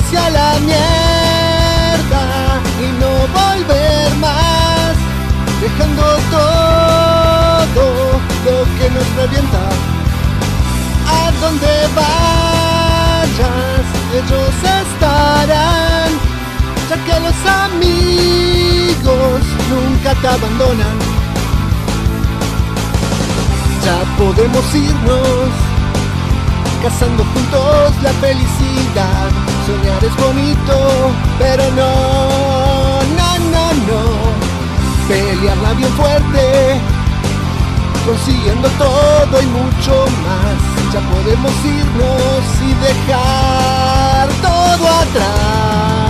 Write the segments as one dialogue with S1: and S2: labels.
S1: irse a la mierda y no volver más, dejando todo lo que nos revienta. A donde vayas, ellos estarán, ya que los amigos nunca te abandonan. Ya podemos irnos, cazando juntos la felicidad. Soñar es bonito, pero no. Pelearla bien fuerte, consiguiendo todo y mucho más. Ya podemos irnos y dejar todo atrás.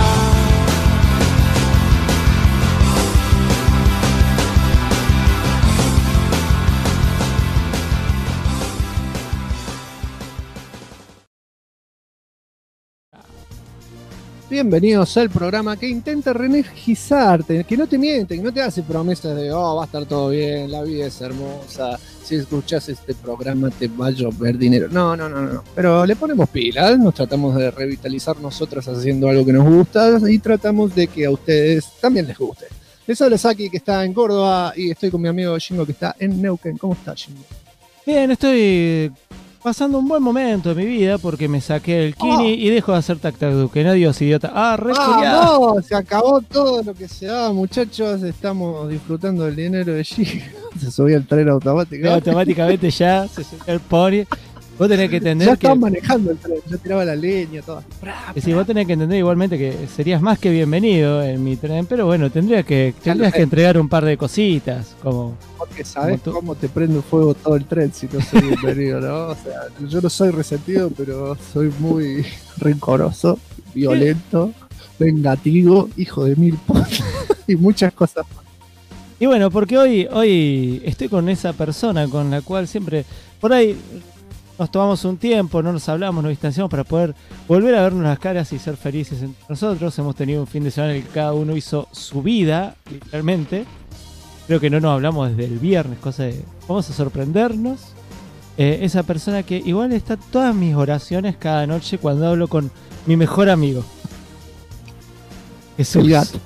S1: Bienvenidos al programa que intenta reenergizarte, que no te miente, que no te hace promesas de va a estar todo bien, la vida es hermosa, si escuchas este programa te va a llover dinero. No. Pero le ponemos pilas, nos tratamos de revitalizar nosotros haciendo algo que nos gusta y tratamos de que a ustedes también les guste. Les habla Saki, que está en Córdoba, y estoy con mi amigo Shingo, que está en Neuquén. ¿Cómo estás, Shingo?
S2: Bien, estoy pasando un buen momento de mi vida porque me saqué el kini y dejo de hacer tac-tac-duque. No, Dios, idiota.
S1: No, se acabó todo lo que se daba, muchachos. Estamos disfrutando del dinero de Shingo. Se subió el tren automáticamente.
S2: Automáticamente ya se subió el pony. Vos tenés que entender
S1: ya estaban manejando el tren, yo tiraba la leña, todo.
S2: Sí, vos tenés que entender igualmente que serías más que bienvenido en mi tren, pero bueno, tendrías que entregar un par de cositas, como...
S1: Porque sabés cómo te prende fuego todo el tren si no soy bienvenido, ¿no? O sea, yo no soy resentido, pero soy muy rencoroso, violento, vengativo, hijo de mil putas y muchas cosas más.
S2: Y bueno, porque hoy estoy con esa persona con la cual siempre, por ahí... Nos tomamos un tiempo, no nos hablamos, nos distanciamos para poder volver a vernos las caras y ser felices entre nosotros. Hemos tenido un fin de semana en el que cada uno hizo su vida, literalmente. Creo que no nos hablamos desde el viernes, cosa de... Vamos a sorprendernos. Esa persona que igual está todas mis oraciones cada noche cuando hablo con mi mejor amigo. Jesús.
S1: El gato.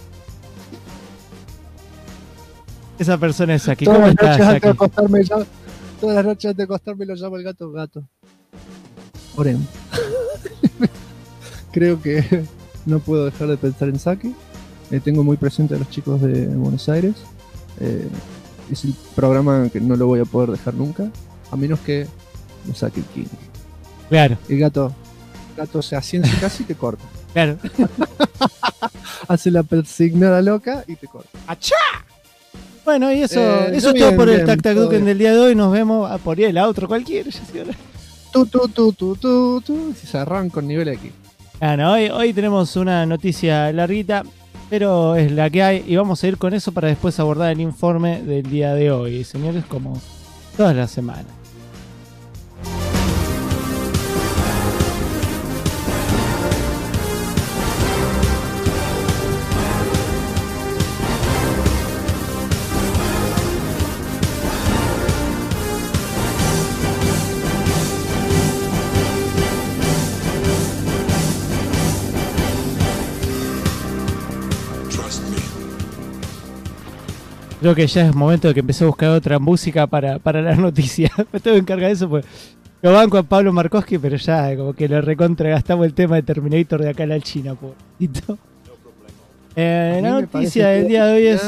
S2: Esa persona es aquí. ¿Cómo estás, Jackie?
S1: Todas las noches antes de acostarme lo llamo el gato. Oremos. Creo que no puedo dejar de pensar en Saki. Tengo muy presente a los chicos de Buenos Aires. Es el programa que no lo voy a poder dejar nunca, a menos que me saque el kini.
S2: Claro.
S1: El gato se asienta en su casa y te corta.
S2: Claro.
S1: Hace la persignada loca y te corta.
S2: ¡Achá! Bueno, y eso es todo por el tac-tac-duque del día de hoy. Nos vemos por ahí el outro cualquiera.
S1: Si se arranca con nivel aquí.
S2: Bueno, hoy tenemos una noticia larguita, pero es la que hay. Y vamos a ir con eso para después abordar el informe del día de hoy, señores, como todas las semanas. Creo que ya es momento de que empecé a buscar otra música para la noticia. Me tengo que encargar de eso, pues lo banco a Pablo Markowski, pero ya como que le recontra gastamos el tema de Terminator de acá a la China, pobrecito. La noticia del día de hoy es...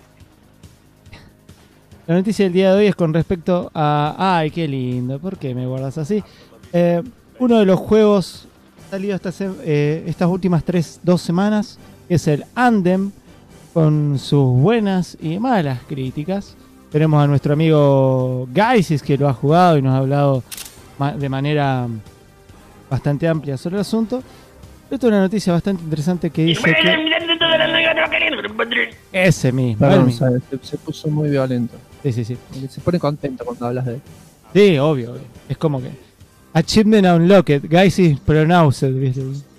S2: La noticia del día de hoy es con respecto a... Ay, qué lindo, ¿por qué me guardas así? Uno de los juegos salido estas últimas 2 semanas es el Andem, con sus buenas y malas críticas. Tenemos a nuestro amigo Gaisis, que lo ha jugado y nos ha hablado de manera bastante amplia sobre el asunto. Esto es una noticia bastante interesante que dice que... Ese mismo.
S1: Perdón, se puso muy violento.
S2: Sí.
S1: Se pone contento cuando hablas de él.
S2: Sí, obvio. Es como que... Achievement Unlocked. Gaisis Pronounced, ¿viste?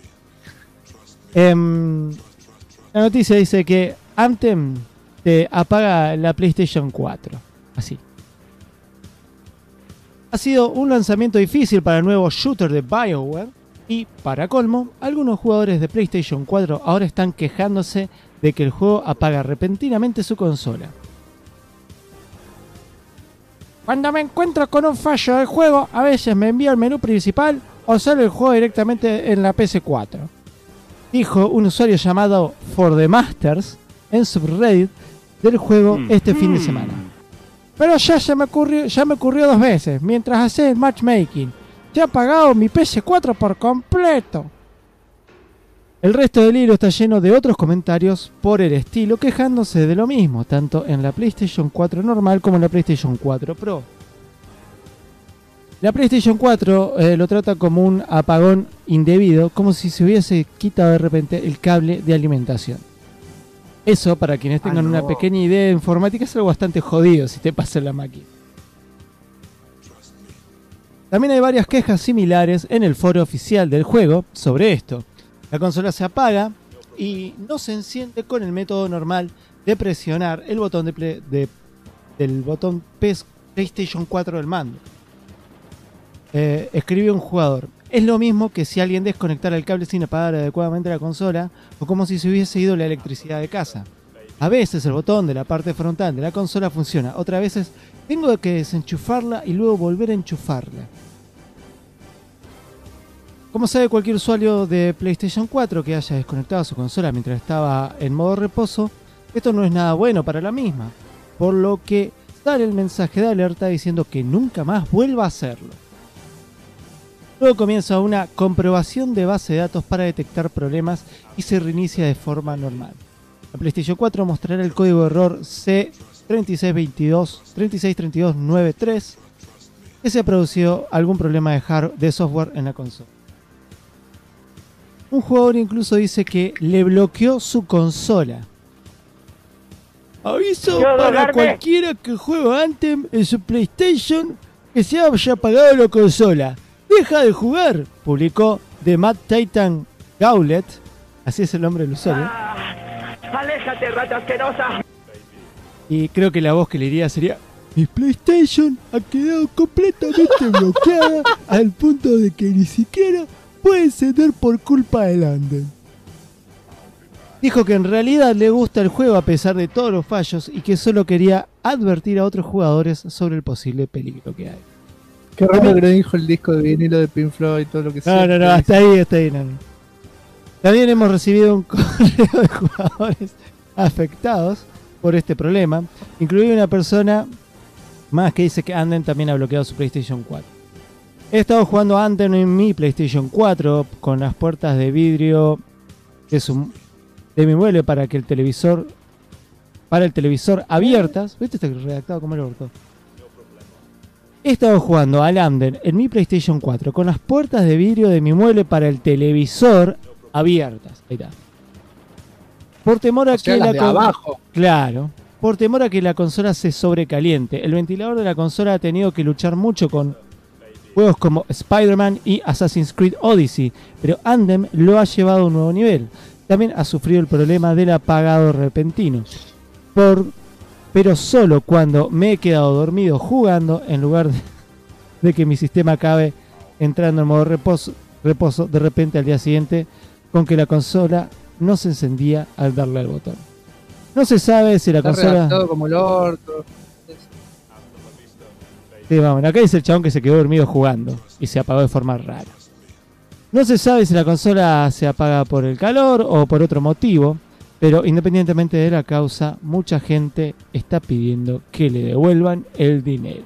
S2: La noticia dice que Anthem te apaga la PlayStation 4. Así. Ha sido un lanzamiento difícil para el nuevo shooter de BioWare, Y para colmo, algunos jugadores de PlayStation 4 ahora están quejándose de que el juego apaga repentinamente su consola. Cuando me encuentro con un fallo del juego, a veces me envía el menú principal o sale el juego directamente en la PS4. Dijo un usuario llamado For the Masters en subreddit del juego este fin de semana. Pero ya me ocurrió 2 veces, mientras hacía el matchmaking. Se ha apagado mi PS4 por completo. El resto del hilo está lleno de otros comentarios por el estilo, quejándose de lo mismo, tanto en la PlayStation 4 normal como en la PlayStation 4 Pro. La PlayStation 4 lo trata como un apagón indebido, como si se hubiese quitado de repente el cable de alimentación. Eso, para quienes tengan una pequeña idea de informática, es algo bastante jodido si te pasa en la máquina. También hay varias quejas similares en el foro oficial del juego sobre esto. La consola se apaga y no se enciende con el método normal de presionar el botón del botón PlayStation 4 del mando. Escribió un jugador: es lo mismo que si alguien desconectara el cable sin apagar adecuadamente la consola, o como si se hubiese ido la electricidad de casa. A veces el botón de la parte frontal de la consola funciona, otras veces tengo que desenchufarla y luego volver a enchufarla. Como sabe cualquier usuario de PlayStation 4 que haya desconectado su consola mientras estaba en modo reposo, esto no es nada bueno para la misma, por lo que sale el mensaje de alerta diciendo que nunca más vuelva a hacerlo. Luego comienza una comprobación de base de datos para detectar problemas y se reinicia de forma normal. La PlayStation 4 mostrará el código de error C363293 que se ha producido algún problema de software en la consola. Un jugador incluso dice que le bloqueó su consola. Aviso para cualquiera que juegue Anthem en su PlayStation que se haya apagado la consola. ¡Deja de jugar!, publicó The Mad Titan Gauntlet. Así es el nombre del usuario.
S3: ¡Aléjate, rata asquerosa!
S2: Y creo que la voz que le iría sería: mi PlayStation ha quedado completamente bloqueada al punto de que ni siquiera puede encender por culpa del Anden. Dijo que en realidad le gusta el juego a pesar de todos los fallos y que solo quería advertir a otros jugadores sobre el posible peligro que hay.
S1: Qué raro que no dijo el disco de vinilo de Pink Floyd y todo lo que sea.
S2: No, hasta ahí. No. También hemos recibido un correo de jugadores afectados por este problema, incluida una persona más que dice que Anden también ha bloqueado su PlayStation 4. He estado jugando Anthem en mi PlayStation 4 con las puertas de vidrio de mi mueble para el televisor abiertas. ¿Viste este redactado como el orto? He estado jugando al Anthem en mi PlayStation 4 con las puertas de vidrio de mi mueble para el televisor abiertas. Ahí está. Por temor a que por temor a que la consola se sobrecaliente. El ventilador de la consola ha tenido que luchar mucho con juegos como Spider-Man y Assassin's Creed Odyssey, pero Anthem lo ha llevado a un nuevo nivel. También ha sufrido el problema del apagado repentino, pero solo cuando me he quedado dormido jugando, en lugar de que mi sistema acabe entrando en modo reposo de repente al día siguiente, con que la consola no se encendía al darle al botón. No se sabe si la consola...
S1: Todo como el orto.
S2: Sí, vamos, acá dice el chabón que se quedó dormido jugando y se apagó de forma rara. No se sabe si la consola se apaga por el calor o por otro motivo, pero independientemente de la causa, mucha gente está pidiendo que le devuelvan el dinero.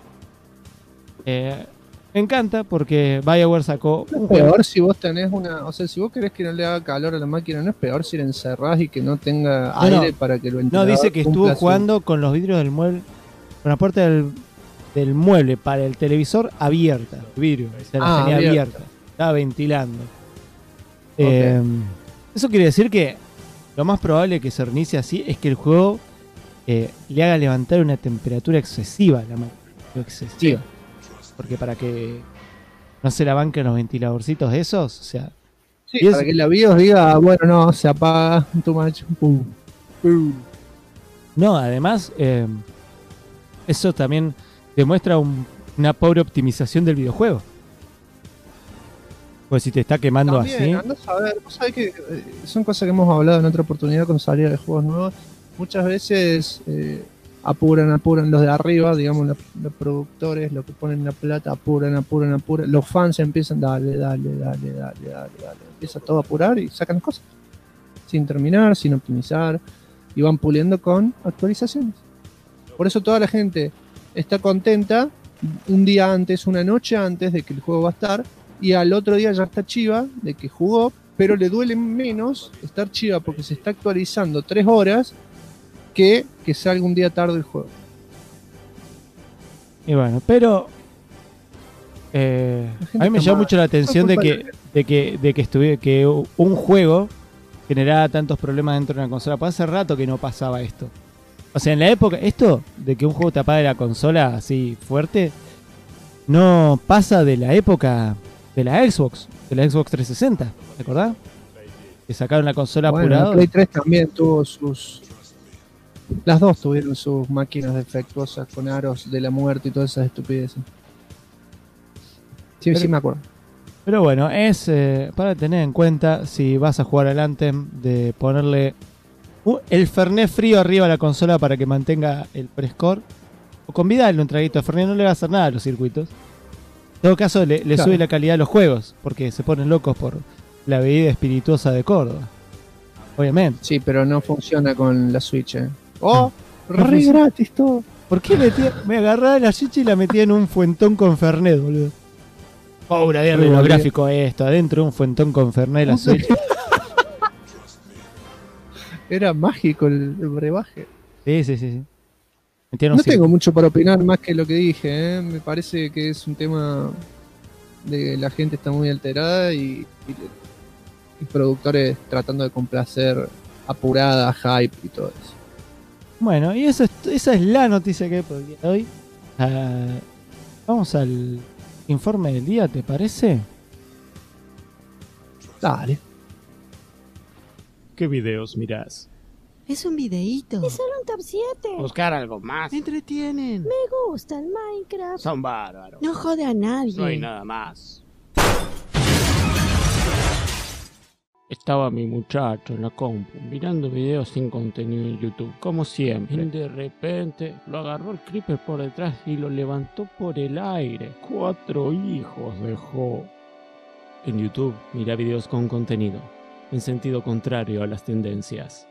S2: Me encanta porque BioWare sacó...
S1: Es peor si vos tenés una... O sea, si vos querés que no le haga calor a la máquina, ¿no es peor si la encerrás y que no tenga aire para que lo ventilador?
S2: No, dice que estuvo jugando con los vidrios del mueble, con la puerta del mueble para el televisor abierta, vidrio, o sea, la tenía abierta, estaba ventilando. Okay. Eso quiere decir que lo más probable que se reinicie así es que el juego le haga levantar una temperatura excesiva a la máquina, excesiva. Sí. Porque para que no se la banquen los ventiladorcitos esos, o sea...
S1: Sí, para que la BIOS diga, bueno, no, se apaga, too much.
S2: No, además, eso también demuestra una pobre optimización del videojuego. Pues si te está quemando
S1: También,
S2: así.
S1: andás a ver, vos sabés que son cosas que hemos hablado en otra oportunidad con salida de juegos nuevos. Muchas veces apuran los de arriba, digamos, los productores, los que ponen la plata, apuran. Los fans empiezan, dale. Empieza todo a apurar y sacan cosas. Sin terminar, sin optimizar. Y van puliendo con actualizaciones. Por eso toda la gente está contenta un día antes, una noche antes de que el juego va a estar. Y al otro día ya está chiva de que jugó, pero le duele menos estar chiva porque se está actualizando 3 horas que salga un día tarde el juego.
S2: Y bueno, pero a mí me llama mucho la atención de que un juego generara tantos problemas dentro de una consola. Pues hace rato que no pasaba esto. O sea, en la época, esto de que un juego te apague la consola así fuerte, no pasa de la época de la Xbox 360, ¿te acordás? Que sacaron la consola apurado.
S1: El Play 3 también tuvo las dos tuvieron sus máquinas defectuosas con aros de la muerte y todas esas estupideces. Sí, me acuerdo.
S2: Pero bueno, es para tener en cuenta si vas a jugar al Anthem, de ponerle el Fernet frío arriba a la consola para que mantenga el pre-score. O convidarle un traguito de Fernet, no le va a hacer nada a los circuitos. En todo caso, le sube la calidad a los juegos, porque se ponen locos por la bebida espirituosa de Córdoba. Obviamente.
S1: Sí, pero no funciona con la Switch. Re gratis todo.
S2: ¿Por qué me agarraba la Switch y la metía en un fuentón con Fernet, boludo? Una de lo gráfico esto, adentro de un fuentón con Fernet la Switch.
S1: Era mágico el brebaje.
S2: Sí.
S1: No tengo mucho para opinar más que lo que dije, ¿eh? Me parece que es un tema de la gente está muy alterada y productores tratando de complacer apurada, hype y todo eso.
S2: Bueno, y esa es la noticia que hay por el día de hoy. Vamos al informe del día, ¿te parece?
S1: Dale.
S4: ¿Qué videos mirás?
S5: Es un videíto.
S6: Es solo un top 7.
S4: Buscar algo más.
S5: Me entretienen.
S6: Me gusta el Minecraft.
S4: Son bárbaros.
S5: No jode a nadie.
S4: No hay nada más. Estaba mi muchacho en la compu mirando videos sin contenido en YouTube, como siempre. Y de repente lo agarró el creeper por detrás y lo levantó por el aire. 4 hijos dejó. En YouTube mira videos con contenido, en sentido contrario a las tendencias.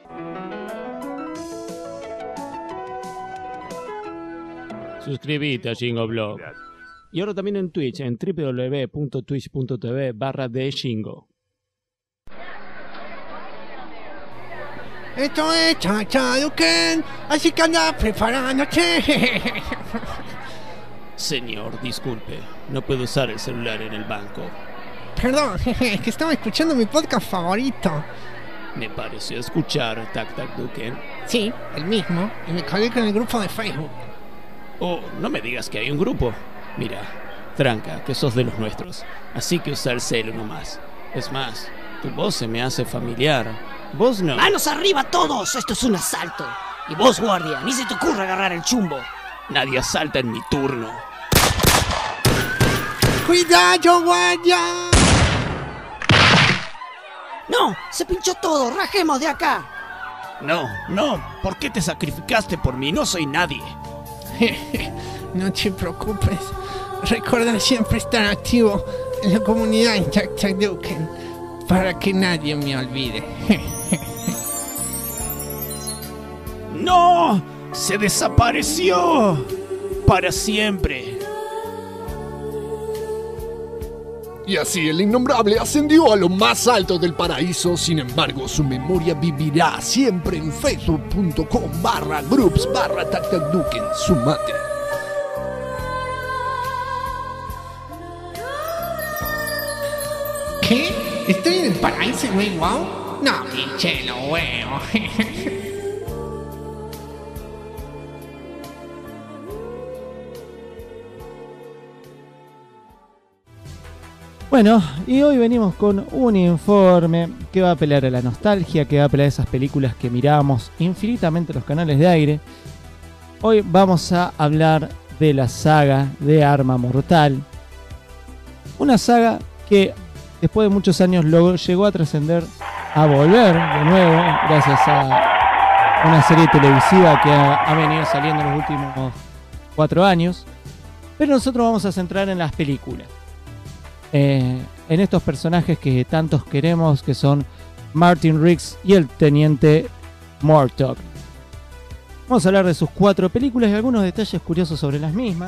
S4: Suscríbete a Shingo Y ahora también en Twitch, en www.twitch.tv/theshingo.
S7: Esto es Chachaduken, así que anda preparándote.
S4: Señor, disculpe, no puedo usar el celular en el banco.
S7: Perdón, es que estaba escuchando mi podcast favorito.
S4: Me pareció escuchar Tac Tac Duken.
S7: Sí, el mismo, y me colgué con el grupo de Facebook.
S4: Oh, no me digas que hay un grupo. Mira, tranca, que sos de los nuestros, así que usa el celu nomás. Es más, tu voz se me hace familiar. Vos no.
S8: ¡Manos arriba todos! Esto es un asalto. Y vos, guardia, ni se te ocurra agarrar el chumbo.
S4: Nadie asalta en mi turno.
S7: ¡Cuidado, guardia!
S8: ¡No! ¡Se pinchó todo! ¡Rajemos de acá!
S4: No, ¿por qué te sacrificaste por mí? No soy nadie.
S7: No te preocupes. Recuerda siempre estar activo en la comunidad en Tac Tac Duken para que nadie me olvide.
S4: ¡No! ¡Se desapareció! ¡Para siempre!
S9: Y así el innombrable ascendió a lo más alto del paraíso. Sin embargo, su memoria vivirá siempre en facebook.com/groups/tactacduken. Sumate.
S7: ¿Qué? ¿Estoy en el paraíso, güey? ¿Wow? No, pinche lo huevo.
S2: Bueno, y hoy venimos con un informe que va a apelar a la nostalgia, que va a apelar a esas películas que mirábamos infinitamente en los canales de aire. Hoy vamos a hablar de la saga de Arma Mortal. Una saga que después de muchos años llegó a trascender, a volver de nuevo, gracias a una serie televisiva que ha venido saliendo en los últimos 4 años. Pero nosotros vamos a centrar en las películas. En estos personajes que tantos queremos, que son Martin Riggs y el Teniente Murtaugh. Vamos a hablar de sus 4 películas y algunos detalles curiosos sobre las mismas.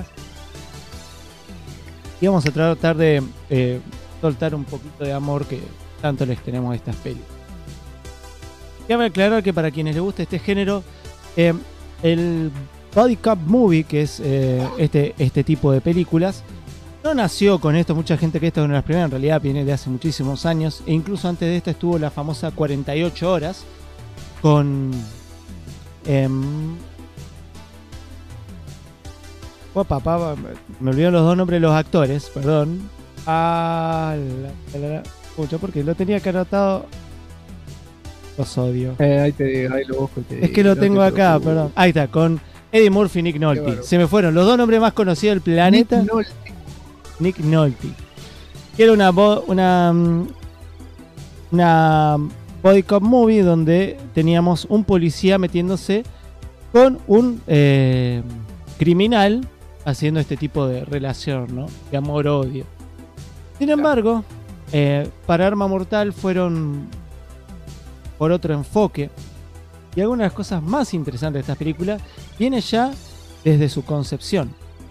S2: Y vamos a tratar de soltar un poquito de amor que tanto les tenemos a estas películas. Cabe aclarar que para quienes les gusta este género, el Buddy Cop Movie, que es este tipo de películas, no nació con esto. Mucha gente que esta es una de las primeras, en realidad viene de hace muchísimos años, e incluso antes de esta estuvo la famosa 48 horas con me olvidaron los 2 nombres de los actores, perdón. Mucho porque lo tenía que anotado. Los odio.
S1: Ahí te digo, ahí lo busco.
S2: Es que lo tengo acá, perdón. Ahí está, con Eddie Murphy y Nick Nolte. Se me fueron los 2 nombres más conocidos del planeta. Nick Nolte. Que era una body cop movie donde teníamos un policía metiéndose con un criminal haciendo este tipo de relación, ¿no? De amor-odio. Sin embargo, para Arma Mortal fueron por otro enfoque. Y algunas de las cosas más interesantes de estas películas viene ya desde su concepción.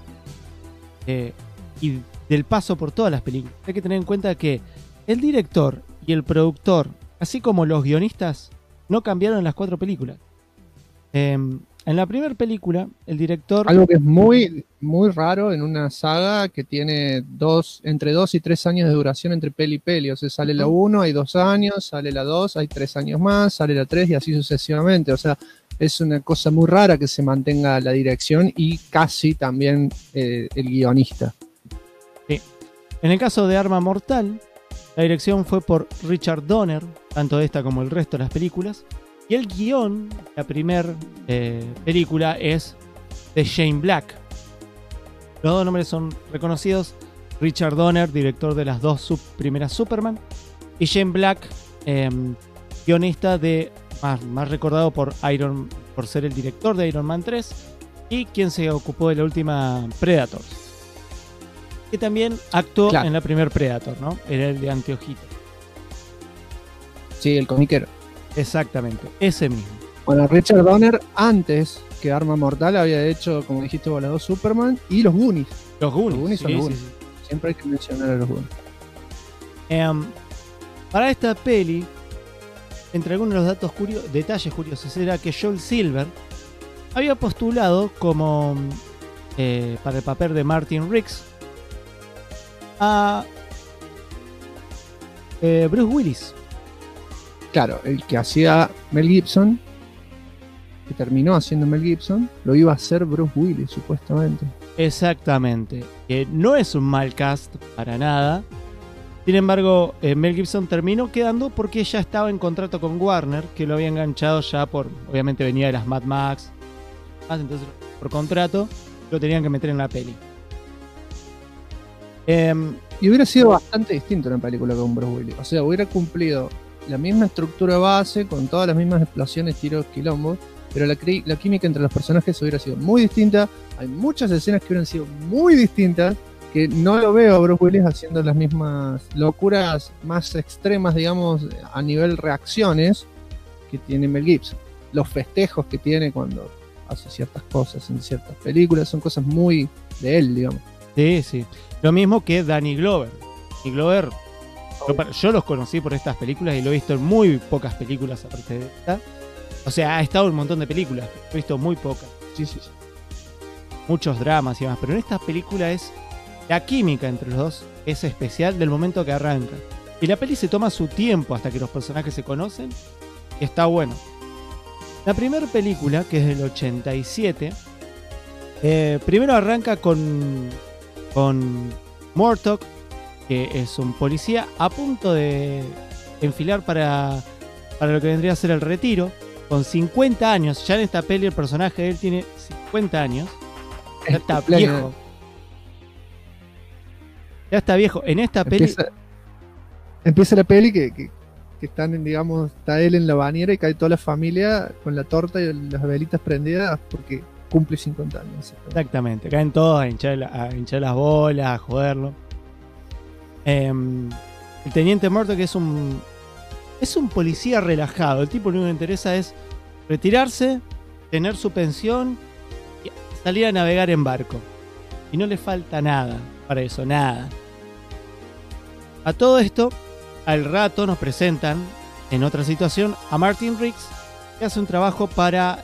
S2: Y del paso por todas las películas. Hay que tener en cuenta que el director y el productor, así como los guionistas, no cambiaron en las 4 películas. En la primera película, el director...
S1: Algo que es muy, muy raro en una saga que tiene entre 2 y 3 años de duración entre peli y peli. O sea, sale la 1, hay 2 años, sale la 2, hay 3 años más, sale la 3 y así sucesivamente. O sea, es una cosa muy rara que se mantenga la dirección y casi también el guionista. Sí.
S2: En el caso de Arma Mortal, la dirección fue por Richard Donner, tanto esta como el resto de las películas. Y el guión, la primera película, es de Shane Black. Los 2 nombres son reconocidos. Richard Donner, director de las 2 primeras Superman. Y Shane Black, guionista de más recordado por ser el director de Iron Man 3. Y quien se ocupó de la última Predator. Que también actuó en la primera Predator, ¿no? Era el de anteojito.
S1: Sí, el comiquero.
S2: Exactamente, ese mismo.
S1: Bueno, Richard Donner, antes que Arma Mortal, había hecho, como dijiste vos, las 2 Superman y los Goonies.
S2: Los Goonies
S1: son los Goonies. Sí. Siempre hay que mencionar a los Goonies.
S2: Para esta peli, entre algunos de los detalles curiosos, era que Joel Silver había postulado como para el papel de Martin Riggs a Bruce Willis.
S1: Claro, el que hacía Mel Gibson, que terminó haciendo Mel Gibson, lo iba a hacer Bruce Willis, supuestamente.
S2: Exactamente. Que no es un mal cast para nada. Sin embargo, Mel Gibson terminó quedando porque ya estaba en contrato con Warner, que lo había enganchado ya por... Obviamente venía de las Mad Max. Entonces, por contrato, lo tenían que meter en la peli.
S1: Y hubiera sido bastante distinto una película con Bruce Willis. O sea, hubiera cumplido la misma estructura base, con todas las mismas explosiones, tiros, quilombos, pero la química entre los personajes hubiera sido muy distinta. Hay muchas escenas que hubieran sido muy distintas, que no lo veo a Bruce Willis haciendo las mismas locuras más extremas, digamos, a nivel reacciones que tiene Mel Gibson. Los festejos que tiene cuando hace ciertas cosas en ciertas películas son cosas muy de él, digamos.
S2: Sí, sí. Lo mismo que Danny Glover. Danny Glover, yo los conocí por estas películas y lo he visto en muy pocas películas aparte de esta. O sea, ha estado en un montón de películas, he visto muy pocas.
S1: Sí, sí, sí.
S2: Muchos dramas y demás, pero en esta película es la química entre los dos es especial del momento que arranca. Y la peli se toma su tiempo hasta que los personajes se conocen y está bueno. La primera película, que es del 87, primero arranca con Murtaugh, que es un policía a punto de enfilar para lo que vendría a ser el retiro, con 50 años. Ya en esta peli el personaje de él tiene 50 años. Ya está viejo. Ya está viejo. En esta peli
S1: empieza la peli que están, digamos, está él en la bañera y cae toda la familia con la torta y las velitas prendidas porque cumple 50 años.
S2: Exactamente, caen todos a hinchar las bolas, a joderlo. El teniente Murtaugh es un policía relajado. El tipo lo único que le interesa es retirarse, tener su pensión y salir a navegar en barco. Y no le falta nada para eso, nada. A todo esto, al rato nos presentan, en otra situación, a Martin Riggs, que hace un trabajo para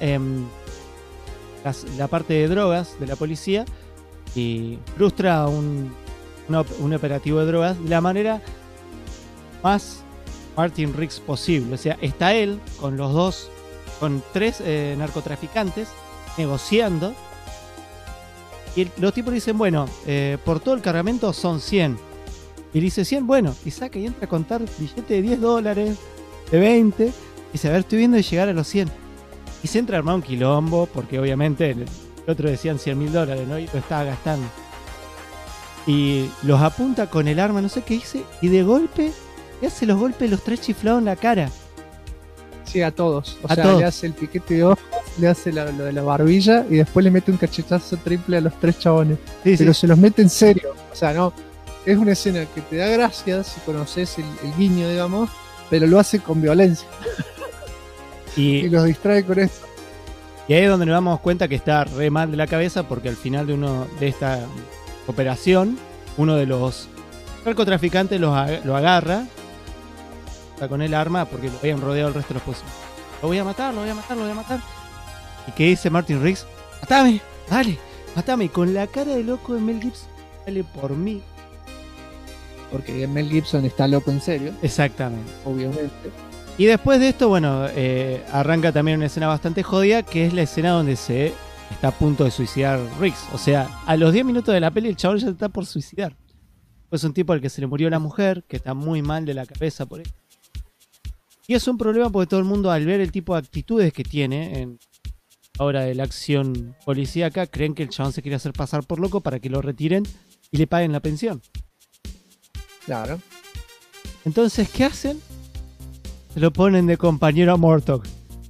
S2: la parte de drogas de la policía y frustra un operativo de drogas de la manera más Martin Riggs posible. O sea, está él con con 3 narcotraficantes negociando y los tipos dicen, bueno, por todo el cargamento son 100. Y le dice 100, bueno, y saca y entra a contar billetes de $10, de 20, y dice, a ver, estoy viendo de llegar a los 100. Y se entra a armar un quilombo, porque obviamente el otro decían $100.000, ¿no? Y lo estaba gastando. Y los apunta con el arma, no sé qué dice, y de golpe le hace los golpes los 3 chiflados en la cara.
S1: Sí, a todos. O
S2: a
S1: sea,
S2: todos.
S1: le hace el piquete de ojos, le hace lo de la barbilla y después le mete un cachetazo triple a los 3 chabones.
S2: Sí,
S1: pero
S2: sí.
S1: se los mete en serio. O sea, no. Es una escena que te da gracia si conoces el guiño, digamos, pero lo hace con violencia. Y los distrae con esto.
S2: Y ahí es donde nos damos cuenta que está re mal de la cabeza, porque al final de esta operación, uno de los narcotraficantes lo agarra, está con el arma porque lo habían rodeado el resto de los policías. Lo voy a matar. ¿Y qué dice Martin Riggs? ¡Matame! ¡Dale! ¡Matame! Y con la cara de loco de Mel Gibson, dale por mí.
S1: Porque Mel Gibson está loco en serio.
S2: Exactamente.
S1: Obviamente.
S2: Y después de esto, bueno, arranca también una escena bastante jodida, que es la escena donde se está a punto de suicidar Riggs. O sea, a los 10 minutos de la peli el chabón ya está por suicidar. Es un tipo al que se le murió la mujer, que está muy mal de la cabeza por eso. Y es un problema porque todo el mundo, al ver el tipo de actitudes que tiene en la hora de la acción policíaca, creen que el chabón se quiere hacer pasar por loco para que lo retiren y le paguen la pensión.
S1: Claro.
S2: Entonces, ¿qué hacen? Se lo ponen de compañero a Murtaugh.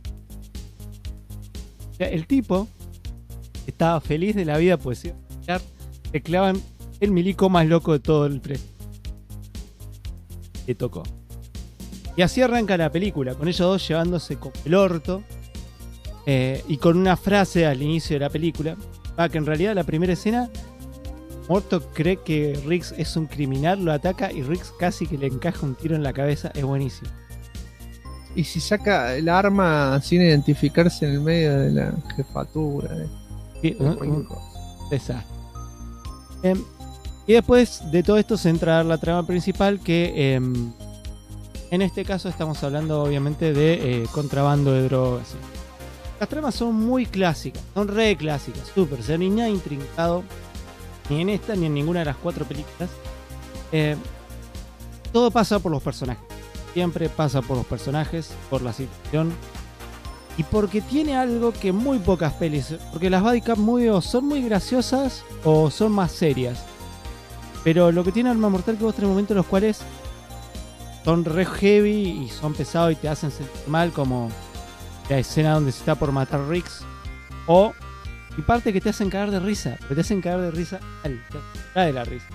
S2: O sea, el tipo estaba feliz de la vida, pues le clavan el milico más loco de todo el preso. Le tocó. Y así arranca la película, con ellos dos llevándose con el orto. Y con una frase al inicio de la película, que en realidad la primera escena, Murtaugh cree que Riggs es un criminal, lo ataca y Riggs casi que le encaja un tiro en la cabeza. Es buenísimo.
S1: Y si saca el arma sin identificarse en el medio de la jefatura.
S2: Sí, desastre. Y después de todo esto se entra a dar la trama principal, que en este caso estamos hablando obviamente de contrabando de drogas. ¿Sí? Las tramas son muy clásicas, son re clásicas, súper, o sea, ni nada intrincado, ni en esta ni en ninguna de las 4 películas. Todo pasa por los personajes. Siempre pasa por los personajes, por la situación y porque tiene algo que muy pocas pelis, porque las body cop o son muy graciosas o son más serias, pero lo que tiene Arma Mortal que vos tenés momentos en los cuales son re heavy y son pesados y te hacen sentir mal, como la escena donde se está por matar Riggs, y parte que te hacen cagar de risa, pero te hacen cagar de risa de la risa.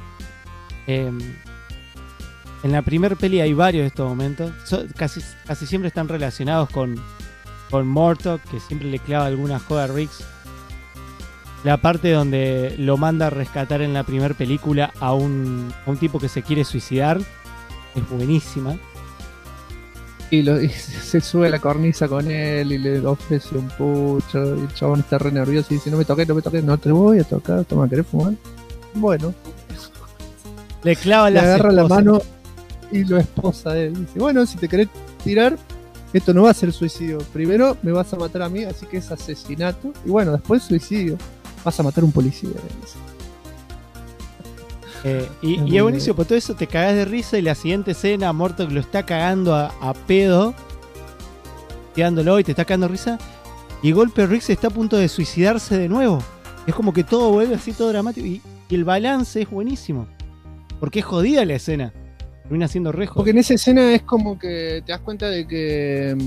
S2: En la primer peli hay varios de estos momentos. Casi siempre están relacionados con Murtaugh, que siempre le clava alguna joda a Riggs. La parte donde lo manda a rescatar en la primera película a un tipo que se quiere suicidar es buenísima.
S1: Y se sube a la cornisa con él y le ofrece un pucho. Y el chabón está re nervioso y dice: no me toques, no te voy a tocar. Toma, ¿querés fumar? Bueno.
S2: Le clava
S1: le agarra la mano y lo esposa a él. Dice: bueno, si te querés tirar, esto no va a ser suicidio. Primero me vas a matar a mí, así que es asesinato. Y bueno, después suicidio. Vas a matar a un policía.
S2: Y es buenísimo, por todo eso te cagás de risa. Y la siguiente escena, Murtaugh lo está cagando a pedo, tirándolo y te está cagando de risa. Y golpe Riggs está a punto de suicidarse de nuevo. Es como que todo vuelve así, todo dramático. Y el balance es buenísimo, porque es jodida la escena. termina siendo rejo.
S1: Porque en esa escena es como que te das cuenta de que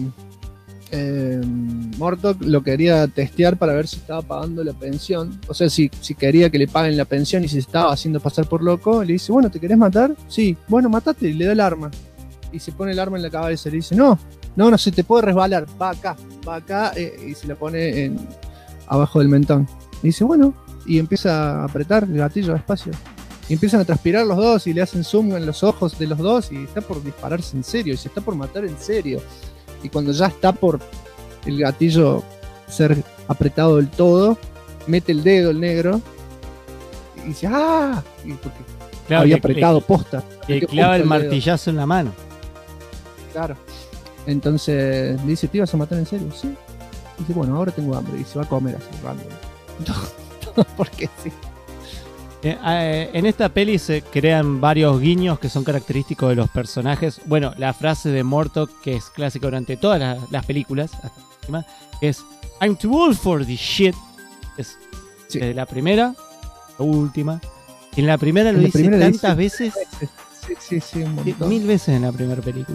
S1: Murdock lo quería testear para ver si estaba pagando la pensión. O sea, si quería que le paguen la pensión y si se estaba haciendo pasar por loco, le dice, bueno, ¿te querés matar? Sí, bueno, matate, y le da el arma. Y se pone el arma en la cabeza y le dice, no se te puede resbalar, va acá, y se la pone abajo del mentón. Y dice, bueno, y empieza a apretar el gatillo despacio. Y empiezan a transpirar los dos y le hacen zoom en los ojos de los dos y está por dispararse en serio, y se está por matar en serio. Y cuando ya está por el gatillo ser apretado del todo, mete el dedo el negro y dice ¡ah! Y porque
S2: claro,
S1: había apretado posta.
S2: Que clava el martillazo en la mano.
S1: Claro. Entonces le dice, ¿te ibas a matar en serio? Sí. Y dice, bueno, ahora tengo hambre. Y se va a comer así, random. Todo porque sí.
S2: En esta peli se crean varios guiños que son característicos de los personajes. Bueno, la frase de Murdock, que es clásica durante todas las películas, hasta la última, que es I'm too old for this shit. Es desde la primera, la última. En la primera lo dice tantas veces.
S1: Sí, un montón.
S2: 1000 veces en la primera película.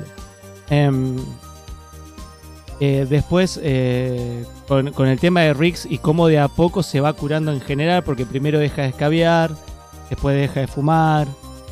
S2: Después con el tema de Riggs y cómo de a poco se va curando en general, porque primero deja de escabiar, después deja de fumar,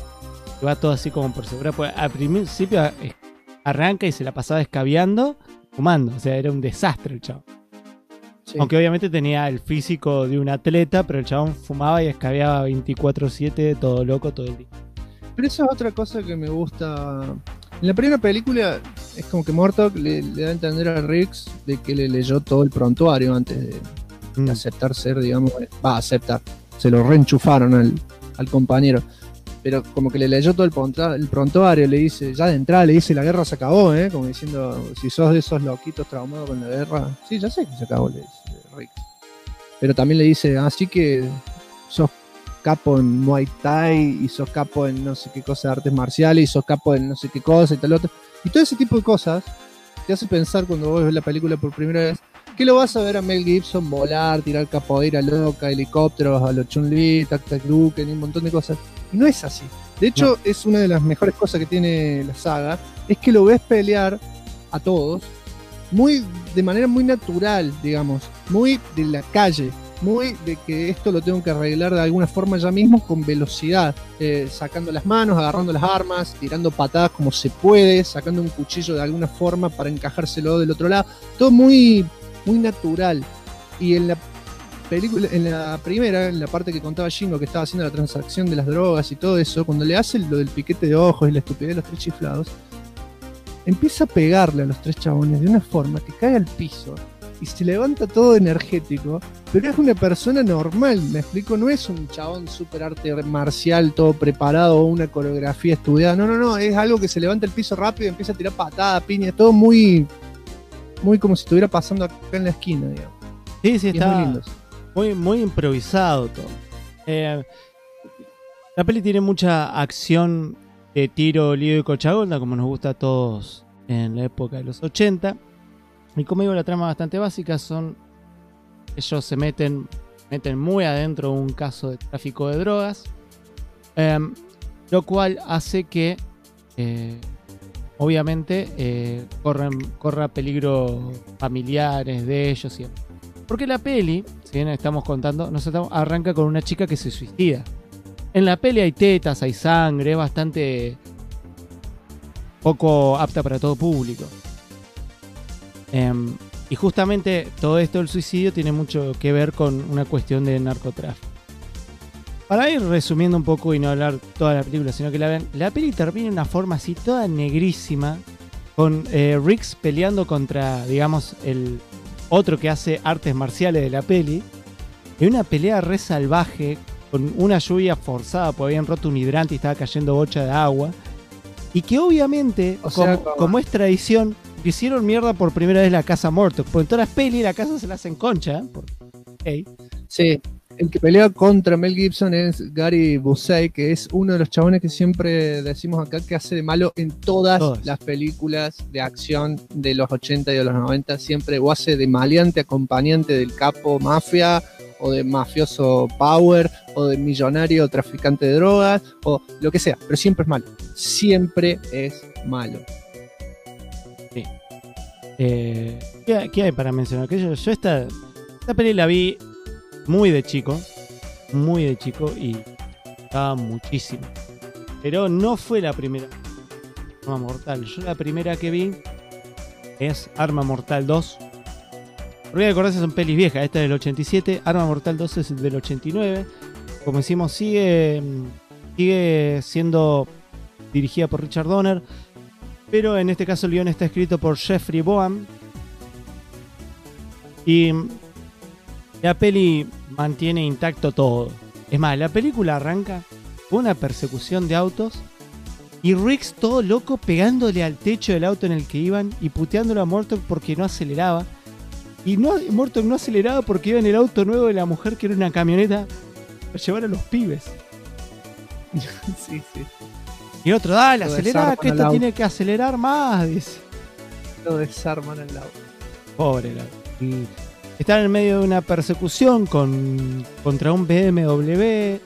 S2: y va todo así como por seguro. Pues al principio arranca y se la pasaba escabiando, fumando, o sea, era un desastre el chabón. Sí. Aunque obviamente tenía el físico de un atleta, pero el chabón fumaba y escabiaba 24/7, todo loco todo el día.
S1: Pero eso es otra cosa que me gusta. En la primera película es como que Murdock le da a entender a Riggs de que le leyó todo el prontuario antes de aceptar ser, digamos, aceptar. Se lo reenchufaron al compañero. Pero como que le leyó todo el prontuario, le dice, ya de entrada le dice, la guerra se acabó, como diciendo, si sos de esos loquitos traumados con la guerra. Sí, ya sé que se acabó, le dice Riggs. Pero también le dice, así que sos capo en Muay Thai y sos capo en no sé qué cosa de artes marciales y sos capo en no sé qué cosa y tal otro. Y todo ese tipo de cosas te hace pensar cuando vos ves la película por primera vez que lo vas a ver a Mel Gibson volar, tirar capoeira loca, helicópteros a los Chun-Li, Tac Tac Luke, y un montón de cosas. Y no es así. De hecho, es una de las mejores cosas que tiene la saga, es que lo ves pelear a todos de manera muy natural, digamos, muy de la calle. Muy de que esto lo tengo que arreglar de alguna forma ya mismo con velocidad, sacando las manos, agarrando las armas, tirando patadas como se puede, sacando un cuchillo de alguna forma para encajárselo del otro lado, todo muy, muy natural. Y en la película, en la primera, en la parte que contaba Shingo que estaba haciendo la transacción de las drogas y todo eso, cuando le hace lo del piquete de ojos y la estupidez de los 3 chiflados, empieza a pegarle a los 3 chabones de una forma que cae al piso y se levanta todo energético, pero es una persona normal, me explico, no es un chabón super arte marcial, todo preparado, o una coreografía estudiada, no, es algo que se levanta el piso rápido y empieza a tirar patadas, piñas, todo muy como si estuviera pasando acá en la esquina, digamos.
S2: Sí, está muy improvisado todo. La peli tiene mucha acción de tiro, lío y cochagolda, como nos gusta a todos en la época de los 80. Y como digo, la trama bastante básica son... Ellos se meten muy adentro de un caso de tráfico de drogas, lo cual hace que obviamente corra peligro familiares de ellos. Porque la peli, si bien estamos contando, arranca con una chica que se suicida. En la peli hay tetas, hay sangre, es bastante poco apta para todo público. Y justamente todo esto del suicidio tiene mucho que ver con una cuestión de narcotráfico. Para ir resumiendo un poco y no hablar toda la película, sino que la vean, la peli termina de una forma así toda negrísima, con Riggs peleando contra, digamos, el otro que hace artes marciales de la peli, en una pelea re salvaje, con una lluvia forzada, porque habían roto un hidrante y estaba cayendo bocha de agua, y que obviamente, como es tradición, hicieron mierda por primera vez la casa Murdock, porque en todas las pelis la casa se la hacen concha.
S1: Sí, el que pelea contra Mel Gibson es Gary Busey, que es uno de los chabones que siempre decimos acá que hace de malo en todas las películas de acción de los 80 y de los 90, siempre o hace de maleante acompañante del capo mafia, o de mafioso power, o de millonario traficante de drogas, o lo que sea, pero siempre es malo. Siempre es malo.
S2: ¿Qué hay para mencionar? Que yo esta peli la vi muy de chico y estaba muchísimo. Pero no fue la primera Arma Mortal. Yo la primera que vi es Arma Mortal 2. Porque acordarse, son pelis viejas. Esta es del 87, Arma Mortal 2 es del 89. Como decimos, sigue siendo dirigida por Richard Donner, pero en este caso el guion está escrito por Jeffrey Boam. Y la peli mantiene intacto todo. Es más, la película arranca con una persecución de autos y Riggs todo loco pegándole al techo del auto en el que iban y puteándolo a Murtaugh porque no aceleraba. Y Murtaugh no aceleraba porque iba en el auto nuevo de la mujer, que era una camioneta para llevar a los pibes.
S1: Sí.
S2: Y otro, dale,
S1: Lo
S2: acelera,
S1: desarman
S2: que
S1: al
S2: esto
S1: auto.
S2: tiene que acelerar más, dice.
S1: Lo desarman al lado.
S2: Pobre el auto. Y están en medio de una persecución contra un BMW.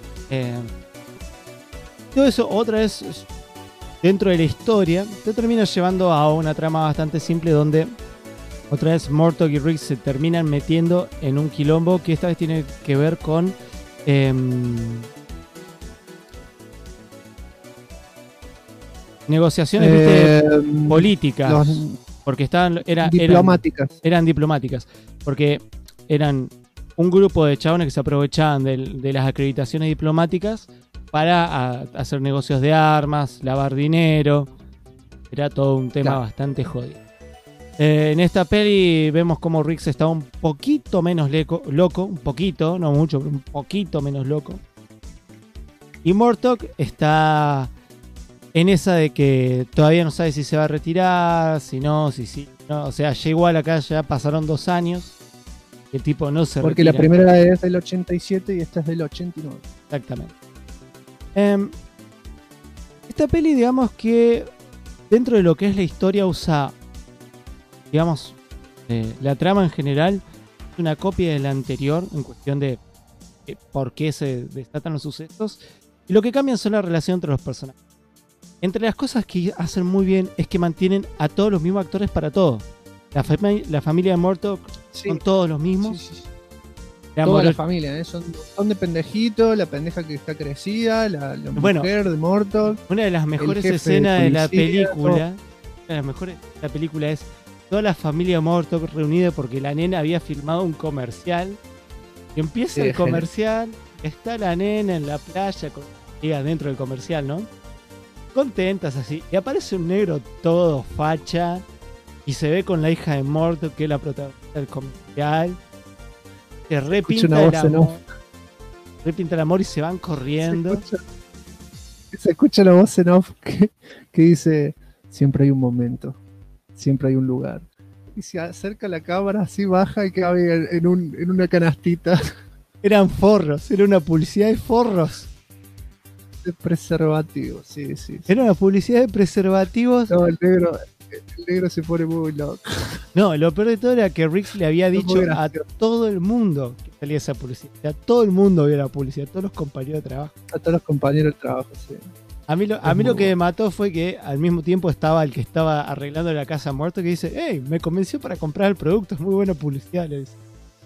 S2: Todo eso, otra vez, dentro de la historia, te termina llevando a una trama bastante simple donde otra vez Murtaugh y Riggs se terminan metiendo en un quilombo que esta vez tiene que ver con negociaciones, ¿viste? Políticas. Porque eran diplomáticas. Porque eran un grupo de chabones que se aprovechaban de las acreditaciones diplomáticas para hacer negocios de armas, lavar dinero. Era todo un tema bastante jodido. En esta peli vemos como Riggs está un poquito menos loco, un poquito, no mucho, pero un poquito menos loco. Y Murtaugh está en esa de que todavía no sabe si se va a retirar, si no, si no. O sea, ya igual acá ya pasaron 2 años y el tipo no se
S1: Porque
S2: retira.
S1: la primera es del 87 y esta es del 89.
S2: Exactamente. Esta peli, digamos que dentro de lo que es la historia usa, digamos, la trama en general es una copia de la anterior en cuestión de por qué se desatan los sucesos, y lo que cambian son la relación entre los personajes. Entre las cosas que hacen muy bien es que mantienen a todos los mismos actores para todo. La familia de Murtaugh son todos los mismos.
S1: Sí. Toda la familia, son de pendejitos, la pendeja que está crecida, la mujer de Murtaugh.
S2: Una de las mejores escenas de la película, es toda la familia de Murtaugh reunida porque la nena había filmado un comercial. Y empieza el comercial, está la nena en la playa, dentro del comercial, ¿no? Contentas así. Y aparece un negro todo facha y se ve con la hija de Murtaugh, que es la protagonista del comercial. Se repinta el amor y se van corriendo.
S1: Se escucha la voz en off que dice: siempre hay un momento, siempre hay un lugar. Y se acerca la cámara, así baja y cabe en una canastita.
S2: Eran forros, era una publicidad de forros.
S1: De preservativos, sí.
S2: Era una publicidad de preservativos.
S1: No, el negro se pone muy loco.
S2: No, lo peor de todo era que Riggs le había dicho a todo el mundo que salía esa publicidad. O sea, todo el mundo vio la publicidad, todos los compañeros de trabajo.
S1: A todos los compañeros de trabajo, sí.
S2: A mí lo que me mató fue que al mismo tiempo estaba el que estaba arreglando la casa muerto, que dice: hey, me convenció para comprar el producto, es muy buena publicidad, le dice.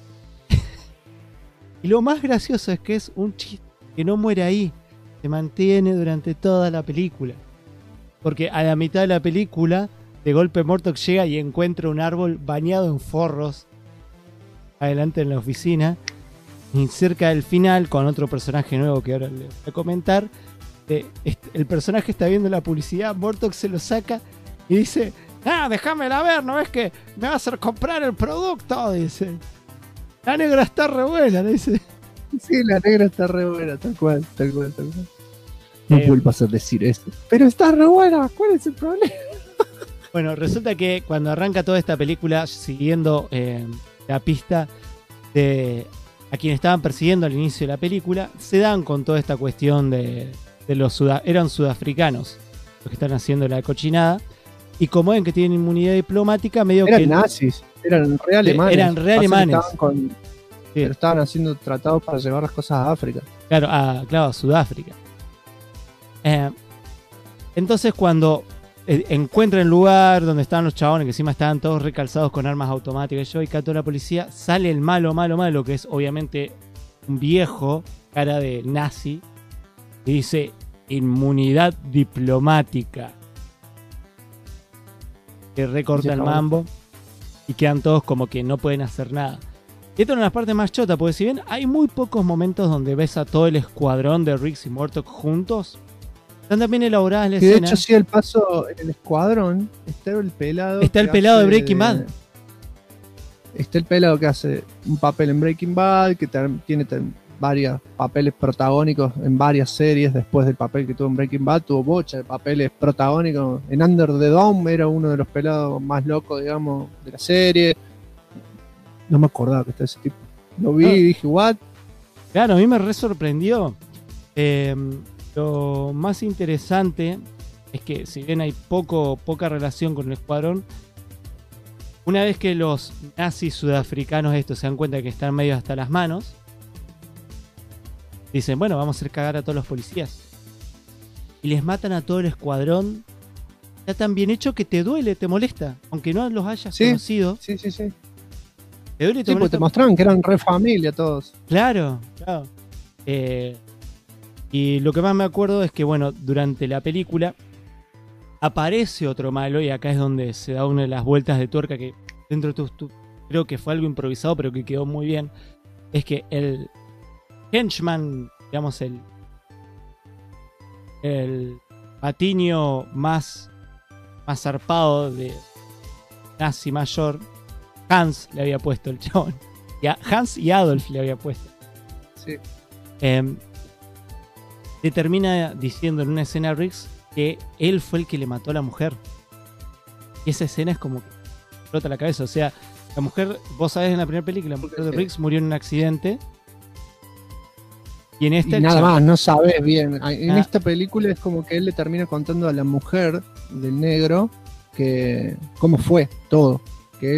S2: Y lo más gracioso es que es un chiste que no muere ahí, se mantiene durante toda la película. Porque a la mitad de la película, de golpe Murtaugh llega y encuentra un árbol bañado en forros adelante en la oficina. Y cerca del final, con otro personaje nuevo que ahora le voy a comentar, el personaje está viendo la publicidad, Murtaugh se lo saca y dice: déjamela ver, ¿no ves que me va a hacer comprar el producto? Dice: la negra está re buena, dice.
S1: Sí, la negra está re buena, tal cual. No vuelvas a decir eso. Pero está re buena, ¿cuál es el problema?
S2: Bueno, resulta que cuando arranca toda esta película, siguiendo la pista de a quienes estaban persiguiendo al inicio de la película, se dan con toda esta cuestión de los eran sudafricanos los que están haciendo la cochinada, y como ven que tienen inmunidad diplomática, medio
S1: eran
S2: que
S1: nazis, eran re alemanes.
S2: Pero
S1: estaban haciendo tratados para llevar las cosas a África.
S2: Claro, Sudáfrica. Entonces cuando encuentra el lugar donde estaban los chabones, que encima estaban todos recalzados con armas automáticas, y cató a la policía, sale el malo, que es obviamente un viejo, cara de nazi, y dice: inmunidad diplomática. Que recorta el mambo y quedan todos como que no pueden hacer nada. Y esta es una de las partes más chotas, porque si bien hay muy pocos momentos donde ves a todo el escuadrón de Riggs y Murtaugh juntos, están también elaboradas las escenas.
S1: De hecho, sí, el paso en el escuadrón está el pelado.
S2: Está el pelado de Breaking Bad.
S1: Está el pelado que hace un papel en Breaking Bad, que tiene varios papeles protagónicos en varias series. Después del papel que tuvo en Breaking Bad, tuvo bocha de papeles protagónicos. En Under the Dome era uno de los pelados más locos, digamos, de la serie. No me acordaba que estaba ese tipo. Lo vi y dije, ¿what?
S2: Claro, a mí me re sorprendió. Lo más interesante es que, si bien hay poca relación con el escuadrón, una vez que los nazis sudafricanos estos se dan cuenta de que están medio hasta las manos, dicen: bueno, vamos a hacer cagar a todos los policías. Y les matan a todo el escuadrón. Está tan bien hecho que te duele, te molesta. Aunque no los hayas conocido.
S1: Sí.
S2: Te duele,
S1: sí, porque te mostraron que eran re familia todos.
S2: Claro. Y lo que más me acuerdo es que, bueno, durante la película aparece otro malo, y acá es donde se da una de las vueltas de tuerca que dentro de creo que fue algo improvisado, pero que quedó muy bien. Es que el henchman, digamos, el patiño más zarpado de nazi mayor, Hans le había puesto el chabón. Hans y Adolf le había puesto.
S1: Sí.
S2: Le termina diciendo en una escena a Riggs que él fue el que le mató a la mujer. Y esa escena es como que explota la cabeza. O sea, la mujer, vos sabés, en la primera película, la mujer de Riggs murió en un accidente. Y en esta...
S1: Y nada más, no sabés bien. En esta película es como que él le termina contando a la mujer del negro que cómo fue todo. Que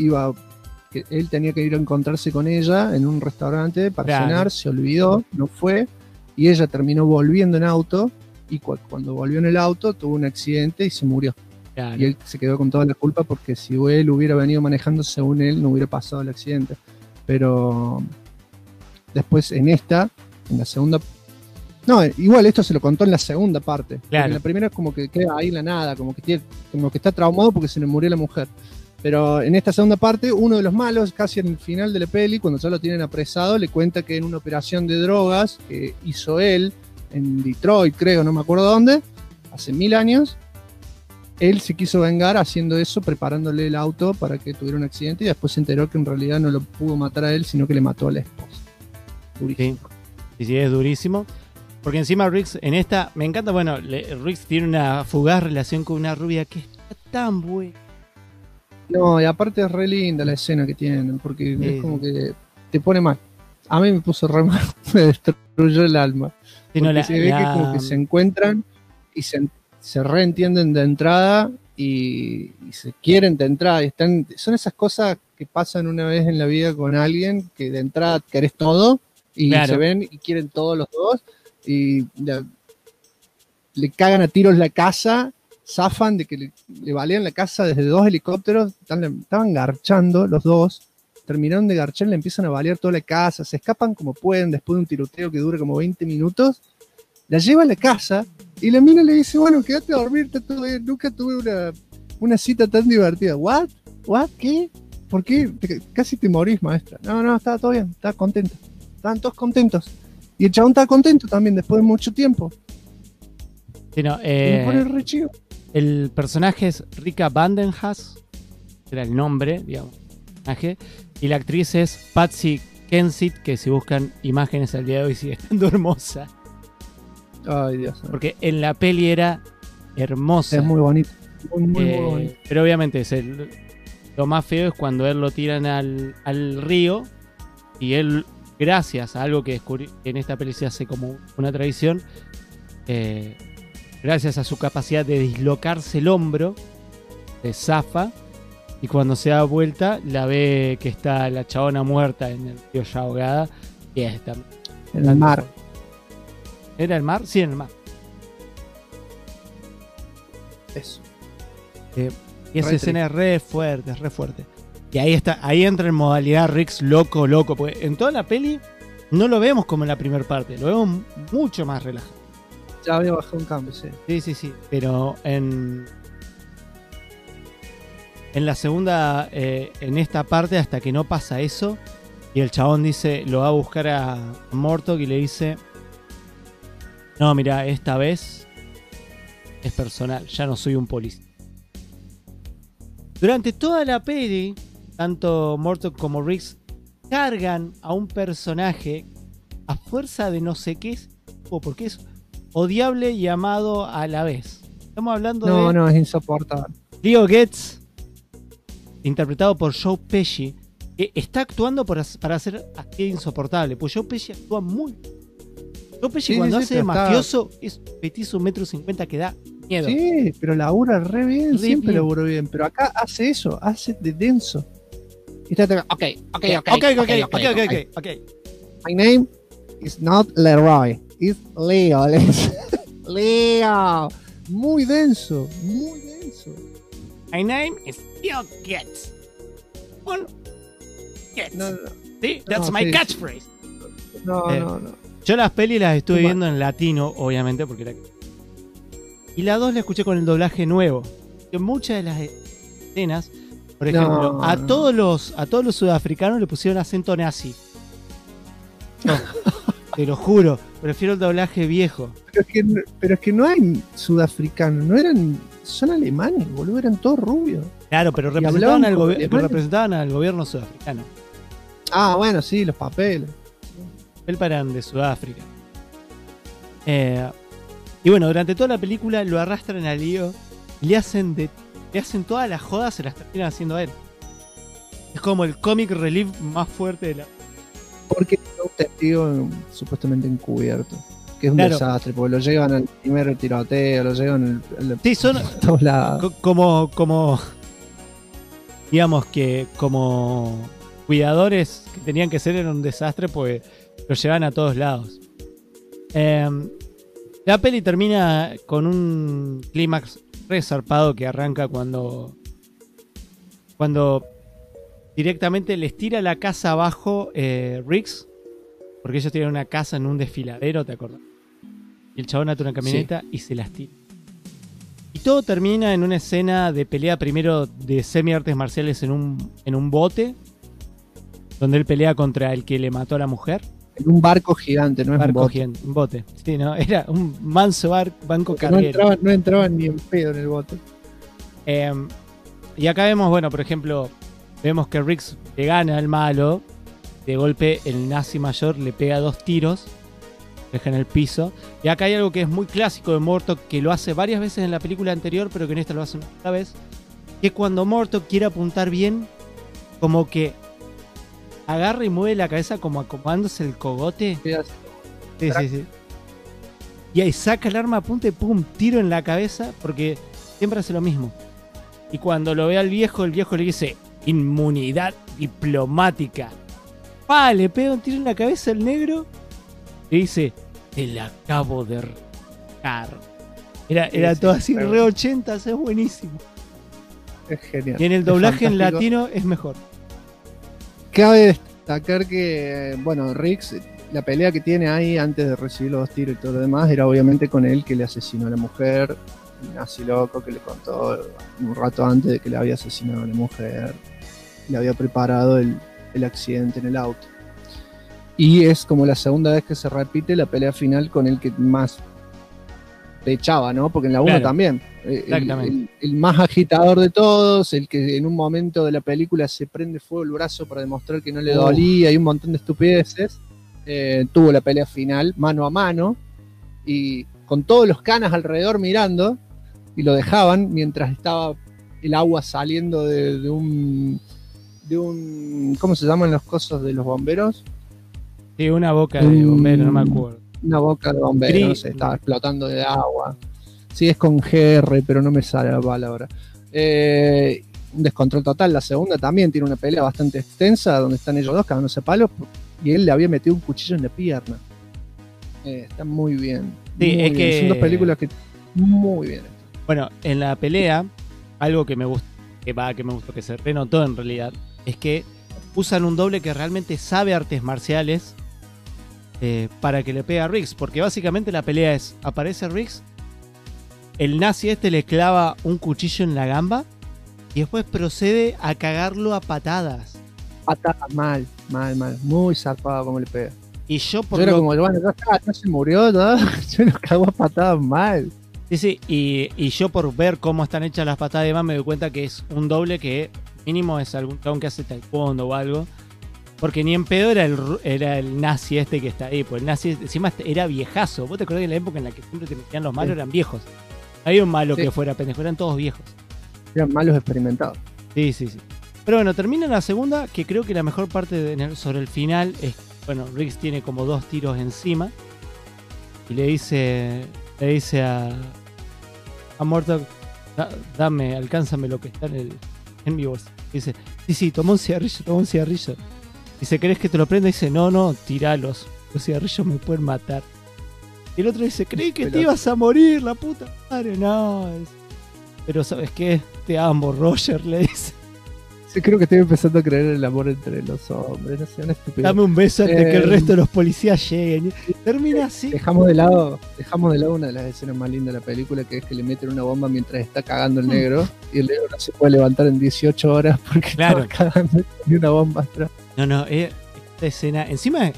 S1: él tenía que ir a encontrarse con ella en un restaurante para cenar, se olvidó, no fue, y ella terminó volviendo en auto, y cuando volvió en el auto tuvo un accidente y se murió. Claro. Y él se quedó con toda la culpa, porque si él hubiera venido manejando según él, no hubiera pasado el accidente. Pero después en la segunda... No, igual esto se lo contó en la segunda parte. Claro. En la primera es como que queda ahí en la nada, como que está traumado porque se le murió la mujer. Pero en esta segunda parte, uno de los malos, casi en el final de la peli, cuando ya lo tienen apresado, le cuenta que en una operación de drogas que hizo él en Detroit, creo, no me acuerdo dónde, hace 1000 años, él se quiso vengar haciendo eso, preparándole el auto para que tuviera un accidente, y después se enteró que en realidad no lo pudo matar a él, sino que le mató a la esposa. Durísimo.
S2: Sí, es durísimo. Porque encima Riggs, en esta, me encanta, bueno, Riggs tiene una fugaz relación con una rubia que está tan buena.
S1: No, y aparte es re linda la escena que tienen, porque es como que te pone mal. A mí me puso re mal, me destruyó el alma. Sí, no, se ve que como que se encuentran y se reentienden de entrada y se quieren de entrada. Y son esas cosas que pasan una vez en la vida con alguien, que de entrada querés todo y se ven y quieren todos los dos y le cagan a tiros la casa. Zafan de que le balean la casa desde 2 helicópteros, estaban garchando los dos, terminaron de garchar, le empiezan a balear toda la casa, se escapan como pueden después de un tiroteo que dura como 20 minutos, la lleva a la casa y la mina le dice: bueno, quédate a dormir, está todo bien, nunca tuve una cita tan divertida. ¿What? ¿Qué? ¿Por qué? Casi te morís, maestra. No, estaba todo bien, estaba contenta, estaban todos contentos, y el chabón estaba contento también después de mucho tiempo.
S2: Sí, no,
S1: me pone re chido.
S2: El personaje es Rika Vandenhuis, era el nombre, digamos, y la actriz es Patsy Kensit, que si buscan imágenes al día de hoy sigue estando hermosa.
S1: Ay, Dios.
S2: Porque en la peli era hermosa.
S1: Es muy bonito. Muy bonito.
S2: Pero obviamente lo más feo es cuando él lo tiran al río, y él, gracias a algo que descubrí que en esta peli se hace como una tradición, gracias a su capacidad de dislocarse el hombro, se zafa, y cuando se da vuelta la ve que está la chabona muerta en el río ya ahogada, y está
S1: en el mar.
S2: ¿Era el mar? Sí, en el mar.
S1: Eso.
S2: Y esa
S1: Re
S2: escena es re fuerte, es re fuerte. Y ahí entra en modalidad Riggs loco, porque en toda la peli no lo vemos como en la primera parte, lo vemos mucho más relajado.
S1: Ya había bajado un cambio, sí.
S2: Sí, pero en la segunda, en esta parte, hasta que no pasa eso, y el chabón dice, lo va a buscar a Mortok y le dice, no, mira, esta vez es personal, ya no soy un policía. Durante toda la peli, tanto Mortok como Riggs cargan a un personaje a fuerza de no sé qué es, o porque es odiable y amado a la vez. Estamos hablando de...
S1: No, es insoportable.
S2: Leo Getz, interpretado por Joe Pesci, que está actuando para hacer así insoportable. Pues Joe Pesci actúa muy... Joe Pesci cuando hace de mafioso es petizo 1,50 m que da miedo.
S1: Sí, pero labura re bien,
S2: Re
S1: siempre
S2: bien.
S1: laburó bien. Pero acá hace eso, hace de denso. Y está
S8: Ok.
S1: My name is not Leroy, it's Leo. Leo. Muy denso, muy denso.
S8: My name is Leo Getz. Getz.
S1: No,
S8: See, that's
S1: no,
S8: my
S1: sí,
S8: catchphrase.
S1: no.
S2: Yo las pelis las estuve
S1: Qué
S2: viendo en latino, obviamente, porque era... Y la 2 la escuché con el doblaje nuevo. Que muchas de las escenas, por ejemplo,
S1: No,
S2: a
S1: no.
S2: todos los sudafricanos le pusieron acento nazi. No, te lo juro, prefiero el doblaje viejo.
S1: Pero es que no hay sudafricanos, no eran, son alemanes, boludo, eran todos rubios.
S2: Claro, pero
S1: hablaban como
S2: representaban al gobierno sudafricano.
S1: Ah, bueno, sí, los papeles.
S2: El eran de Sudáfrica. Y bueno, durante toda la película lo arrastran a Leo, le hacen todas las jodas, se las terminan haciendo a él. Es como el comic relief más fuerte de la...
S1: Porque es un testigo supuestamente encubierto. Que es un
S2: Claro.
S1: desastre, porque lo llevan al primer tiroteo, lo llevan
S2: Sí, son
S1: a todos lados.
S2: como digamos que como cuidadores que tenían que ser era un desastre, pues los llevan a todos lados. La peli termina con un clímax resarpado que arranca cuando directamente les tira la casa abajo Riggs, porque ellos tienen una casa en un desfiladero, ¿te acordás? Y el chabón ata una camioneta y se las tira. Y todo termina en una escena de pelea primero de semi-artes marciales en un bote, donde él pelea contra el que le mató a la mujer.
S1: En un barco gigante, no es un bote.
S2: Gigante, un bote. Sí, ¿no? Era un manso banco
S1: No
S2: carguero.
S1: entraban ni en pedo en el bote.
S2: Y acá vemos, bueno, por ejemplo, vemos que Riggs le gana al malo. De golpe el nazi mayor le pega 2 tiros, deja en el piso. Y acá hay algo que es muy clásico de Mortok, que lo hace varias veces en la película anterior, pero que en esta lo hace una vez. Que cuando Mortok quiere apuntar bien, como que agarra y mueve la cabeza como acomodándose el cogote. Sí. Y ahí saca el arma, apunta y pum, tiro en la cabeza, porque siempre hace lo mismo. Y cuando lo ve al viejo, el viejo le dice, inmunidad diplomática. ¡Pah! Le pega un tiro en la cabeza al negro y dice, te la acabo de arrancar. Era todo así, re 80, es buenísimo.
S1: Es genial.
S2: Y en el doblaje en
S1: fantástico.
S2: latino es mejor.
S1: Cabe destacar que, bueno, Riggs, la pelea que tiene ahí antes de recibir los 2 tiros y todo lo demás, era obviamente con él que le asesinó a la mujer, el nazi loco que le contó un rato antes de que le había asesinado a la mujer, le había preparado el accidente en el auto. Y es como la segunda vez que se repite la pelea final con el que más le echaba, ¿no? Porque en la 1
S2: Claro.
S1: también. El más agitador de todos, el que en un momento de la película se prende fuego el brazo para demostrar que no le dolía y un montón de estupideces. Tuvo la pelea final mano a mano y con todos los canas alrededor mirando y lo dejaban mientras estaba el agua saliendo de un ¿cómo se llaman los cosos de los bomberos?
S2: Sí, una boca de bombero, no me acuerdo.
S1: Una boca de bombero, no sé, estaba explotando de agua. Sí, es con GR, pero no me sale la palabra. Un descontrol total. La segunda también tiene una pelea bastante extensa donde están ellos dos cagándose a palos y él le había metido un cuchillo en la pierna. Está muy bien.
S2: Sí,
S1: muy
S2: es
S1: bien.
S2: que-
S1: Son dos películas que muy bien.
S2: Bueno, en la pelea, algo que me gusta, que me gustó, que se renotó en realidad, es que usan un doble que realmente sabe artes marciales para que le pegue a Riggs. Porque básicamente la pelea es, aparece Riggs, el nazi este le clava un cuchillo en la gamba y después procede a cagarlo a patadas.
S1: Patada mal. Muy zarpado como le pega.
S2: Y yo por
S1: Yo era
S2: lo...
S1: como, bueno, ya se murió, ¿no? Yo lo cago a patadas mal.
S2: Sí, y yo por ver cómo están hechas las patadas y demás me doy cuenta que es un doble que mínimo es algún chabón que hace taekwondo o algo. Porque ni en pedo era el nazi este que está ahí. Pues el nazi encima era viejazo. ¿Vos te acordás de la época en la que siempre te metían los malos?
S1: Sí.
S2: Eran viejos. No había un malo
S1: Sí.
S2: que fuera pendejo, eran todos viejos.
S1: Eran malos experimentados.
S2: Sí. Pero bueno, termina la segunda, que creo que la mejor parte sobre el final es, bueno, Riggs tiene como 2 tiros encima y le dice a Mortal, alcánzame lo que está en mi bolsa. Dice, sí, toma un cigarrillo. Dice, ¿querés que te lo prenda? Dice, no, tiralos. Los cigarrillos me pueden matar. Y el otro dice, creí que te ibas a morir, la puta madre. No, pero ¿sabes qué? Te amo, Roger, le dice.
S1: Sí, creo que estoy empezando a creer en el amor entre los hombres. No sé, una estupidez.
S2: Dame un beso antes que el resto de los policías lleguen. Termina así.
S1: Dejamos de lado una de las escenas más lindas de la película, que es que le meten una bomba mientras está cagando el negro, y el negro no se puede levantar en 18 horas porque
S2: Claro.
S1: estaba cagando y una bomba atrás.
S2: No, esta escena, encima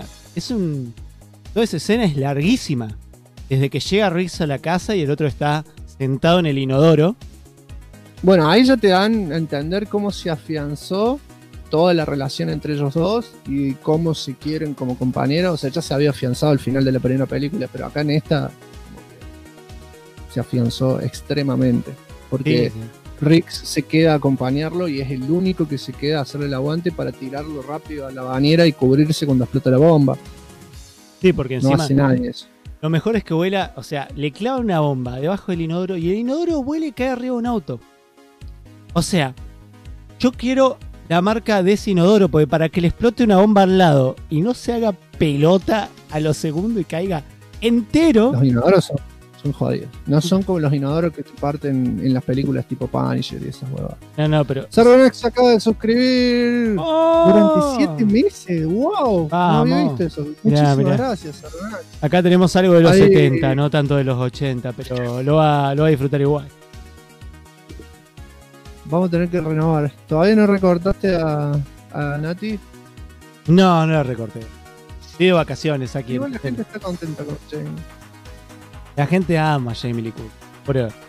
S2: toda esa escena es larguísima. Desde que llega Riggs a la casa y el otro está sentado en el inodoro.
S1: Bueno, ahí ya te dan a entender cómo se afianzó toda la relación entre ellos dos y cómo se quieren como compañeros. O sea, ya se había afianzado al final de la primera película, pero acá en esta como que se afianzó extremadamente. Porque
S2: Sí.
S1: Riggs se queda a acompañarlo y es el único que se queda a hacerle el aguante para tirarlo rápido a la bañera y cubrirse cuando explota la bomba.
S2: Sí, porque
S1: No
S2: encima
S1: hace nadie eso.
S2: lo mejor es que vuela, o sea, le clava una bomba debajo del inodoro y el inodoro vuela y cae arriba de un auto. O sea, yo quiero la marca de ese inodoro, porque para que le explote una bomba al lado y no se haga pelota a los segundos y caiga entero.
S1: Los inodoros son jodidos. No son como los inodoros que se parten en las películas tipo Punisher y esas huevas.
S2: No, pero...
S1: Sardonex se acaba de suscribir
S2: ¡Oh!
S1: durante 7 meses. ¡Wow! No había
S2: Vamos.
S1: visto eso.
S2: Mirá,
S1: Muchísimas
S2: mirá.
S1: gracias, Sardonex.
S2: Acá tenemos algo de los
S1: Ahí-
S2: 70, no tanto de los 80, pero lo va a disfrutar igual.
S1: Vamos a tener que renovar. ¿Todavía no recortaste a Nati?
S2: No la recorté. Pido vacaciones aquí.
S1: Igual la
S2: en
S1: gente está contenta con Jamie.
S2: La gente ama a Jamie Lee Curtis. Por eso.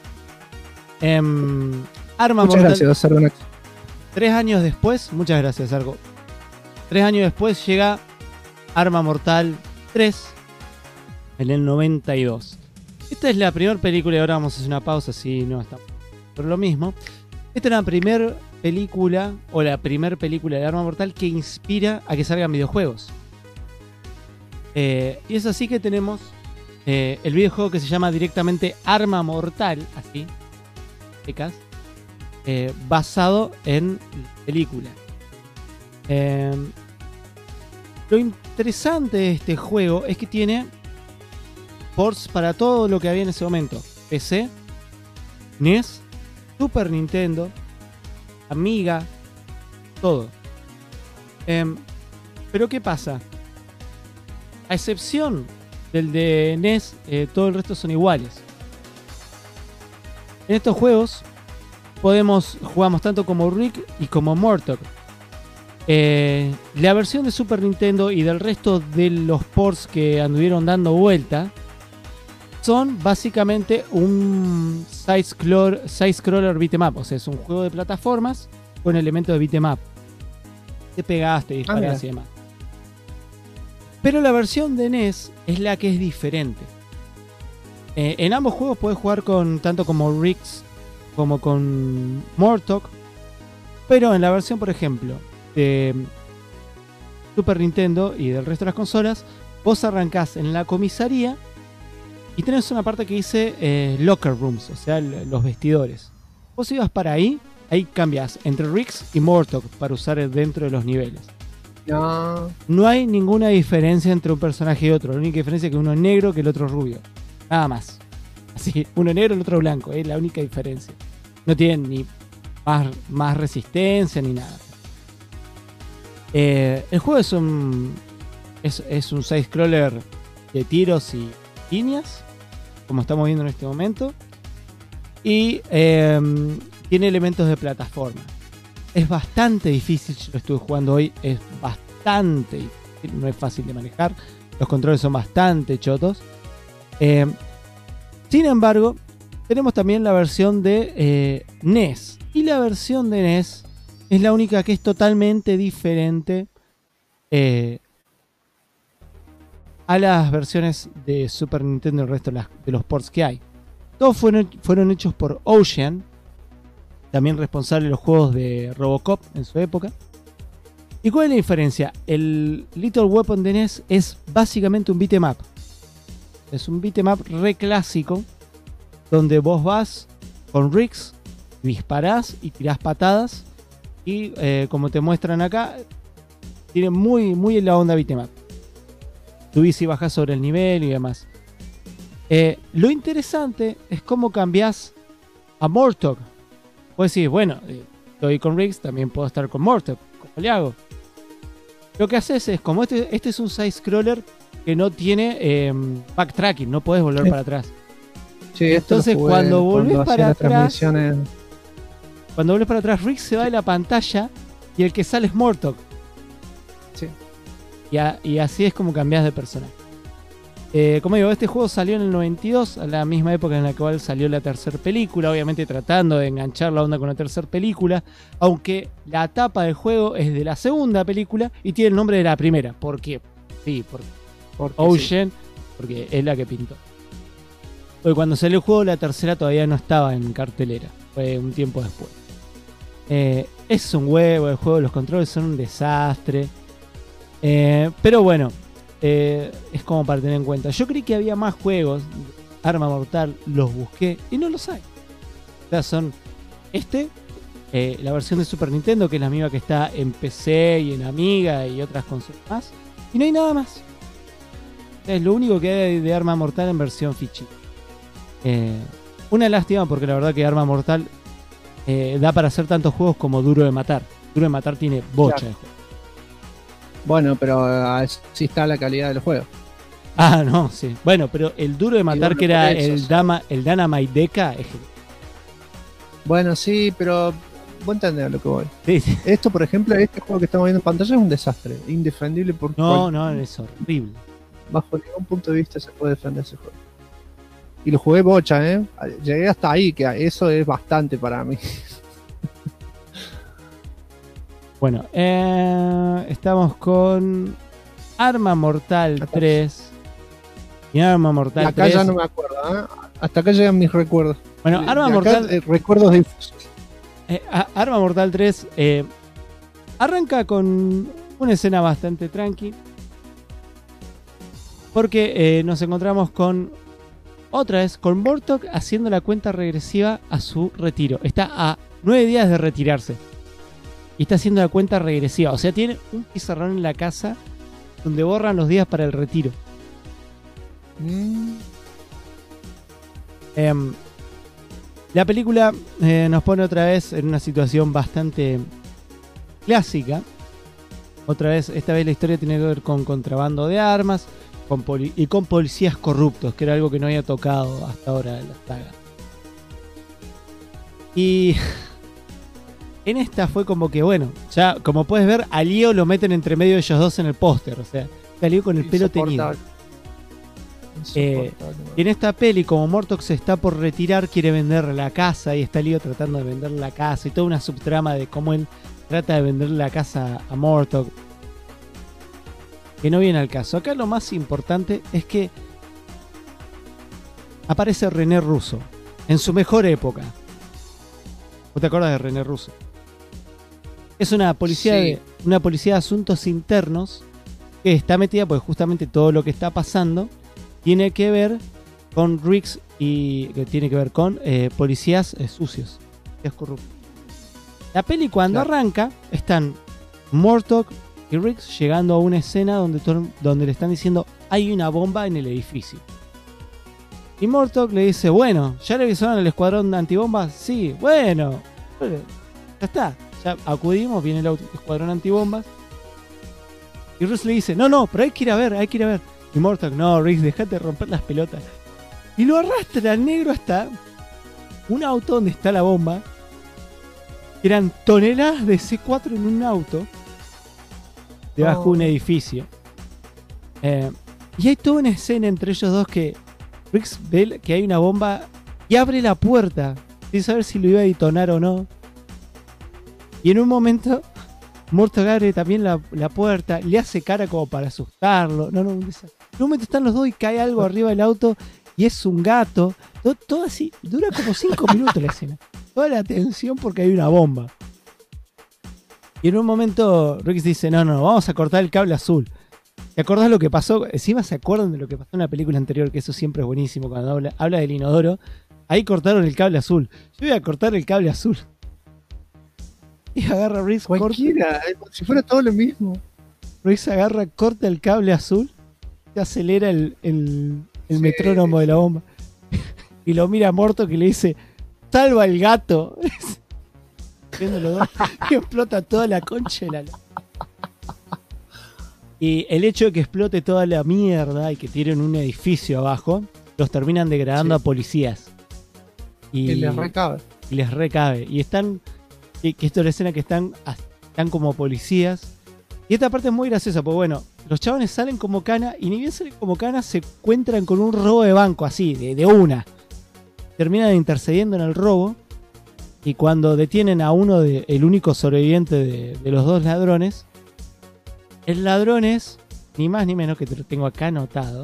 S2: Arma
S1: Muchas
S2: Mortal.
S1: gracias, Sardonex.
S2: 3 años después, muchas gracias, Argo. 3 años después llega Arma Mortal 3 en el 92. Esta es la primera película y ahora vamos a hacer una pausa, si no está por lo mismo. Esta es la primera película o la primera película de Arma Mortal que inspira a que salgan videojuegos. Y es así que tenemos el videojuego que se llama directamente Arma Mortal, así, chicas, basado en la película. Lo interesante de este juego es que tiene ports para todo lo que había en ese momento: PC, NES, Super Nintendo, Amiga, todo. Pero ¿qué pasa? A excepción del de NES, todo el resto son iguales. En estos juegos jugamos tanto como Rick y como Mortok. La versión de Super Nintendo y del resto de los ports que anduvieron dando vuelta son básicamente un side-scroller beat'em up. O sea, es un juego de plataformas con elementos de beat'em up. Te pegaste, disparas y demás. Pero la versión de NES es la que es diferente. En ambos juegos puedes jugar tanto como Riggs como con Mortok. Pero en la versión, por ejemplo, de Super Nintendo y del resto de las consolas, vos arrancás en la comisaría y tenés una parte que dice Locker Rooms, o sea, los vestidores. Vos ibas para ahí cambias entre Riggs y Mortok para usar dentro de los niveles.
S1: No.
S2: No hay ninguna diferencia entre un personaje y otro. La única diferencia es que uno es negro que el otro es rubio. Nada más. Así, uno negro y el otro blanco. Es la única diferencia. No tienen ni más resistencia ni nada. El juego es un side-scroller de tiros y líneas, como estamos viendo en este momento. Y tiene elementos de plataforma. Es bastante difícil, yo lo estuve jugando hoy, es bastante difícil, no es fácil de manejar, los controles son bastante chotos. Sin embargo, tenemos también la versión de NES, y la versión de NES es la única que es totalmente diferente a las versiones de Super Nintendo y el resto de los ports que hay. Todos fueron hechos por Ocean, también responsable de los juegos de Robocop en su época. ¿Y cuál es la diferencia? El Little Weapon de NES es básicamente un beat'em up. Es un beat'em up re clásico, donde vos vas con Riggs, disparás y tirás patadas. Y como te muestran acá, tiene muy en la onda beat'em up. Subís y bajás sobre el nivel y demás. Lo interesante es cómo cambiás a Mortog. Puedes decir, bueno, estoy con Riggs, también puedo estar con Mortog. ¿Cómo le hago? Lo que haces es, como este es un side-scroller que no tiene backtracking, no podés volver para atrás.
S1: Sí,
S2: entonces cuando volvés para atrás,
S1: transmisiones...
S2: cuando volvés para atrás, Riggs se va de la pantalla y el que sale es Mortog.
S1: Sí.
S2: Y así es como cambiás de personaje. Como digo, este juego salió en el 92, a la misma época en la cual salió la tercera película, obviamente tratando de enganchar la onda con la tercera película, aunque la tapa del juego es de la segunda película y tiene el nombre de la primera. ¿Por qué? Sí, porque Ocean, sí. Porque es la que pintó. Porque cuando salió el juego, la tercera todavía no estaba en cartelera, fue un tiempo después. Es un huevo el juego, los controles son un desastre, pero bueno, es como para tener en cuenta. Yo creí que había más juegos. Arma Mortal los busqué y no los hay. O sea, son la versión de Super Nintendo, que es la misma que está en PC y en Amiga y otras consolas más, y no hay nada más. Es lo único que hay de Arma Mortal en versión Fichi. Una lástima, porque la verdad que Arma Mortal da para hacer tantos juegos como Duro de Matar. Duro de Matar tiene bocha de juegos.
S1: Bueno, pero sí está la calidad de los juegos.
S2: Ah, no, sí. Bueno, pero el Duro de Matar, que era el Dynamite Deca, es genial.
S1: Bueno, sí, pero vos entendés a lo que voy.
S2: Sí, sí.
S1: Esto, por ejemplo, este juego que estamos viendo en pantalla es un desastre. Indefendible por
S2: No, es horrible.
S1: Bajo ningún punto de vista se puede defender ese juego. Y lo jugué bocha, Llegué hasta ahí, que eso es bastante para mí.
S2: Bueno, estamos con Arma Mortal 3. Y Arma Mortal 3.
S1: Acá ya no me acuerdo, Hasta acá llegan mis recuerdos.
S2: Bueno, Arma Mortal.
S1: Recuerdos difusos.
S2: Arma Mortal 3 arranca con una escena bastante tranqui. Porque nos encontramos otra vez con Mortog haciendo la cuenta regresiva a su retiro. Está a 9 días de retirarse. Y está haciendo la cuenta regresiva. O sea, tiene un pizarrón en la casa donde borran los días para el retiro. La película nos pone otra vez en una situación bastante clásica. Otra vez, esta vez la historia tiene que ver con contrabando de armas y con policías corruptos, que era algo que no había tocado hasta ahora en la saga. Y en esta fue como que, bueno, ya como puedes ver, a Leo lo meten entre medio de ellos dos en el póster. O sea, está Leo con el pelo teñido. Y en esta peli, como Mortog se está por retirar, quiere vender la casa y está Leo tratando de vender la casa y toda una subtrama de cómo él trata de vender la casa a Mortog, que no viene al caso. Acá lo más importante es que aparece René Russo en su mejor época. ¿Vos te acuerdas de René Russo? Es una policía, sí, una policía de asuntos internos que está metida porque justamente todo lo que está pasando tiene que ver con Riggs y que tiene que ver con policías sucios, policías corruptos. La peli cuando arranca están Mortog y Riggs llegando a una escena donde le están diciendo hay una bomba en el edificio. Y Murtaugh le dice, bueno, ¿ya le avisaron al escuadrón antibombas? Sí, bueno, ya está, ya acudimos, viene el escuadrón antibombas. Y Riggs le dice, no, pero hay que ir a ver. Y Murtaugh, no, Riggs, dejate de romper las pelotas. Y lo arrastra al negro hasta un auto donde está la bomba. Eran toneladas de C4 en un auto debajo de un edificio. Y hay toda una escena entre ellos dos que Riggs ve que hay una bomba y abre la puerta sin saber si lo iba a detonar o no. Y en un momento Murtaugh abre también la puerta, le hace cara como para asustarlo. En un momento están los dos y cae algo arriba del auto y es un gato. Todo así, dura como 5 minutos la escena. Toda la tensión porque hay una bomba. Y en un momento Riggs dice, no, vamos a cortar el cable azul. ¿Te acordás lo que pasó? Encima se acuerdan de lo que pasó en la película anterior, que eso siempre es buenísimo cuando habla del inodoro. Ahí cortaron el cable azul. Yo voy a cortar el cable azul. Y agarra Riggs.
S1: Cualquiera, como si fuera todo lo mismo.
S2: Riggs agarra, corta el cable azul, se acelera el metrónomo de la bomba. Y lo mira a Murtaugh que le dice, salva al gato. Y explota toda la concha de la... Y el hecho de que explote toda la mierda y que tiren un edificio abajo, los terminan degradando a policías.
S1: Y les recabe.
S2: Y están... que esto es la escena que están como policías. Y esta parte es muy graciosa, porque bueno, los chabones salen como cana y ni bien salen como cana se encuentran con un robo de banco así, de una. Terminan intercediendo en el robo y cuando detienen a uno, el único sobreviviente de los dos ladrones, el ladrón es ni más ni menos, que te lo tengo acá anotado,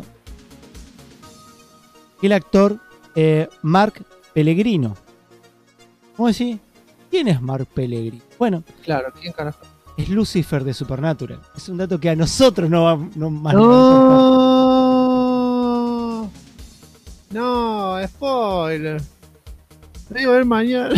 S2: el actor Mark Pellegrino. ¿Cómo decís? ¿Quién es Mark Pellegrino? Bueno,
S1: claro, ¿quién carajo?
S2: Es Lucifer de Supernatural. Es un dato que a nosotros no
S1: spoiler. Lo iba a ver mañana.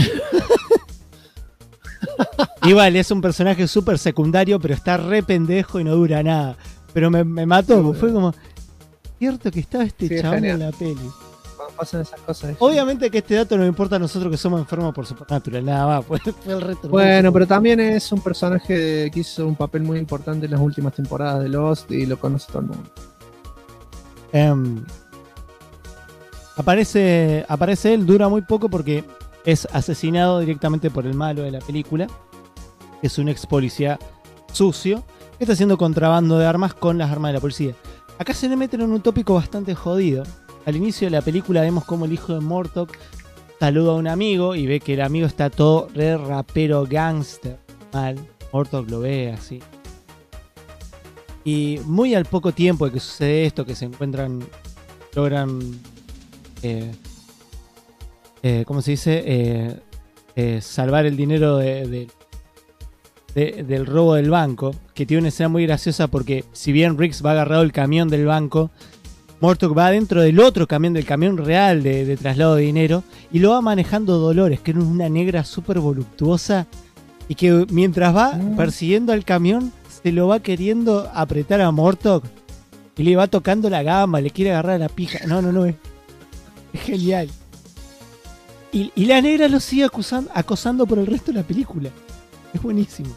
S2: Igual, es un personaje súper secundario, pero está re pendejo y no dura nada. Pero me mató, fue como... Cierto que estaba chabón en la peli.
S1: Pasan esas cosas.
S2: Obviamente que este dato nos importa a nosotros que somos enfermos por Supernatural, nada más. Fue el resto.
S1: Bueno, pero también es un personaje que hizo un papel muy importante en las últimas temporadas de Lost y lo conoce todo el mundo.
S2: Aparece él, dura muy poco porque es asesinado directamente por el malo de la película, que es un ex policía sucio que está haciendo contrabando de armas con las armas de la policía. Acá se le meten en un tópico bastante jodido. Al inicio de la película vemos como el hijo de Murtaugh saluda a un amigo y ve que el amigo está todo re rapero gangster. Mal. Murtaugh lo ve así. Y muy al poco tiempo de que sucede esto, que se encuentran, logran, ¿cómo se dice? Salvar el dinero del robo del banco, que tiene una escena muy graciosa porque si bien Riggs va agarrado el camión del banco, Murtaugh va dentro del otro camión, del camión real de traslado de dinero, y lo va manejando Dolores, que es una negra súper voluptuosa y que mientras va persiguiendo al camión se lo va queriendo apretar a Murtaugh y le va tocando la gamba, le quiere agarrar la pija. No, es genial. Y la negra lo sigue acosando por el resto de la película. Es buenísimo.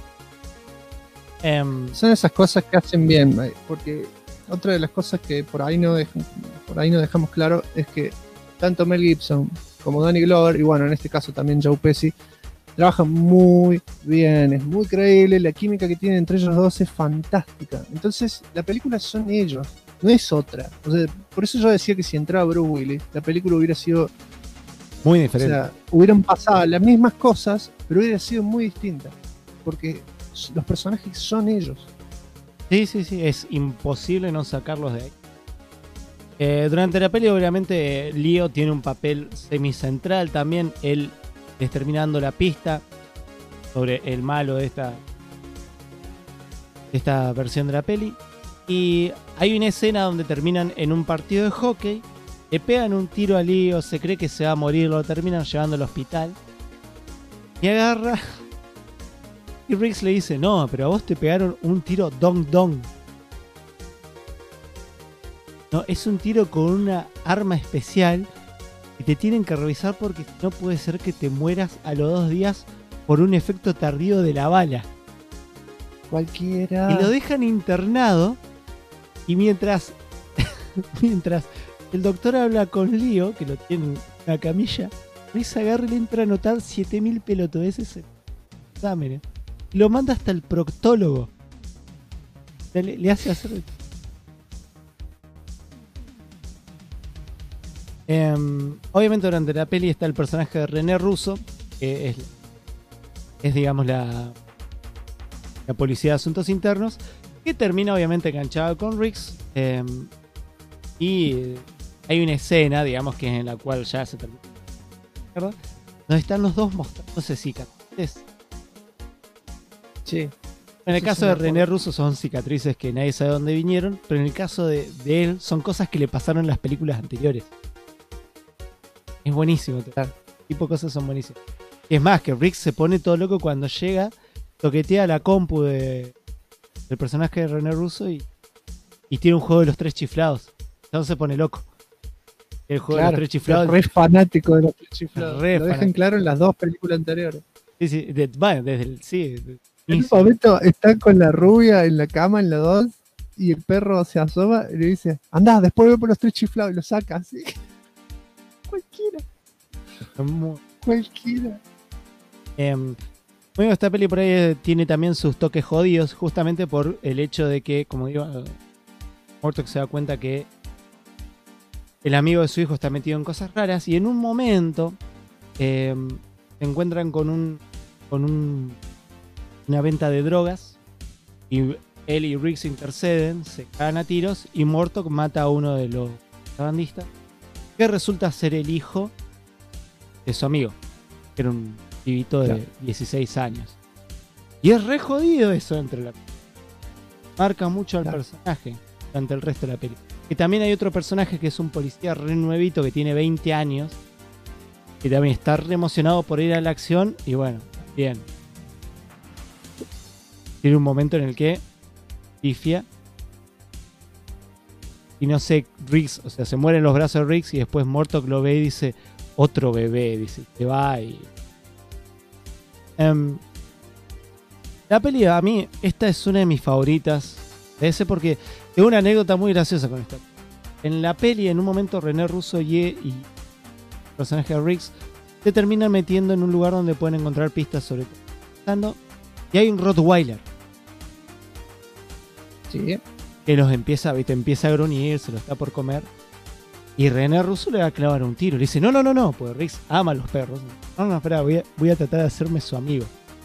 S1: Son esas cosas que hacen bien, porque otra de las cosas que por ahí no dejamos claro es que tanto Mel Gibson como Danny Glover, y bueno, en este caso también Joe Pesci, trabajan muy bien, es muy creíble, la química que tienen entre ellos dos es fantástica. Entonces, la película son ellos, no es otra. O sea, por eso yo decía que si entraba Bruce Willis, la película hubiera sido
S2: muy diferente.
S1: O sea, hubieran pasado las mismas cosas, pero hubiera sido muy distinta, porque los personajes son ellos.
S2: Sí, es imposible no sacarlos de ahí. Durante la peli, obviamente, Leo tiene un papel semicentral también. Él es terminando la pista sobre el malo de esta versión de la peli. Y hay una escena donde terminan en un partido de hockey, le pegan un tiro a Leo, se cree que se va a morir, lo terminan llevando al hospital. Y agarra Y Riggs le dice, no, pero a vos te pegaron un tiro dong dong. No, es un tiro con una arma especial y te tienen que revisar porque no puede ser que te mueras a los 2 días por un efecto tardío de la bala.
S1: Cualquiera.
S2: Y lo dejan internado y mientras el doctor habla con Leo, que lo tiene en una camilla, Riggs agarra y le entra a anotar 7000 pelotudeces en exámenes. Y lo manda hasta el proctólogo. O sea, le hace hacer... obviamente durante la peli está el personaje de René Russo, que es digamos la policía de asuntos internos, que termina obviamente enganchado con Riggs, y hay una escena, digamos, que es en la cual ya se termina, ¿verdad? Donde están los dos mostrándose cicatrices.
S1: Sí.
S2: En el caso de René Russo son cicatrices que nadie sabe dónde vinieron, pero en el caso de él son cosas que le pasaron en las películas anteriores. Es buenísimo. Claro. Tipo de cosas son buenísimas. Y es más, que Riggs se pone todo loco cuando llega, toquetea la compu del personaje de René Russo y tiene un juego de los 3 chiflados. Entonces se pone loco. El juego de los 3 chiflados.
S1: Es re fanático de los 3 chiflados. Lo dejan
S2: fanático.
S1: claro en las 2 películas anteriores.
S2: Sí, bueno, desde el... Sí,
S1: en un momento está con la rubia en la cama en la 2 y el perro se asoma y le dice, andá, después voy por los 3 chiflados y lo saca así. Cualquiera. Cualquiera.
S2: Bueno, esta peli por ahí tiene también sus toques jodidos, justamente por el hecho de que, como digo, Murdock se da cuenta que el amigo de su hijo está metido en cosas raras y en un momento se encuentran con una venta de drogas y él y Riggs interceden, se cagan a tiros y Murdock mata a uno de los contrabandistas, que resulta ser el hijo de su amigo, que era un pibito de 16 años. Y es re jodido eso entre la... Marca mucho al personaje durante el resto de la peli. Y también hay otro personaje que es un policía re nuevito que tiene 20 años, que también está re emocionado por ir a la acción y bueno, bien. Tiene un momento en el que pifia y no sé, Riggs, o sea, se muere en los brazos de Riggs y después Murdock lo ve y dice, otro bebé, dice, se va y... la peli, a mí, esta es una de mis favoritas. Debe ser porque tengo una anécdota muy graciosa con esta. En la peli, en un momento, René Russo y el personaje de Riggs se terminan metiendo en un lugar donde pueden encontrar pistas sobre todo. Y hay un Rottweiler.
S1: Sí.
S2: Que los empieza a gruñir, se lo está por comer. Y René Russo le va a clavar un tiro. Le dice, no, porque Riggs ama a los perros. No, espera, voy a tratar de hacerme su amigo.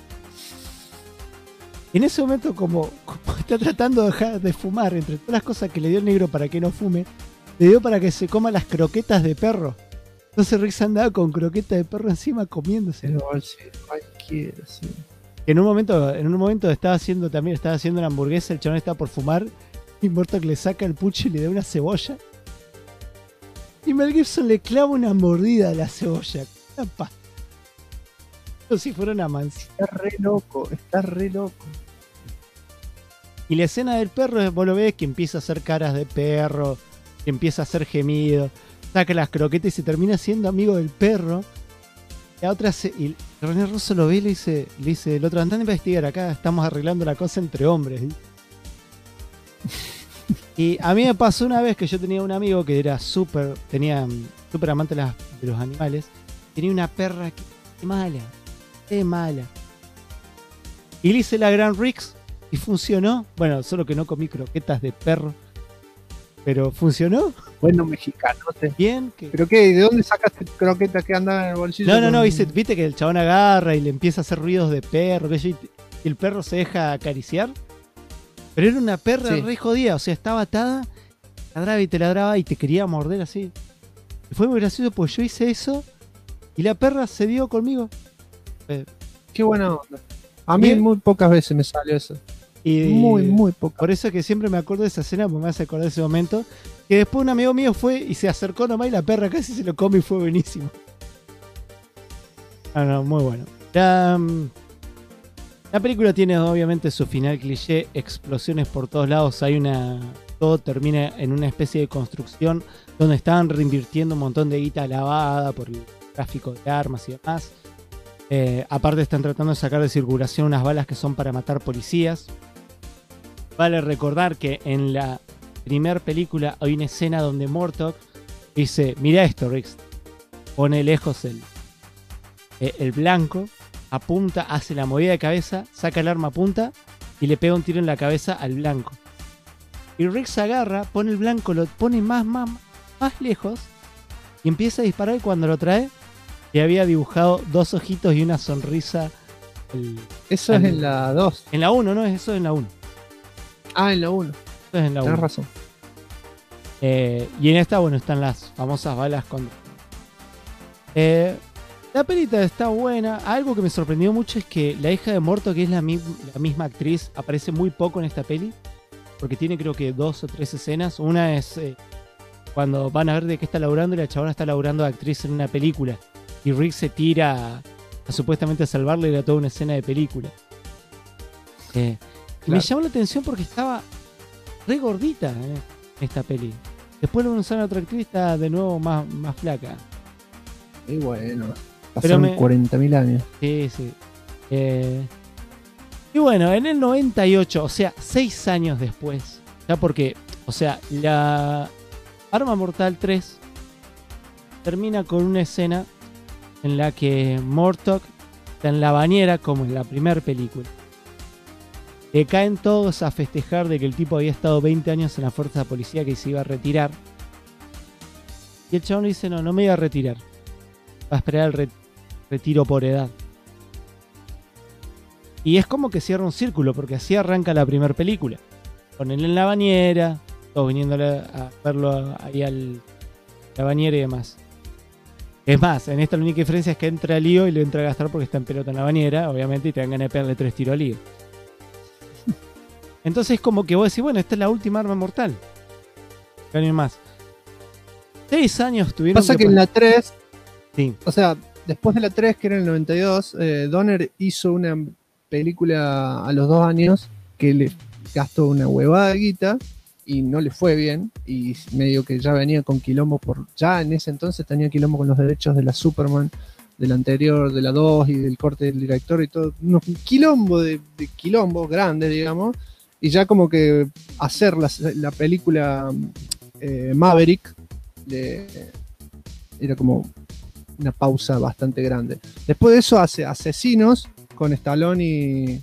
S2: En ese momento, como está tratando de dejar de fumar, entre todas las cosas que le dio el negro para que no fume, le dio para que se coma las croquetas de perro. Entonces Riggs andaba con croquetas de perro encima comiéndose.
S1: Cualquiera, sí.
S2: En un momento estaba haciendo una hamburguesa, el chabón estaba por fumar y Murdock le saca el pucho y le da una cebolla. Y Mel Gibson le clava una mordida a la cebolla. Una pasta. Como si fuera una mansión.
S1: Está re loco.
S2: Y la escena del perro, vos lo ves que empieza a hacer caras de perro, que empieza a hacer gemidos, saca las croquetas y se termina siendo amigo del perro. La otra y René Russo lo ve y le dice, el otro, andá a investigar acá, estamos arreglando la cosa entre hombres. Y a mí me pasó una vez que yo tenía un amigo que era súper amante de los animales. Tenía una perra que mala. Y le hice la Gran Riggs y funcionó. Bueno, solo que no comí croquetas de perro. Pero funcionó.
S1: Bueno, mexicanote.
S2: Bien.
S1: ¿Pero qué? ¿De dónde sacaste croquetas que andan en el bolsillo?
S2: No, viste que el chabón agarra y le empieza a hacer ruidos de perro. Y el perro se deja acariciar. Pero era una perra re jodida. O sea, estaba atada, ladraba y te quería morder así. Y fue muy gracioso porque yo hice eso y la perra se dio conmigo.
S1: Qué buena onda. A mí muy pocas veces me salió eso.
S2: Y
S1: muy pocas.
S2: Por eso que siempre me acuerdo de esa escena, porque me hace acordar de ese momento. Que después un amigo mío fue y se acercó nomás y la perra casi se lo come y fue buenísimo. No, muy bueno. La La película tiene obviamente su final cliché, explosiones por todos lados, todo termina en una especie de construcción donde estaban reinvirtiendo un montón de guita lavada por el tráfico de armas y demás. Aparte están tratando de sacar de circulación unas balas que son para matar policías. Vale recordar que en la primer película hay una escena donde Murtaugh dice, mira esto, Riggs, pone lejos el blanco, apunta, hace la movida de cabeza, saca el arma, apunta y le pega un tiro en la cabeza al blanco. Y Riggs agarra, pone el blanco, lo pone más lejos y empieza a disparar, y cuando lo trae le había dibujado 2 ojitos y una sonrisa.
S1: Eso es en la 2.
S2: En la 1, ¿no? Eso es en la 1.
S1: Ah, en la 1.
S2: Eso es en la 1.
S1: Tienes razón.
S2: Y en esta, bueno, están las famosas balas con... la pelita está buena. Algo que me sorprendió mucho es que la hija de Murtaugh, que es la misma actriz, aparece muy poco en esta peli. Porque tiene creo que 2 o 3 escenas. Una es cuando van a ver de qué está laburando, y la chabona está laburando de actriz en una película. Y Rick se tira a supuestamente salvarle, y era toda una escena de película.
S1: Claro.
S2: Me llamó la atención porque estaba re gordita en esta peli. Después lo usaron a otra actriz, está de nuevo más flaca.
S1: Y bueno, pasaron 40.000 años.
S2: Sí. Y bueno, en el 98, o sea, 6 años después, ya porque, o sea, la Arma Mortal 3 termina con una escena en la que Murtaugh está en la bañera, como en la primera película. Le caen todos a festejar de que el tipo había estado 20 años en la fuerza de policía, que se iba a retirar. Y el chabón le dice, no me voy a retirar. Va a esperar el retiro por edad. Y es como que cierra un círculo, porque así arranca la primera película. Con él en la bañera, todos viniendo a verlo ahí a la bañera y demás. Es más, en esta la única diferencia es que entra a Lío y le entra a gastar porque está en pelota en la bañera, obviamente, y te dan ganas de pegarle 3 tiros a Lío. Entonces como que vos decís, bueno, esta es la última arma mortal. No hay más. 6 años tuvieron.
S1: Pasa que en la 3,
S2: sí.
S1: O sea, después de la 3, que era en el 92, Donner hizo una película a los 2 años que le gastó una huevada de guita y no le fue bien, y medio que ya venía con quilombo ya en ese entonces tenía quilombo con los derechos de la Superman, de la anterior, de la 2 y del corte del director y todo, unos quilombo de quilombos grandes, digamos, y ya como que hacer la película Maverick era como una pausa bastante grande. Después de eso hace Asesinos con Stallone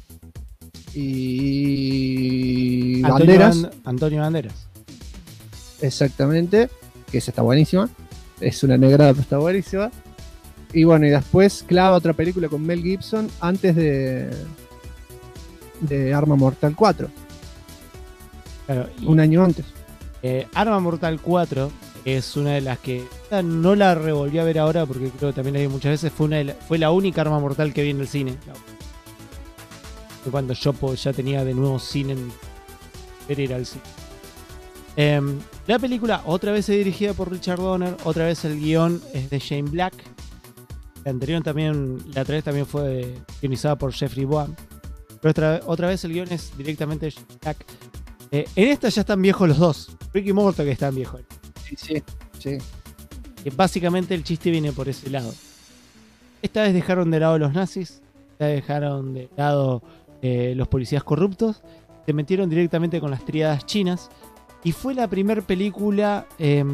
S1: y Banderas.
S2: Antonio Banderas.
S1: Exactamente, que esa está buenísima. Es una negrada, pero está buenísima. Y bueno, y después clava otra película con Mel Gibson antes de Arma Mortal 4.
S2: Claro,
S1: un año antes.
S2: Arma Mortal 4 es una de las que no la revolví a ver ahora, porque creo que también la vi muchas veces. Fue la única Arma Mortal que vi en el cine. Fue cuando yo ya tenía de nuevo cine en ir al cine. La película otra vez es dirigida por Richard Donner, otra vez el guión es de Shane Black. La anterior también, la otra vez también fue guionizada por Jeffrey Boam. Pero otra vez el guión es directamente de Shane Black. En esta ya están viejos los dos. Rick y Murtaugh que están viejos.
S1: Sí.
S2: Que básicamente el chiste viene por ese lado. Esta vez dejaron de lado los nazis. Esta vez dejaron de lado los policías corruptos. Se metieron directamente con las tríadas chinas. Y fue la primera película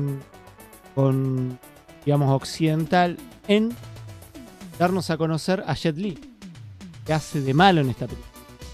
S2: con, digamos, occidental en darnos a conocer a Jet Li, que hace de malo en esta película.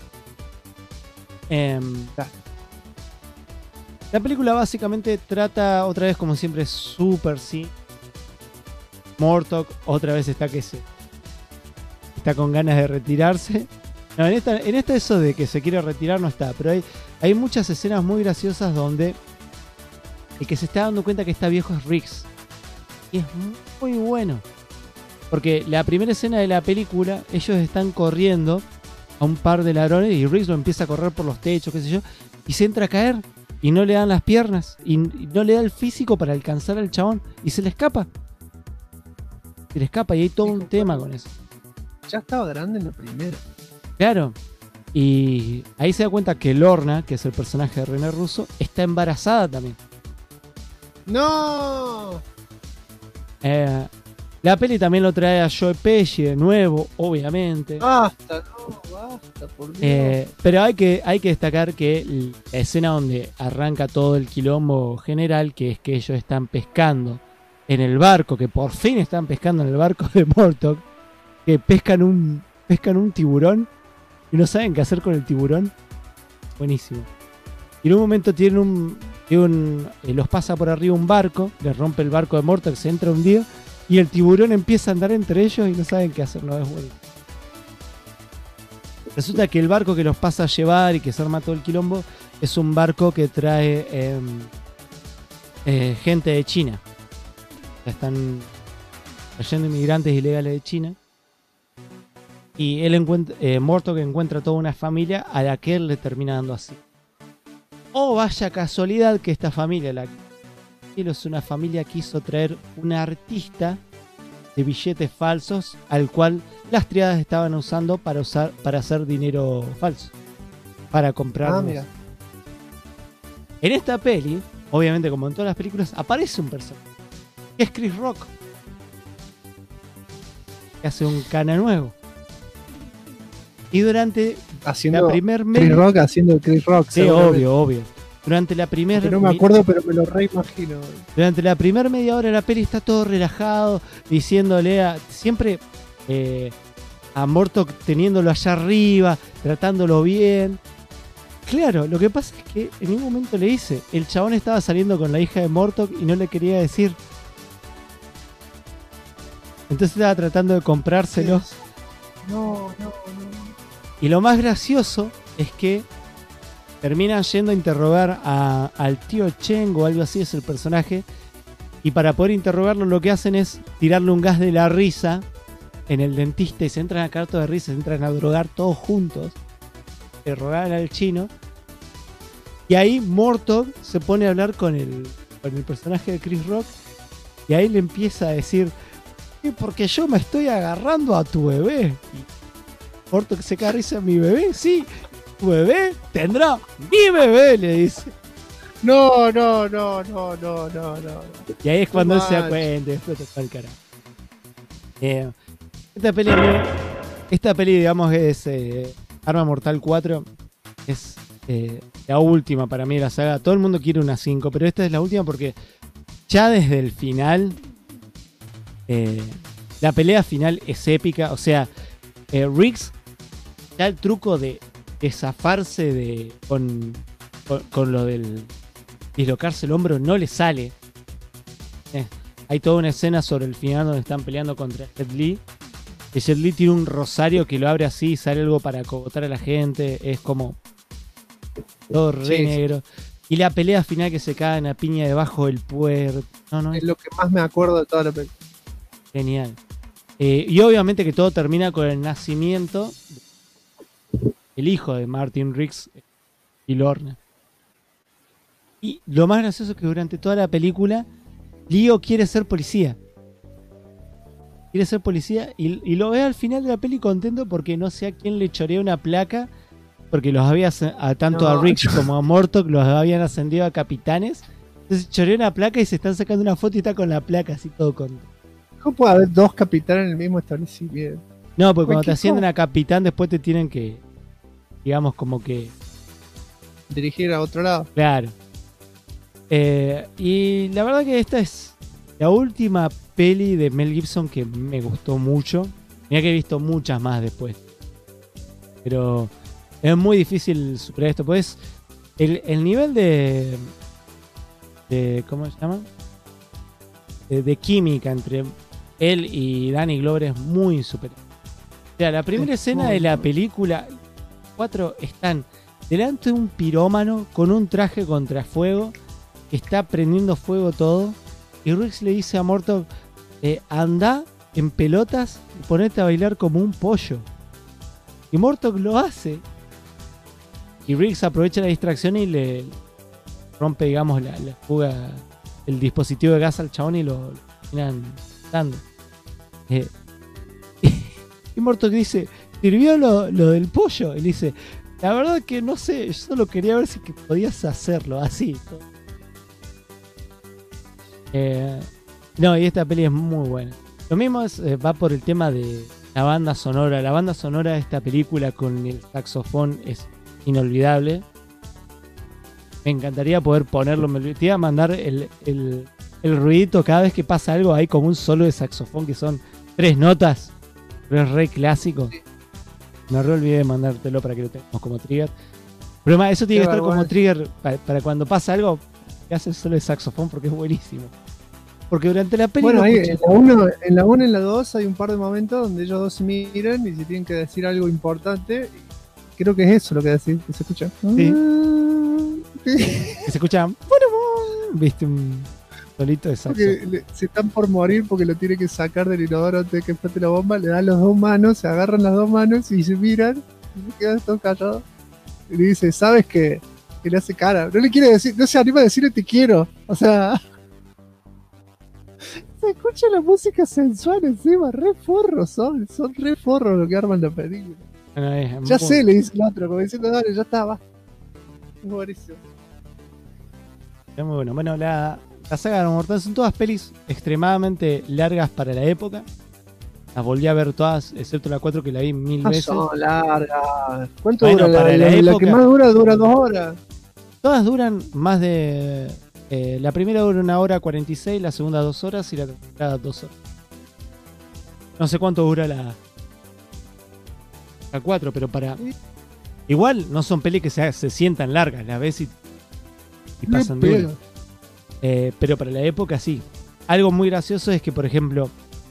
S2: La película básicamente trata, otra vez como siempre, super sí. Murtaugh otra vez está con ganas de retirarse. No, en esta eso de que se quiere retirar no está, pero hay muchas escenas muy graciosas donde el que se está dando cuenta que está viejo es Riggs. Y es muy bueno. Porque la primera escena de la película, ellos están corriendo a un par de ladrones y Riggs lo empieza a correr por los techos, qué sé yo, y se entra a caer y no le dan las piernas y no le da el físico para alcanzar al chabón y se le escapa. Y hay todo un tema con eso.
S1: Ya estaba grande en la primera.
S2: Claro, Y ahí se da cuenta que Lorna, que es el personaje de René Russo, está embarazada también.
S1: ¡No!
S2: La peli también lo trae a Joe Pesci de nuevo, obviamente.
S1: Basta, por Dios.
S2: Pero hay que destacar que la escena donde arranca todo el quilombo general, que es que ellos están pescando en el barco, que por fin están pescando en el barco de Mortok, que pescan un tiburón y no saben qué hacer con el tiburón. Buenísimo. Y en un momento los pasa por arriba un barco, les rompe el barco de Mortok, se entra hundido y el tiburón empieza a andar entre ellos y no saben qué hacer. No es bueno. Resulta que el barco que los pasa a llevar y que se arma todo el quilombo es un barco que trae gente de China. O sea, están trayendo inmigrantes ilegales de China. Y Mortok encuentra toda una familia a la que él le termina dando así. Oh, vaya casualidad que esta familia, la que es una familia que quiso traer un artista de billetes falsos al cual las triadas estaban usando para hacer dinero falso. Para comprar.
S1: Mira.
S2: En esta peli, obviamente como en todas las películas, aparece un personaje. Que es Chris Rock. Que hace un cana nuevo. Y durante la primer media...
S1: Chris Rock haciendo Chris Rock.
S2: Sí, obvio. Durante la primera...
S1: No me acuerdo, pero me lo reimagino.
S2: Durante la primera media hora de la peli está todo relajado, diciéndole siempre a Mortok teniéndolo allá arriba, tratándolo bien. Claro, lo que pasa es que en un momento le dice, el chabón estaba saliendo con la hija de Mortok y no le quería decir. Entonces estaba tratando de comprárselo.
S1: No.
S2: Y lo más gracioso es que terminan yendo a interrogar al tío Cheng o algo así, es el personaje. Y para poder interrogarlo lo que hacen es tirarle un gas de la risa en el dentista y se entran a cagar todo de risa, se entran a drogar todos juntos. Interrogar al chino. Y ahí Mortok se pone a hablar con el personaje de Chris Rock. Y ahí le empieza a decir, porque yo me estoy agarrando a tu bebé. Y Mortok se caga de risa, ¿mi bebé? Sí. ¿Tu bebé? Tendrá mi bebé, le dice.
S1: No.
S2: Y ahí es cuando él se da cuenta, después te fue al carajo. Esta peli, digamos, es Arma Mortal 4. Es la última para mí de la saga. Todo el mundo quiere una 5, pero esta es la última porque ya desde el final, la pelea final es épica. O sea, Riggs, ya el truco de zafarse con lo del dislocarse el hombro no le sale. Hay toda una escena sobre el final donde están peleando contra Jet Li. Que Jet Li tiene un rosario que lo abre así y sale algo para acogotar a la gente. Es como todo re negro. Y la pelea final que se cae en la piña debajo del puerto. No,
S1: es lo que más me acuerdo de toda la película.
S2: Genial. Y obviamente que todo termina con el nacimiento el hijo de Martin Riggs y Lorna. Y lo más gracioso es que durante toda la película Leo quiere ser policía. Y lo ve al final de la peli contento porque no sé a quién le chorea una placa, porque los había tanto a Riggs como a Mortok los habían ascendido a capitanes. Entonces chorea una placa y se están sacando una foto y está con la placa así todo contento.
S1: ¿Cómo puede haber dos capitanes en el mismo establecimiento?
S2: No, porque cuando te ascienden a capitán después te tienen que, digamos, como que
S1: dirigir a otro lado.
S2: Claro. Y la verdad que esta es la última peli de Mel Gibson que me gustó mucho. Mira que he visto muchas más después. Pero es muy difícil superar esto. Pues el nivel de ¿cómo se llama? De química entre él y Danny Glover es muy superior. O sea, la primera escena de la película 4 están delante de un pirómano con un traje contra fuego que está prendiendo fuego todo. Y Riggs le dice a Mortok, anda en pelotas y ponete a bailar como un pollo. Y Mortok lo hace. Y Riggs aprovecha la distracción y le rompe, digamos, la fuga, el dispositivo de gas al chabón y lo terminan dando. Y Mortok dice, ¿sirvió lo del pollo? Y le dice, La verdad que no sé, yo solo quería ver si que podías hacerlo así. No, y esta peli es muy buena. Lo mismo va por el tema de la banda sonora. La banda sonora de esta película con el saxofón es inolvidable. Me encantaría poder ponerlo. Te iba a mandar el ruidito cada vez que pasa algo. Hay como un solo de saxofón que son 3 notas. Pero es re clásico. Me re olvidé de mandártelo para que lo tengamos como trigger. Pero además, eso tiene que estar como trigger para cuando pasa algo que hace solo de saxofón porque es buenísimo. Porque durante la peli...
S1: Bueno, ahí, en la 1 y en la 2 hay un par de momentos donde ellos dos se miran y se tienen que decir algo importante. Creo que es eso lo que decís, que se escucha.
S2: Sí. Que se escucha... Viste, un solito de saxo.
S1: Se están por morir porque lo tiene que sacar del inodoro antes de que explote la bomba. Le dan las 2 manos, se agarran las 2 manos y se miran. Y se quedan todos callados. Y le dice, ¿sabes qué? Que le hace cara. No le quiere decir, no se anima a decirle te quiero. O sea... Se escucha la música sensual encima, re forros son re forros lo que arman la película. Ya sé, le dice el otro, como diciendo, dale, ya está, va. Es buenísimo.
S2: Es muy bueno. Bueno, la saga de Mortal son todas pelis extremadamente largas para la época. Las volví a ver todas, excepto la 4 que la vi 1000 veces.
S1: Son largas. ¿Cuánto
S2: bueno,
S1: dura
S2: para la época?
S1: La que más dura 2 horas.
S2: Todas duran más de... la primera dura 1 hora 46, la segunda 2 horas y la tercera 2 horas. No sé cuánto dura la 4, pero para... Igual no son pelis que se sientan largas, las ves y pasan duras. Pero para la época sí. Algo muy gracioso es que, por ejemplo,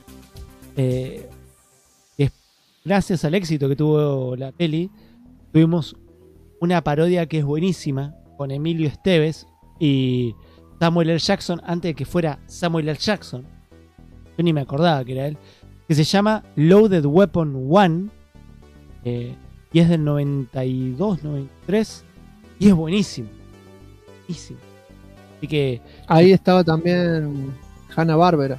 S2: gracias al éxito que tuvo la peli, tuvimos una parodia que es buenísima con Emilio Esteves y Samuel L. Jackson, antes de que fuera Samuel L. Jackson. Yo ni me acordaba que era él. Que se llama Loaded Weapon 1. Y es del 92, 93. Y es buenísimo. Buenísimo. Así que...
S1: Ahí estaba también Hanna-Barbera.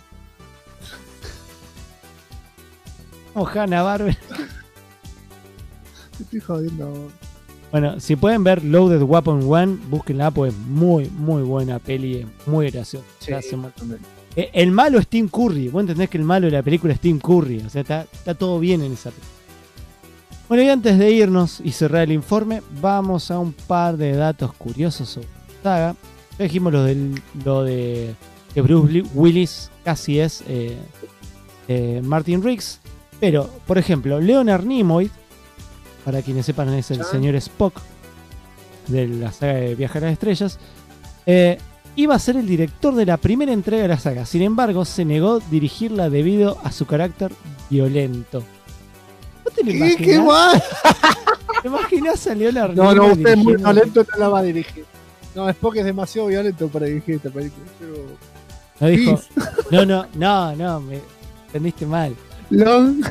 S2: Hanna-Barbera.
S1: Te estoy jodiendo.
S2: Bueno, si pueden ver Loaded Weapon 1, búsquenla, pues muy, muy buena peli, es muy graciosa.
S1: Sí,
S2: el malo es Tim Curry. Vos entendés que el malo de la película es Tim Curry. O sea, está todo bien en esa película. Bueno, y antes de irnos y cerrar el informe, vamos a un par de datos curiosos sobre la saga. Ya dijimos lo de que Bruce Willis casi es Martin Riggs. Pero, por ejemplo, Leonard Nimoy, para quienes sepan, es el señor Spock de la saga de Viaje a las Estrellas, iba a ser el director de la primera entrega de la saga. Sin embargo, se negó a dirigirla debido a su carácter violento. ¿No te lo imaginas?
S1: ¡Qué mal!
S2: ¿Te imaginas a Leonard
S1: No,
S2: Nimoy
S1: usted es muy
S2: dirigiendo?
S1: violento, no la va a dirigir. No, Spock es demasiado violento para dirigir esta película.
S2: No dijo, no, me entendiste mal.
S1: Long.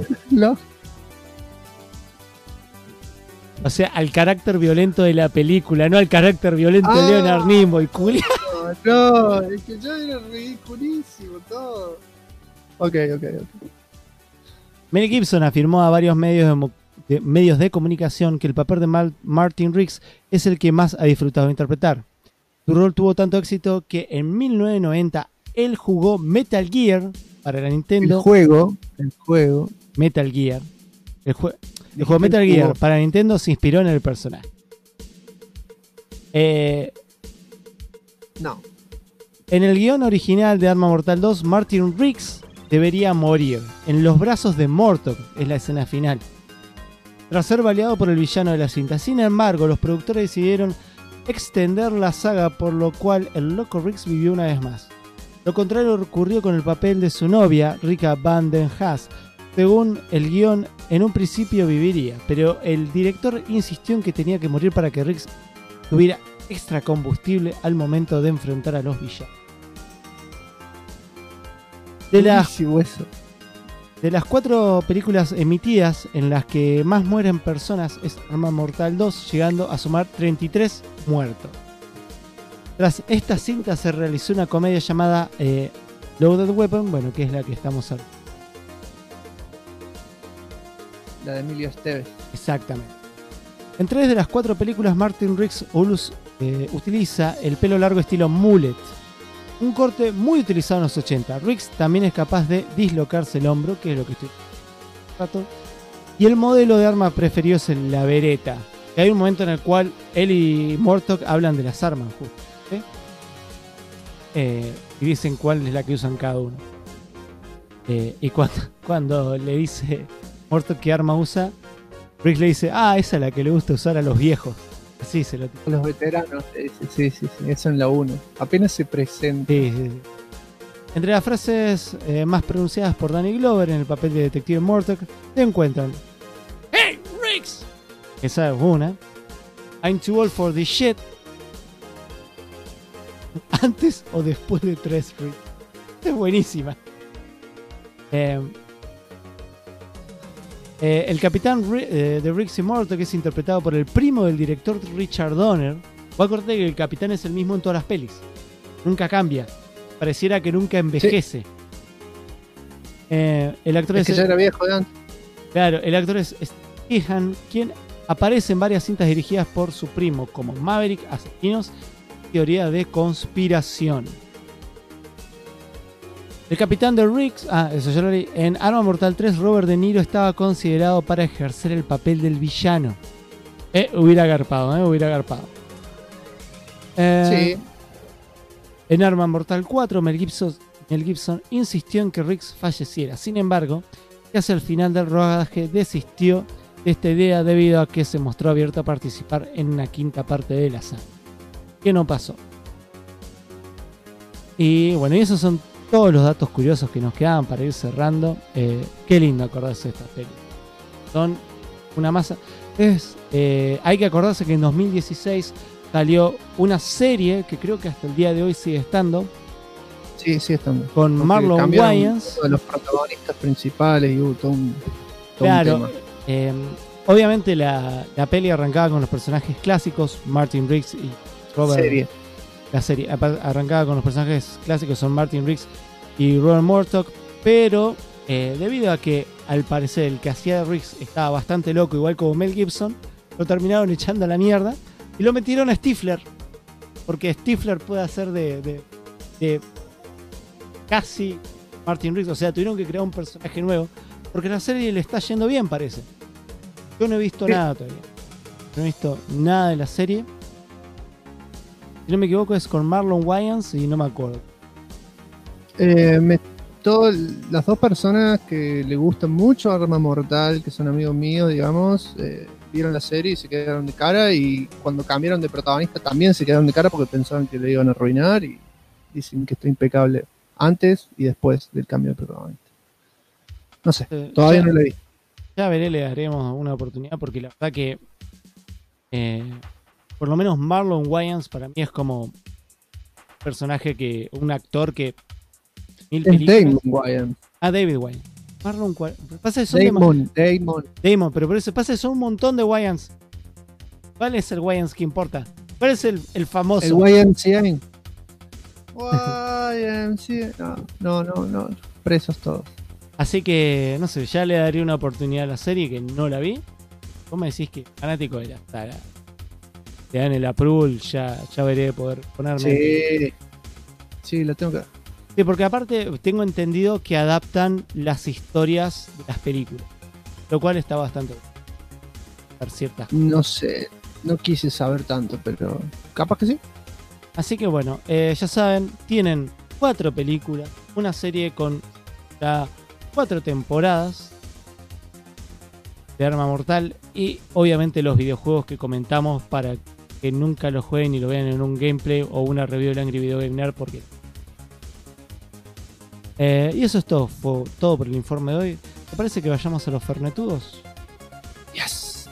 S2: O sea, al carácter violento de la película, no al carácter violento de Leonard Nimoy, culia.
S1: No, es que ya era ridiculísimo todo. Ok.
S2: Mel Gibson afirmó a varios medios de comunicación que el papel de Martin Riggs es el que más ha disfrutado de interpretar. Su rol tuvo tanto éxito que en 1990 él jugó Metal Gear para la Nintendo.
S1: El juego.
S2: Metal Gear. El juego Metal Gear para Nintendo se inspiró en el personaje.
S1: No.
S2: En el guión original de Arma Mortal 2, Martin Riggs debería morir en los brazos de Mortok, es la escena final, tras ser baleado por el villano de la cinta. Sin embargo, los productores decidieron extender la saga, por lo cual el loco Riggs vivió una vez más. Lo contrario ocurrió con el papel de su novia, Rika Van den Haas. Según el guión, en un principio viviría, pero el director insistió en que tenía que morir para que Riggs tuviera extra combustible al momento de enfrentar a los villanos. De las 4 películas emitidas, en las que más mueren personas es Arma Mortal 2, llegando a sumar 33 muertos. Tras esta cinta se realizó una comedia llamada Loaded Weapon, bueno, que es la que estamos hablando.
S1: La de Emilio Esteves.
S2: Exactamente. En 3 de las 4 películas, Martin Riggs utiliza el pelo largo estilo mullet, un corte muy utilizado en los 80. Riggs también es capaz de dislocarse el hombro, que es lo que estoy haciendo. Y el modelo de arma preferido es la Beretta. Y hay un momento en el cual él y Murtaugh hablan de las armas, justo, ¿sí? Y dicen cuál es la que usan cada uno. Y cuando le dice Murtaugh qué arma usa, Riggs le dice, esa es la que le gusta usar a los viejos. Así se lo dice.
S1: A los veteranos, sí, eso en la 1. Apenas se presenta.
S2: Sí. Entre las frases más pronunciadas por Danny Glover en el papel de detective Murtaugh se encuentran:
S7: ¡Hey, Riggs!
S2: Esa es una. I'm too old for this shit. Antes o después de 3 Riggs. Es buenísima. El capitán de Riggs y Murtaugh, que es interpretado por el primo del director Richard Donner. Voy a acordar que el capitán es el mismo en todas las pelis. Nunca cambia. Pareciera que nunca envejece. Sí. El actor
S1: es que ya era viejo de antes.
S2: Claro, el actor es Sheehan, quien aparece en varias cintas dirigidas por su primo, como Maverick, Asesinos, Teoría de Conspiración. El capitán de Riggs, eso ya lo leí. En Arma Mortal 3, Robert De Niro estaba considerado para ejercer el papel del villano. Hubiera agarpado.
S1: Sí.
S2: En Arma Mortal 4, Mel Gibson insistió en que Riggs falleciera. Sin embargo, casi al final del rodaje desistió de esta idea debido a que se mostró abierto a participar en una quinta parte de la saga, que no pasó. Y bueno, y esos son todos los datos curiosos que nos quedaban para ir cerrando. Qué lindo acordarse de estas pelis. Son una masa. Hay que acordarse que en 2016 salió una serie que creo que hasta el día de hoy sigue estando.
S1: Sí, sigue estando.
S2: Con
S1: porque
S2: Marlon Wayans.
S1: De los protagonistas principales y todo un
S2: claro,
S1: tema.
S2: Obviamente la peli arrancaba con los personajes clásicos, Martin Riggs y Robert. La serie arrancaba con los personajes clásicos, son Martin Riggs y Robert Murtaugh, pero debido a que al parecer el que hacía de Riggs estaba bastante loco, igual como Mel Gibson, lo terminaron echando a la mierda y lo metieron a Stifler, porque Stifler puede hacer de casi Martin Riggs, o sea, tuvieron que crear un personaje nuevo, porque la serie le está yendo bien, parece. Yo no he visto nada todavía, no he visto nada de la serie. Si no me equivoco es con Marlon Wayans y no me acuerdo.
S1: Las dos personas que le gustan mucho Arma Mortal, que son amigos míos, digamos, vieron la serie y se quedaron de cara, y cuando cambiaron de protagonista también se quedaron de cara porque pensaban que le iban a arruinar, y dicen que está impecable antes y después del cambio de protagonista. No sé, todavía no lo vi.
S2: Ya veré, le daremos una oportunidad porque la verdad que por lo menos Marlon Wayans para mí es como un personaje un actor que
S1: es Damon Wayans.
S2: David Wayans. Marlon Wayans. Damon, pero por eso pasa, son un montón de Wayans. ¿Cuál es el Wayans que importa? ¿Cuál es el famoso?
S1: El YMCA. No, presos todos.
S2: Así que, no sé, ya le daré una oportunidad a la serie que no la vi. Vos me decís que fanático de la saga. Te dan el approval, ya veré de poder ponerme.
S1: Sí, lo tengo que ver.
S2: Sí, porque aparte tengo entendido que adaptan las historias de las películas, lo cual está bastante ciertas cosas.
S1: No sé, no quise saber tanto, pero capaz que sí.
S2: Así que bueno, ya saben, tienen 4 películas, una serie con 4 temporadas de Arma Mortal y obviamente los videojuegos que comentamos para que nunca lo jueguen y lo vean en un gameplay o una review de Angry Video Game Nerd, porque y eso es todo, fue todo por el informe de hoy. ¿Te parece que vayamos a los fernetudos?
S1: Yes.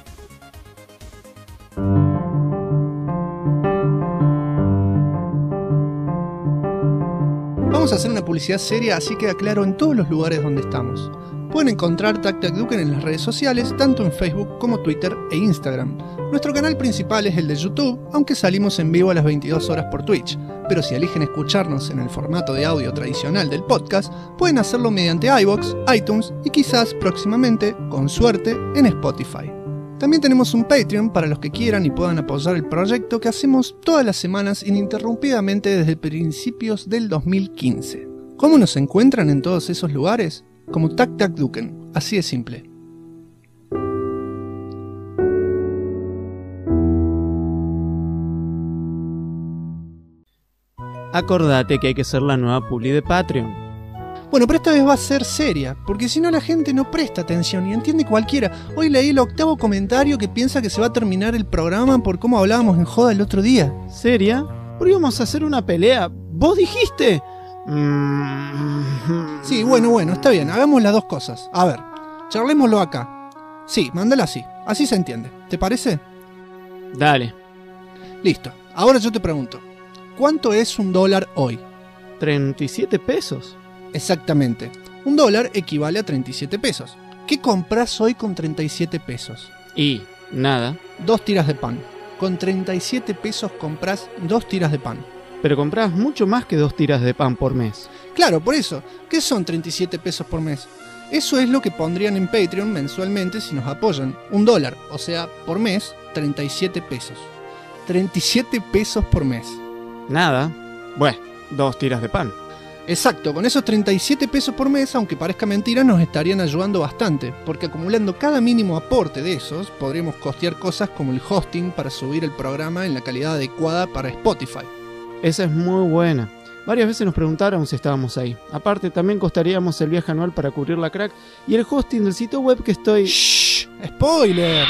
S1: Vamos a hacer una publicidad seria, así queda claro en todos los lugares donde estamos. Pueden encontrar Tac Tac Duken en las redes sociales, tanto en Facebook como Twitter e Instagram. Nuestro canal principal es el de YouTube, aunque salimos en vivo a las 22 horas por Twitch. Pero si eligen escucharnos en el formato de audio tradicional del podcast, pueden hacerlo mediante iVoox, iTunes y quizás próximamente, con suerte, en Spotify. También tenemos un Patreon para los que quieran y puedan apoyar el proyecto que hacemos todas las semanas ininterrumpidamente desde principios del 2015. ¿Cómo nos encuentran en todos esos lugares? Como Tac Tac Duken, así de simple.
S4: Acordate que hay que ser la nueva publi de Patreon.
S1: Bueno, pero esta vez va a ser seria, porque si no la gente no presta atención y entiende cualquiera. Hoy leí el 8º comentario que piensa que se va a terminar el programa por cómo hablábamos en joda el otro día.
S4: ¿Seria? ¿Por qué íbamos a hacer una pelea? ¿Vos dijiste?
S1: Sí, bueno, está bien, hagamos las dos cosas. A ver, charlémoslo acá. Sí, mándala así se entiende. ¿Te parece?
S4: Dale.
S1: Listo, ahora yo te pregunto, ¿cuánto es $1 hoy?
S4: 37 pesos.
S1: Exactamente, $1 equivale a 37 pesos. ¿Qué compras hoy con 37 pesos?
S4: Y nada.
S1: 2 tiras de pan. Con 37 pesos compras 2 tiras de pan.
S4: Pero compras mucho más que 2 tiras de pan por mes.
S1: Claro, por eso. ¿Qué son 37 pesos por mes? Eso es lo que pondrían en Patreon mensualmente si nos apoyan. $1, o sea, por mes, 37 pesos. 37 pesos por mes.
S4: Nada. Bueno, 2 tiras de pan.
S1: Exacto, con esos 37 pesos por mes, aunque parezca mentira, nos estarían ayudando bastante, porque acumulando cada mínimo aporte de esos, podríamos costear cosas como el hosting para subir el programa en la calidad adecuada para Spotify.
S4: Esa es muy buena. Varias veces nos preguntaron si estábamos ahí. Aparte, también costaríamos el viaje anual para cubrir la crack y el hosting del sitio web que estoy...
S1: ¡Shh! ¡Spoiler!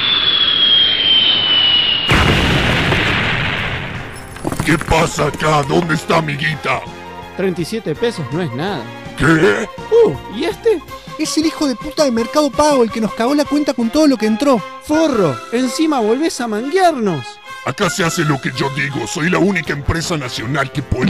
S9: ¿Qué pasa acá? ¿Dónde está mi guita?
S4: 37 pesos no es nada.
S9: ¿Qué?
S4: ¿Y este?
S1: Es el hijo de puta de Mercado Pago el que nos cagó la cuenta con todo lo que entró.
S4: ¡Forro! ¡Encima volvés a manguearnos!
S9: Acá se hace lo que yo digo. Soy la única empresa nacional que puede...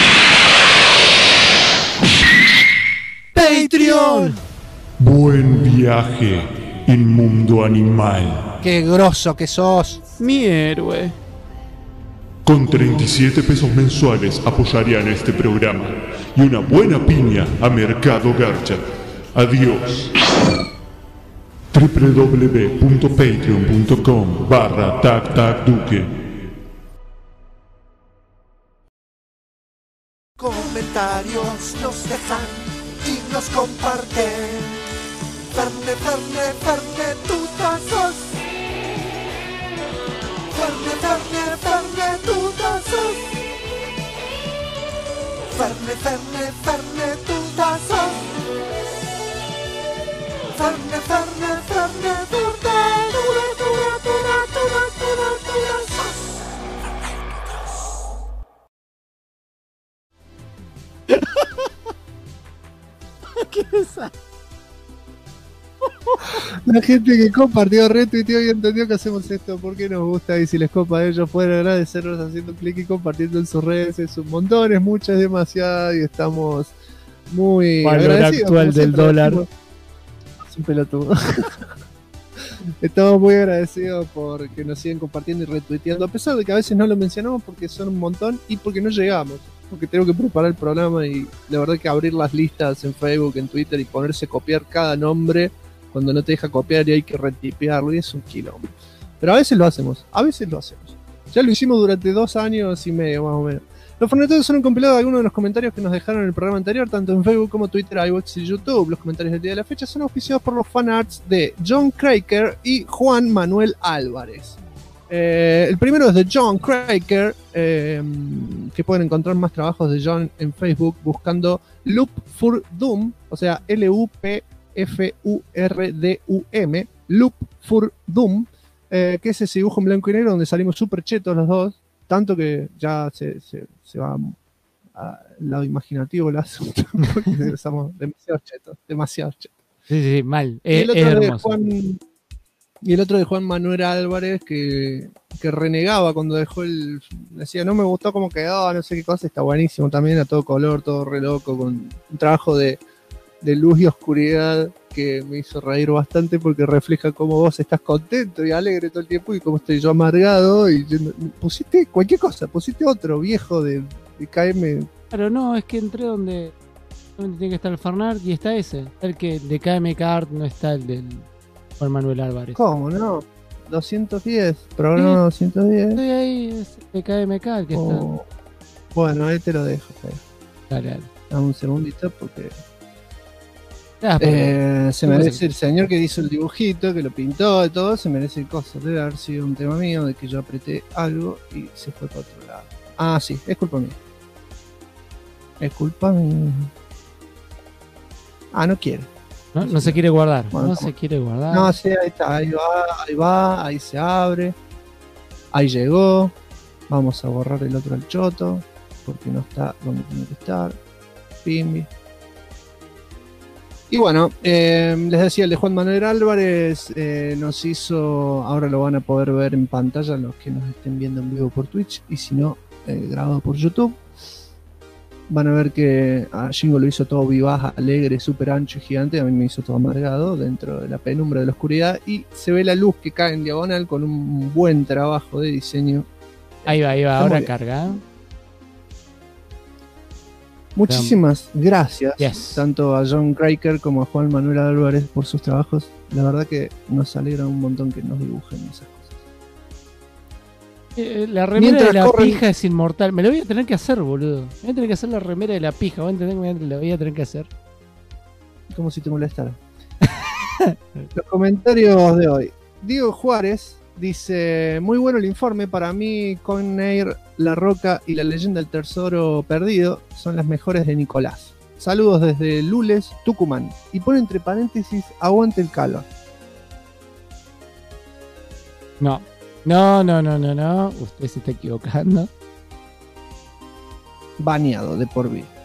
S1: ¡Patreon!
S10: Buen viaje, inmundo animal.
S1: ¡Qué grosso que sos!
S4: Mi héroe.
S10: Con 37 pesos mensuales apoyarían este programa y una buena piña a Mercado Garcha. Adiós. www.patreon.com/tactacduque.
S11: Comentarios nos dejan y nos comparten. Ferne, tutazos. Ferne, tutazos. Ferne, tutazos. Ferne,
S2: ¿Qué es esa?
S1: La gente que compartió, retuiteó y entendió que hacemos esto porque nos gusta, y si les copa a ellos pueden agradecernos haciendo clic y compartiendo en sus redes. Es un montón, es mucho, es demasiado y estamos muy
S2: Valor
S1: agradecidos.
S2: actual del dólar.
S1: Es un pelotudo. Estamos muy agradecidos porque nos siguen compartiendo y retuiteando, a pesar de que a veces no lo mencionamos porque son un montón y porque no llegamos, porque tengo que preparar el programa y la verdad que abrir las listas en Facebook, en Twitter y ponerse a copiar cada nombre cuando no te deja copiar y hay que retipearlo y es un quilombo. Pero a veces lo hacemos. Ya lo hicimos durante 2 años y medio más o menos. Los forneteros son un compilado de algunos de los comentarios que nos dejaron en el programa anterior, tanto en Facebook como Twitter, iVoox y YouTube. Los comentarios del día de la fecha son auspiciados por los fanarts de John Cracker y Juan Manuel Álvarez. El primero es de John Cracker, que pueden encontrar más trabajos de John en Facebook buscando Loop for Doom, o sea, LUPFURDUM, Loop for Doom, que es ese dibujo en blanco y negro donde salimos súper chetos los dos, tanto que ya se va al lado imaginativo el asunto, porque somos demasiado chetos.
S2: Sí, mal.
S1: Y el otro
S2: hermoso.
S1: de Juan Manuel Álvarez que renegaba cuando dejó decía, no me gustó cómo quedó, no sé qué cosa. Está buenísimo también, a todo color, todo re loco, con un trabajo de luz y oscuridad que me hizo reír bastante porque refleja cómo vos estás contento y alegre todo el tiempo y cómo estoy yo amargado. Y pusiste cualquier cosa, pusiste otro viejo de KM.
S2: Claro, no, es que entré donde tiene que estar el Farnard y está ese. El que de KM Card no está el del Juan Manuel Álvarez.
S1: ¿Cómo no? 210, programa 210.
S2: Estoy ahí, es PKMK el que está.
S1: Bueno, ahí te lo dejo.
S2: Dale.
S1: Dame un segundito porque
S2: pero
S1: se merece el señor que hizo el dibujito, que lo pintó y todo, se merece el coso. Debe haber sido un tema mío de que yo apreté algo y se fue para otro lado. Ah, sí, es culpa mía. Es culpa mía. Ah, no quiere.
S2: No se quiere guardar.
S1: Bueno,
S2: no se quiere guardar.
S1: No, sí, ahí está, ahí se abre. Ahí llegó. Vamos a borrar el otro al choto, porque no está donde tiene que estar. Pimbi. Y bueno, les decía, el de Juan Manuel Álvarez nos hizo, ahora lo van a poder ver en pantalla los que nos estén viendo en vivo por Twitch, y si no, grabado por YouTube. Van a ver que a Jingo lo hizo todo vivaz, alegre, súper ancho y gigante. A mí me hizo todo amargado dentro de la penumbra de la oscuridad. Y se ve la luz que cae en diagonal con un buen trabajo de diseño.
S2: Ahí va, ahora carga.
S1: Muchísimas gracias tanto a John Cracker como a Juan Manuel Álvarez por sus trabajos. La verdad que nos alegra un montón que nos dibujen esas cosas.
S2: La remera de la pija es inmortal. Me lo voy a tener que hacer, boludo. Me voy a tener que hacer la remera de la pija. ¿Vos entendés que lo voy a tener que hacer?
S1: Como si te molestara. Los comentarios de hoy. Diego Juárez dice: muy bueno el informe. Para mí, Conair, La Roca y La Leyenda del Tesoro Perdido son las mejores de Nicolás. Saludos desde Lules, Tucumán. Y pone entre paréntesis: aguante el calor.
S2: No. Usted se está equivocando.
S1: Baneado de por vida.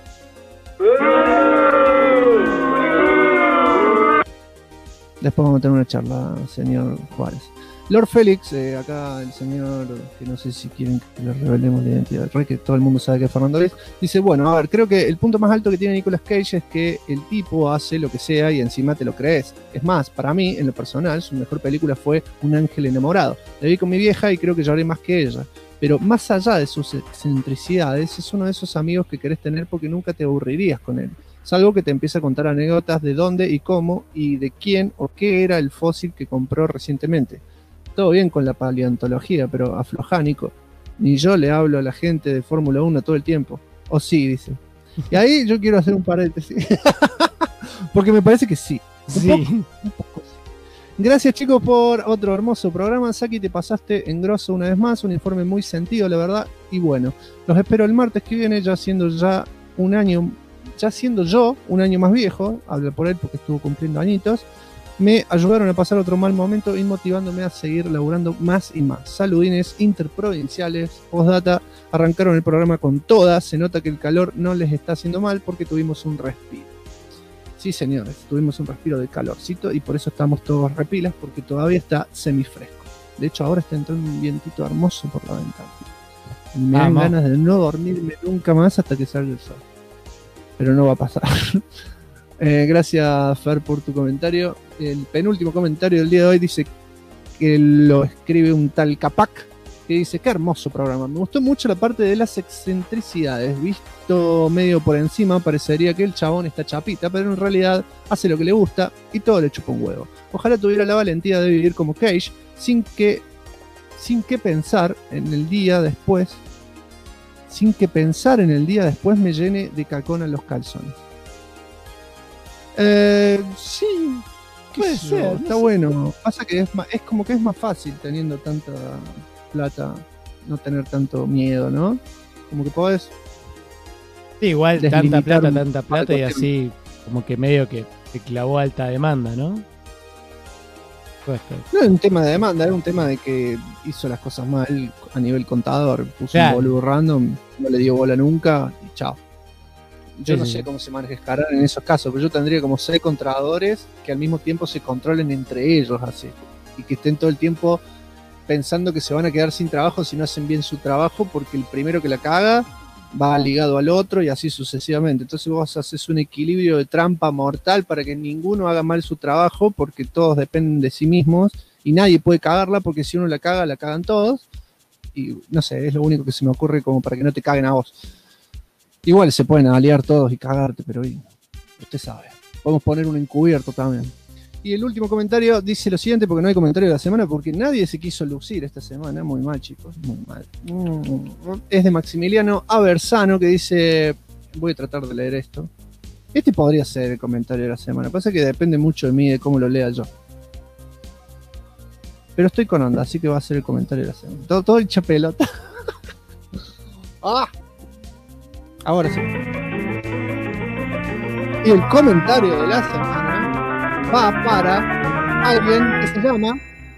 S1: Después vamos a tener una charla, señor Juárez. Lord Félix, acá el señor, que no sé si quieren que le revelemos la identidad, que todo el mundo sabe que es Fernando Luis, dice: bueno, a ver, creo que el punto más alto que tiene Nicolas Cage es que el tipo hace lo que sea y encima te lo crees. Es más, para mí, en lo personal, su mejor película fue Un ángel enamorado. La vi con mi vieja y creo que lloré más que ella. Pero más allá de sus excentricidades, es uno de esos amigos que querés tener porque nunca te aburrirías con él. Salvo que te empieza a contar anécdotas de dónde y cómo y de quién o qué era el fósil que compró recientemente. Todo bien con la paleontología, pero aflojá, Nico. Ni yo le hablo a la gente de Fórmula 1 todo el tiempo. O sí, dice. Y ahí yo quiero hacer un paréntesis. Porque me parece que sí. Un poco sí. Gracias, chicos, por otro hermoso programa. Saki, te pasaste en grosso una vez más. Un informe muy sentido, la verdad. Y bueno, los espero el martes que viene, siendo yo un año más viejo. Hablo por él porque estuvo cumpliendo añitos. Me ayudaron a pasar otro mal momento y motivándome a seguir laburando más y más. Saludines interprovinciales. Postdata, arrancaron el programa con todas. Se nota que el calor no les está haciendo mal porque tuvimos un respiro. Sí, señores, tuvimos un respiro de calorcito y por eso estamos todos repilas, porque todavía está semifresco. De hecho, ahora está entrando un vientito hermoso por la ventana. Y me dan ganas de no dormirme nunca más hasta que salga el sol. Pero no va a pasar. Gracias, Fer, por tu comentario. El penúltimo comentario del día de hoy dice que lo escribe un tal Capac, que dice: qué hermoso programa, me gustó mucho la parte de las excentricidades. Visto medio por encima parecería que el chabón está chapita, pero en realidad hace lo que le gusta y todo le chupa un huevo. Ojalá tuviera la valentía de vivir como Cage sin que pensar en el día después me llene de cacón a los calzones. Sí, puede ser, está bueno. Pasa que es como que es más fácil teniendo tanta plata, no tener tanto miedo, ¿no? Como que podés.
S2: Sí, igual tanta plata y así, como que medio que te clavó alta demanda, ¿no?
S1: No es un tema de demanda, era un tema de que hizo las cosas mal a nivel contador. Puso un boludo random, no le dio bola nunca y chao. Yo no sé cómo se manejarán en esos casos, pero yo tendría como 6 contradores que al mismo tiempo se controlen entre ellos así, y que estén todo el tiempo pensando que se van a quedar sin trabajo si no hacen bien su trabajo, porque el primero que la caga va ligado al otro y así sucesivamente. Entonces vos haces un equilibrio de trampa mortal para que ninguno haga mal su trabajo, porque todos dependen de sí mismos y nadie puede cagarla, porque si uno la caga, la cagan todos. Y no sé, es lo único que se me ocurre como para que no te caguen a vos. Igual se pueden aliar todos y cagarte, pero usted sabe. Podemos poner un encubierto también. Y el último comentario dice lo siguiente, porque no hay comentario de la semana, porque nadie se quiso lucir esta semana. Muy mal, chicos, muy mal. Es de Maximiliano Aversano, que dice... Voy a tratar de leer esto. Este podría ser el comentario de la semana. Pasa que depende mucho de mí, de cómo lo lea yo. Pero estoy con onda, así que va a ser el comentario de la semana. Todo hecha pelota. ¡Ah! Ahora sí. Y el comentario de la semana va para alguien que se llama...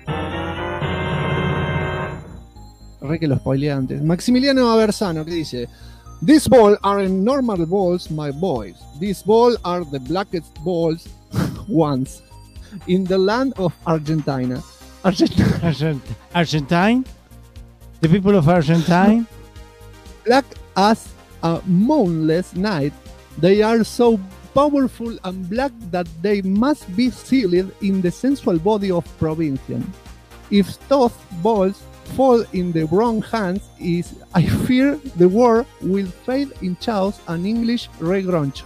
S1: Re que lo spoileé antes. Maximiliano Aversano, que dice: These balls are normal balls, my boys. These balls are the blackest balls once in the land of Argentina.
S2: Argentine? The people of Argentine?
S1: Black as a moonless night, they are so powerful and black that they must be sealed in the sensual body of Provincian. If those balls fall in the wrong hands, I fear the world will fade in chaos and English regroncho.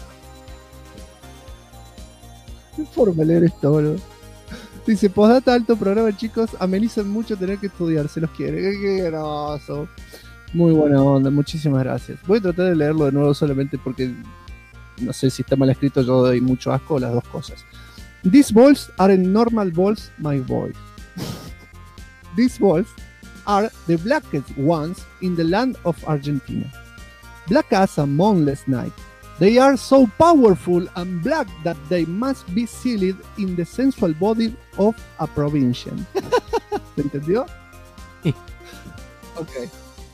S1: ¿Qué forma de leer esto, boludo? Dice: postdata, alto programa, chicos, amenizan mucho tener que estudiar, se los quiere. Qué groso. Muy buena onda, muchísimas gracias. Voy a tratar de leerlo de nuevo solamente porque no sé si está mal escrito, yo doy mucho asco, las dos cosas. These balls are normal balls, my boy. These balls are the blackest ones in the land of Argentina. Black as a moonless night. They are so powerful and black that they must be sealed in the sensual body of a provincian. ¿Se entendió?
S2: Sí.
S1: Okay.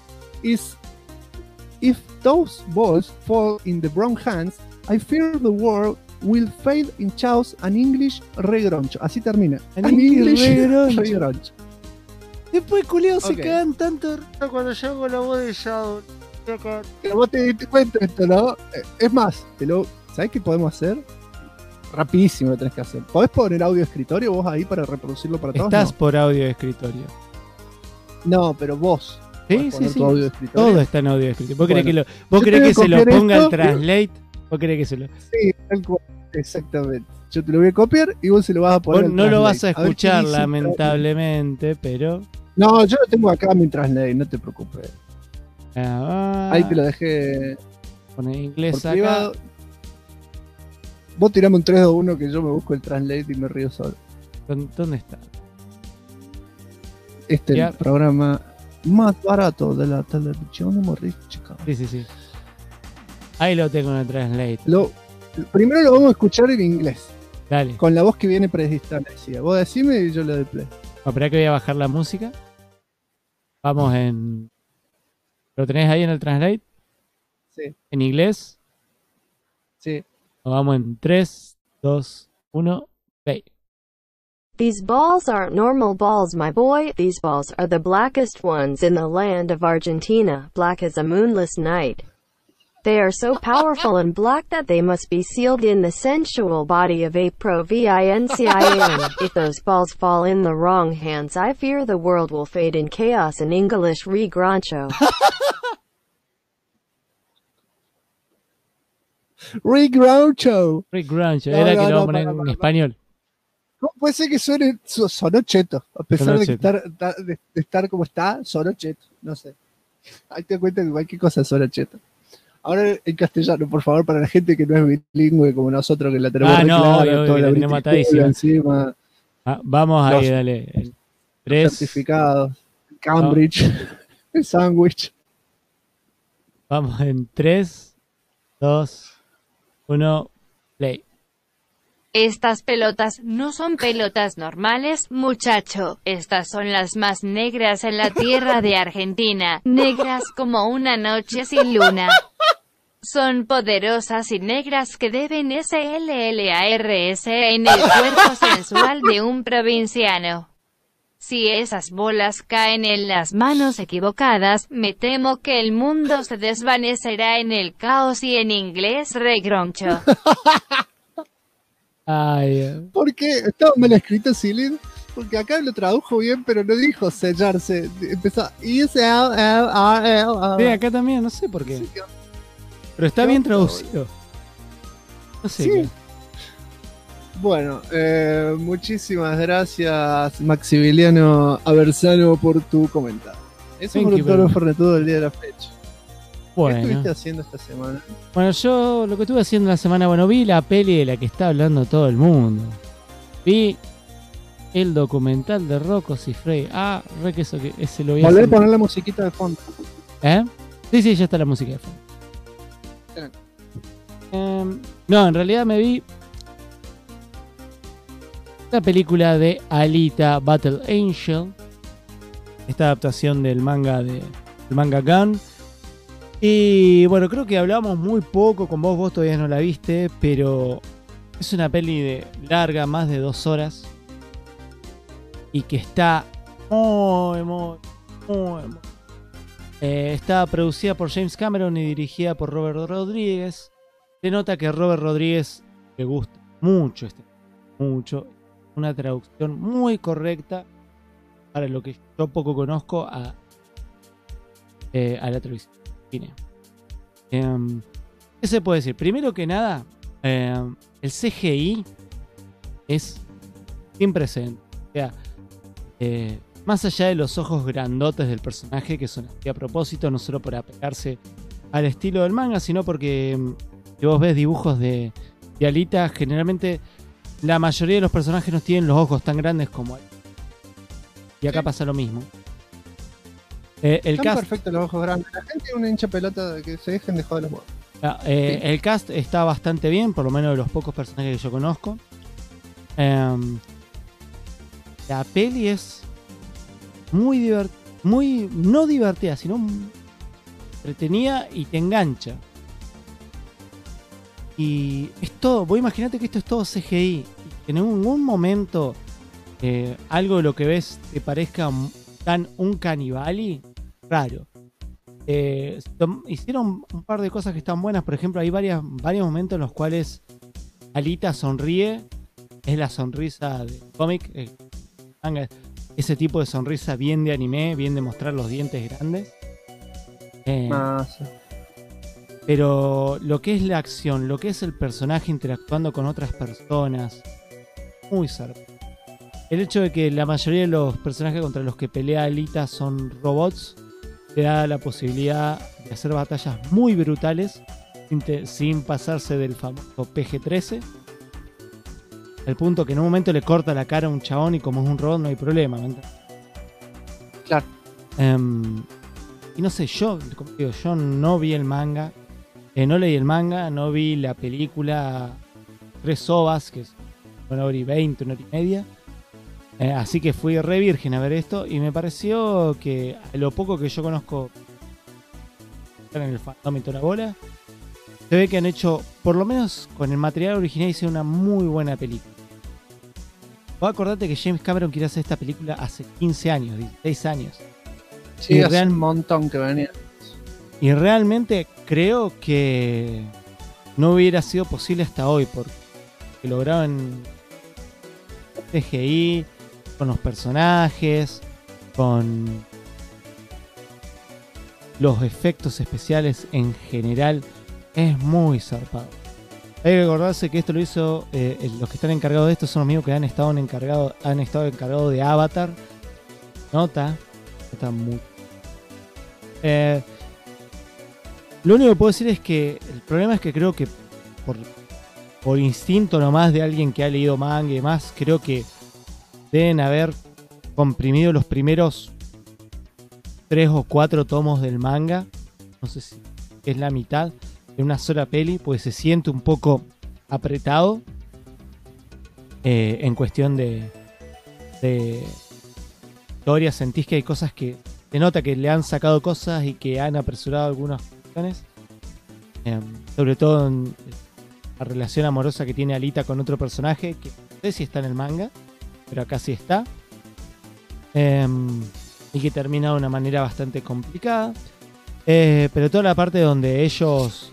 S1: If those balls fall in the wrong hands, I fear the world will fade in chaos and English regroncho. Así termina.
S2: An English
S1: regroncho.
S2: Después, culiao, se
S1: Ok.
S2: cagan tanto cuando yo hago la voz de Shadow.
S1: Pero vos te diste cuenta de esto, ¿no? Es más, ¿sabés qué podemos hacer? Rapidísimo lo tenés que hacer. ¿Podés poner audio de escritorio vos ahí para reproducirlo para todos?
S2: Estás por audio de escritorio.
S1: No, pero vos.
S2: Sí,
S1: podés
S2: sí,
S1: poner
S2: sí.
S1: tu audio de escritorio.
S2: Todo está en audio de escritorio. ¿Vos
S1: Bueno,
S2: querés
S1: yo
S2: que
S1: te voy a
S2: se lo
S1: copiar
S2: ponga
S1: esto,
S2: el translate? ¿Vos querés que se lo...?
S1: Sí, tal cual. Exactamente. Yo te lo voy a copiar y vos se lo vas a poner.
S2: Vos
S1: al
S2: no lo
S1: translate.
S2: vas a
S1: ver qué
S2: escuchar,
S1: dice.
S2: lamentablemente, pero...
S1: No, yo lo tengo acá en mi translate, no te preocupes. Ahí te lo dejé
S2: Pone inglés
S1: por
S2: acá.
S1: privado. Vos tirame un 3 2 1 que yo me busco el translate y me río solo.
S2: ¿Dónde está?
S1: Este es
S2: Ya.
S1: el programa más barato de la televisión humorística.
S2: Sí, sí, sí. Ahí lo tengo en el translate.
S1: Primero lo vamos a escuchar en inglés.
S2: Dale.
S1: Con la voz que viene preestablecida. Vos decime y yo le doy play.
S2: Espera que voy a bajar la música. Vamos en... ¿Lo tenés ahí en el translate?
S1: Sí.
S2: ¿En inglés?
S1: Sí.
S2: Nos vamos en 3, 2, 1, play.
S12: These balls aren't normal balls, my boy. These balls are the blackest ones in the land of Argentina, black as a moonless night. They are so powerful and black that they must be sealed in the sensual body of a provincian. If those balls fall in the wrong hands, I fear the world will fade in chaos and English regroncho.
S1: Rick Groucho.
S2: Rick Groucho,
S1: No,
S2: era
S1: no,
S2: que lo
S1: no,
S2: vamos a poner
S1: para,
S2: en español.
S1: ¿Cómo puede ser que suene sonó cheto? A pesar
S2: Sonó
S1: de, que
S2: cheto.
S1: de estar como está, sonó cheto. No sé. Ahí te das cuenta que cualquier cosa suena cheto. Ahora en castellano, por favor, para la gente que no es bilingüe como nosotros, que la tenemos re
S2: no,
S1: clara,
S2: obvio,
S1: toda
S2: que la
S1: la
S2: tenemos
S1: british
S2: atadísima.
S1: encima,
S2: Vamos ahí,
S1: Los-
S2: dale. 3,
S1: certificados, Cambridge, el sándwich.
S2: vamos en 3, 2, 1, play.
S13: Estas pelotas no son pelotas normales, muchacho. Estas son las más negras en la tierra de Argentina. Negras como una noche sin luna. Son poderosas y negras que deben SLLARS en el cuerpo sensual de un provinciano. Si esas bolas caen en las manos equivocadas, me temo que el mundo se desvanecerá en el caos y en inglés regroncho.
S2: Ay,
S1: ¿Por qué? Estaba mal escrito, Silid. Porque acá lo tradujo bien, pero no dijo sellarse. Empezó ISLLRL.
S2: sí, acá también, no sé por qué. Pero está bien traducido. No sé.
S1: Sí.
S2: qué.
S1: Bueno, muchísimas gracias Maximiliano Aversano por tu comentario. Eso fue todo lo fernetudo del día de la fecha.
S2: Bueno.
S1: ¿Qué estuviste haciendo esta semana?
S2: Bueno, yo lo que estuve haciendo la semana, vi la peli de la que está hablando todo el mundo. Vi el documental de Rocco Siffredi. Re que eso que ese lo vi.
S1: Volver a poner la musiquita de fondo.
S2: Sí, ya está la música de fondo. No, en realidad me vi la película de Alita Battle Angel, esta adaptación del manga Gun. Y bueno, creo que hablamos muy poco con vos todavía no la viste, pero es una peli de larga, más de 2 horas, y que está muy está producida por James Cameron y dirigida por Robert Rodríguez. Se nota que a Robert Rodríguez le gusta mucho una traducción muy correcta para lo que yo poco conozco a la televisión. ¿Qué se puede decir? Primero que nada, el CGI es sin precedentes. O sea, más allá de los ojos grandotes del personaje, que son así a propósito, no solo por apegarse al estilo del manga, sino porque si vos ves dibujos de Alita, generalmente la mayoría de los personajes no tienen los ojos tan grandes como él. Y acá pasa lo mismo.
S1: Están perfectos los ojos grandes. La gente es una hincha pelota de que se dejen de joder los huevos.
S2: El cast está bastante bien, por lo menos de los pocos personajes que yo conozco. La peli es muy no divertida, sino entretenida y te engancha. Y es todo, vos imaginate que esto es todo CGI. Y en ningún momento algo de lo que ves te parezca tan un canibali raro. Hicieron un par de cosas que están buenas. Por ejemplo, hay varios momentos en los cuales Alita sonríe. Es la sonrisa de cómic, ese tipo de sonrisa bien de anime, bien de mostrar los dientes grandes. Pero lo que es la acción, lo que es el personaje interactuando con otras personas, muy zarpado. El hecho de que la mayoría de los personajes contra los que pelea Alita son robots te da la posibilidad de hacer batallas muy brutales sin pasarse del famoso PG-13, al punto que en un momento le corta la cara a un chabón y como es un robot no hay problema, ¿me entiendes?
S1: Claro.
S2: Y no sé, yo no vi el manga, no leí el manga, no vi la película 3 ovas, que es 1 hora y 20, 1 hora y media. Así que fui re virgen a ver esto y me pareció que a lo poco que yo conozco en el fandom y toda la bola, se ve que han hecho, por lo menos con el material original, hicieron una muy buena película. Vos acordate que James Cameron quiere hacer esta película hace 15 años, 16 años.
S1: Sí, hace un montón que venía.
S2: Y realmente creo que no hubiera sido posible hasta hoy, porque lograron CGI, con los personajes, con los efectos especiales en general, es muy zarpado. Hay que acordarse que esto lo hizo los que están encargados de esto son los mismos que han estado encargados de Avatar. Nota mucho. Lo único que puedo decir es que el problema es que creo que por instinto nomás de alguien que ha leído manga y demás, creo que deben haber comprimido los primeros 3 o 4 tomos del manga. No sé si es la mitad de una sola peli, pues se siente un poco apretado en cuestión de historia. Sentís que hay cosas que se nota que le han sacado cosas y que han apresurado algunas cuestiones, sobre todo en la relación amorosa que tiene Alita con otro personaje que no sé si está en el manga, pero acá sí está, y que termina de una manera bastante complicada, pero toda la parte donde ellos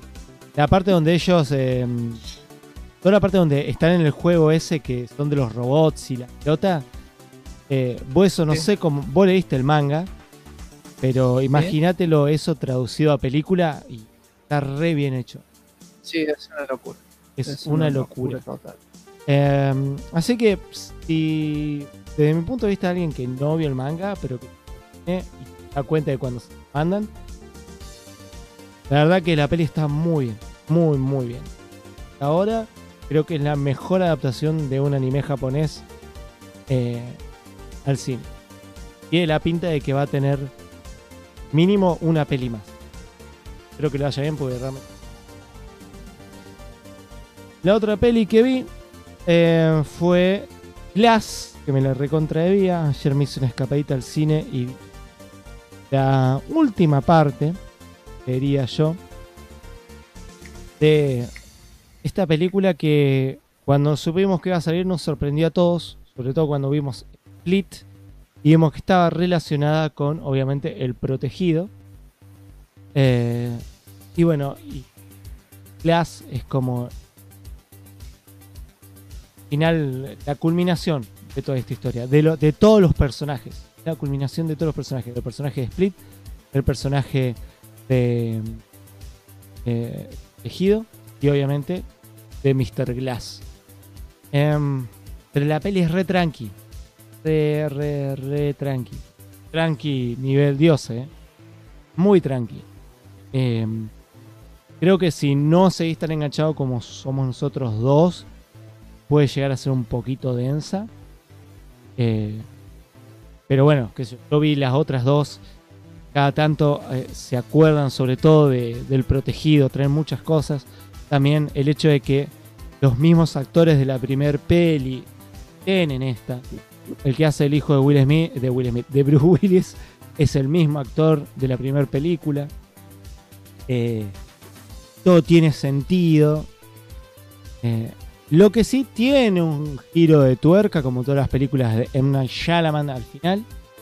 S2: toda la parte donde están en el juego ese que son de los robots y la pelota, vos eso no sé cómo, vos leíste el manga, pero imagínatelo eso traducido a película y está re bien hecho.
S1: Sí, es una locura.
S2: Es una locura
S1: total.
S2: Así que si desde mi punto de vista alguien que no vio el manga, pero que y se da cuenta de cuando se mandan, la verdad que la peli está muy bien, muy bien. Ahora creo que es la mejor adaptación de un anime japonés al cine. Tiene la pinta de que va a tener mínimo una peli más. Espero que lo vaya bien porque realmente... La otra peli que vi fue Glass, que me la recontradebía. Ayer me hice una escapadita al cine y vi la última parte, diría yo, de esta película que cuando supimos que iba a salir nos sorprendió a todos, sobre todo cuando vimos Split y vimos que estaba relacionada con, obviamente, El Protegido. Y bueno, y Glass es como final, la culminación de toda esta historia, de todos los personajes, la culminación de todos los personajes, del personaje de Split, del personaje de Tejido y obviamente de Mr. Glass. Pero la peli es re tranqui, re tranqui nivel Dios, muy tranqui. Creo que si no seguís tan enganchado como somos nosotros dos, puede llegar a ser un poquito densa. Pero bueno, que yo vi las otras dos. Cada tanto se acuerdan sobre todo del Protegido, traen muchas cosas. También el hecho de que los mismos actores de la primer peli tienen esta. El que hace el hijo de Bruce Willis, es el mismo actor de la primera película. Todo tiene sentido. Lo que sí tiene un giro de tuerca, como todas las películas de M. Night Shyamalan al final.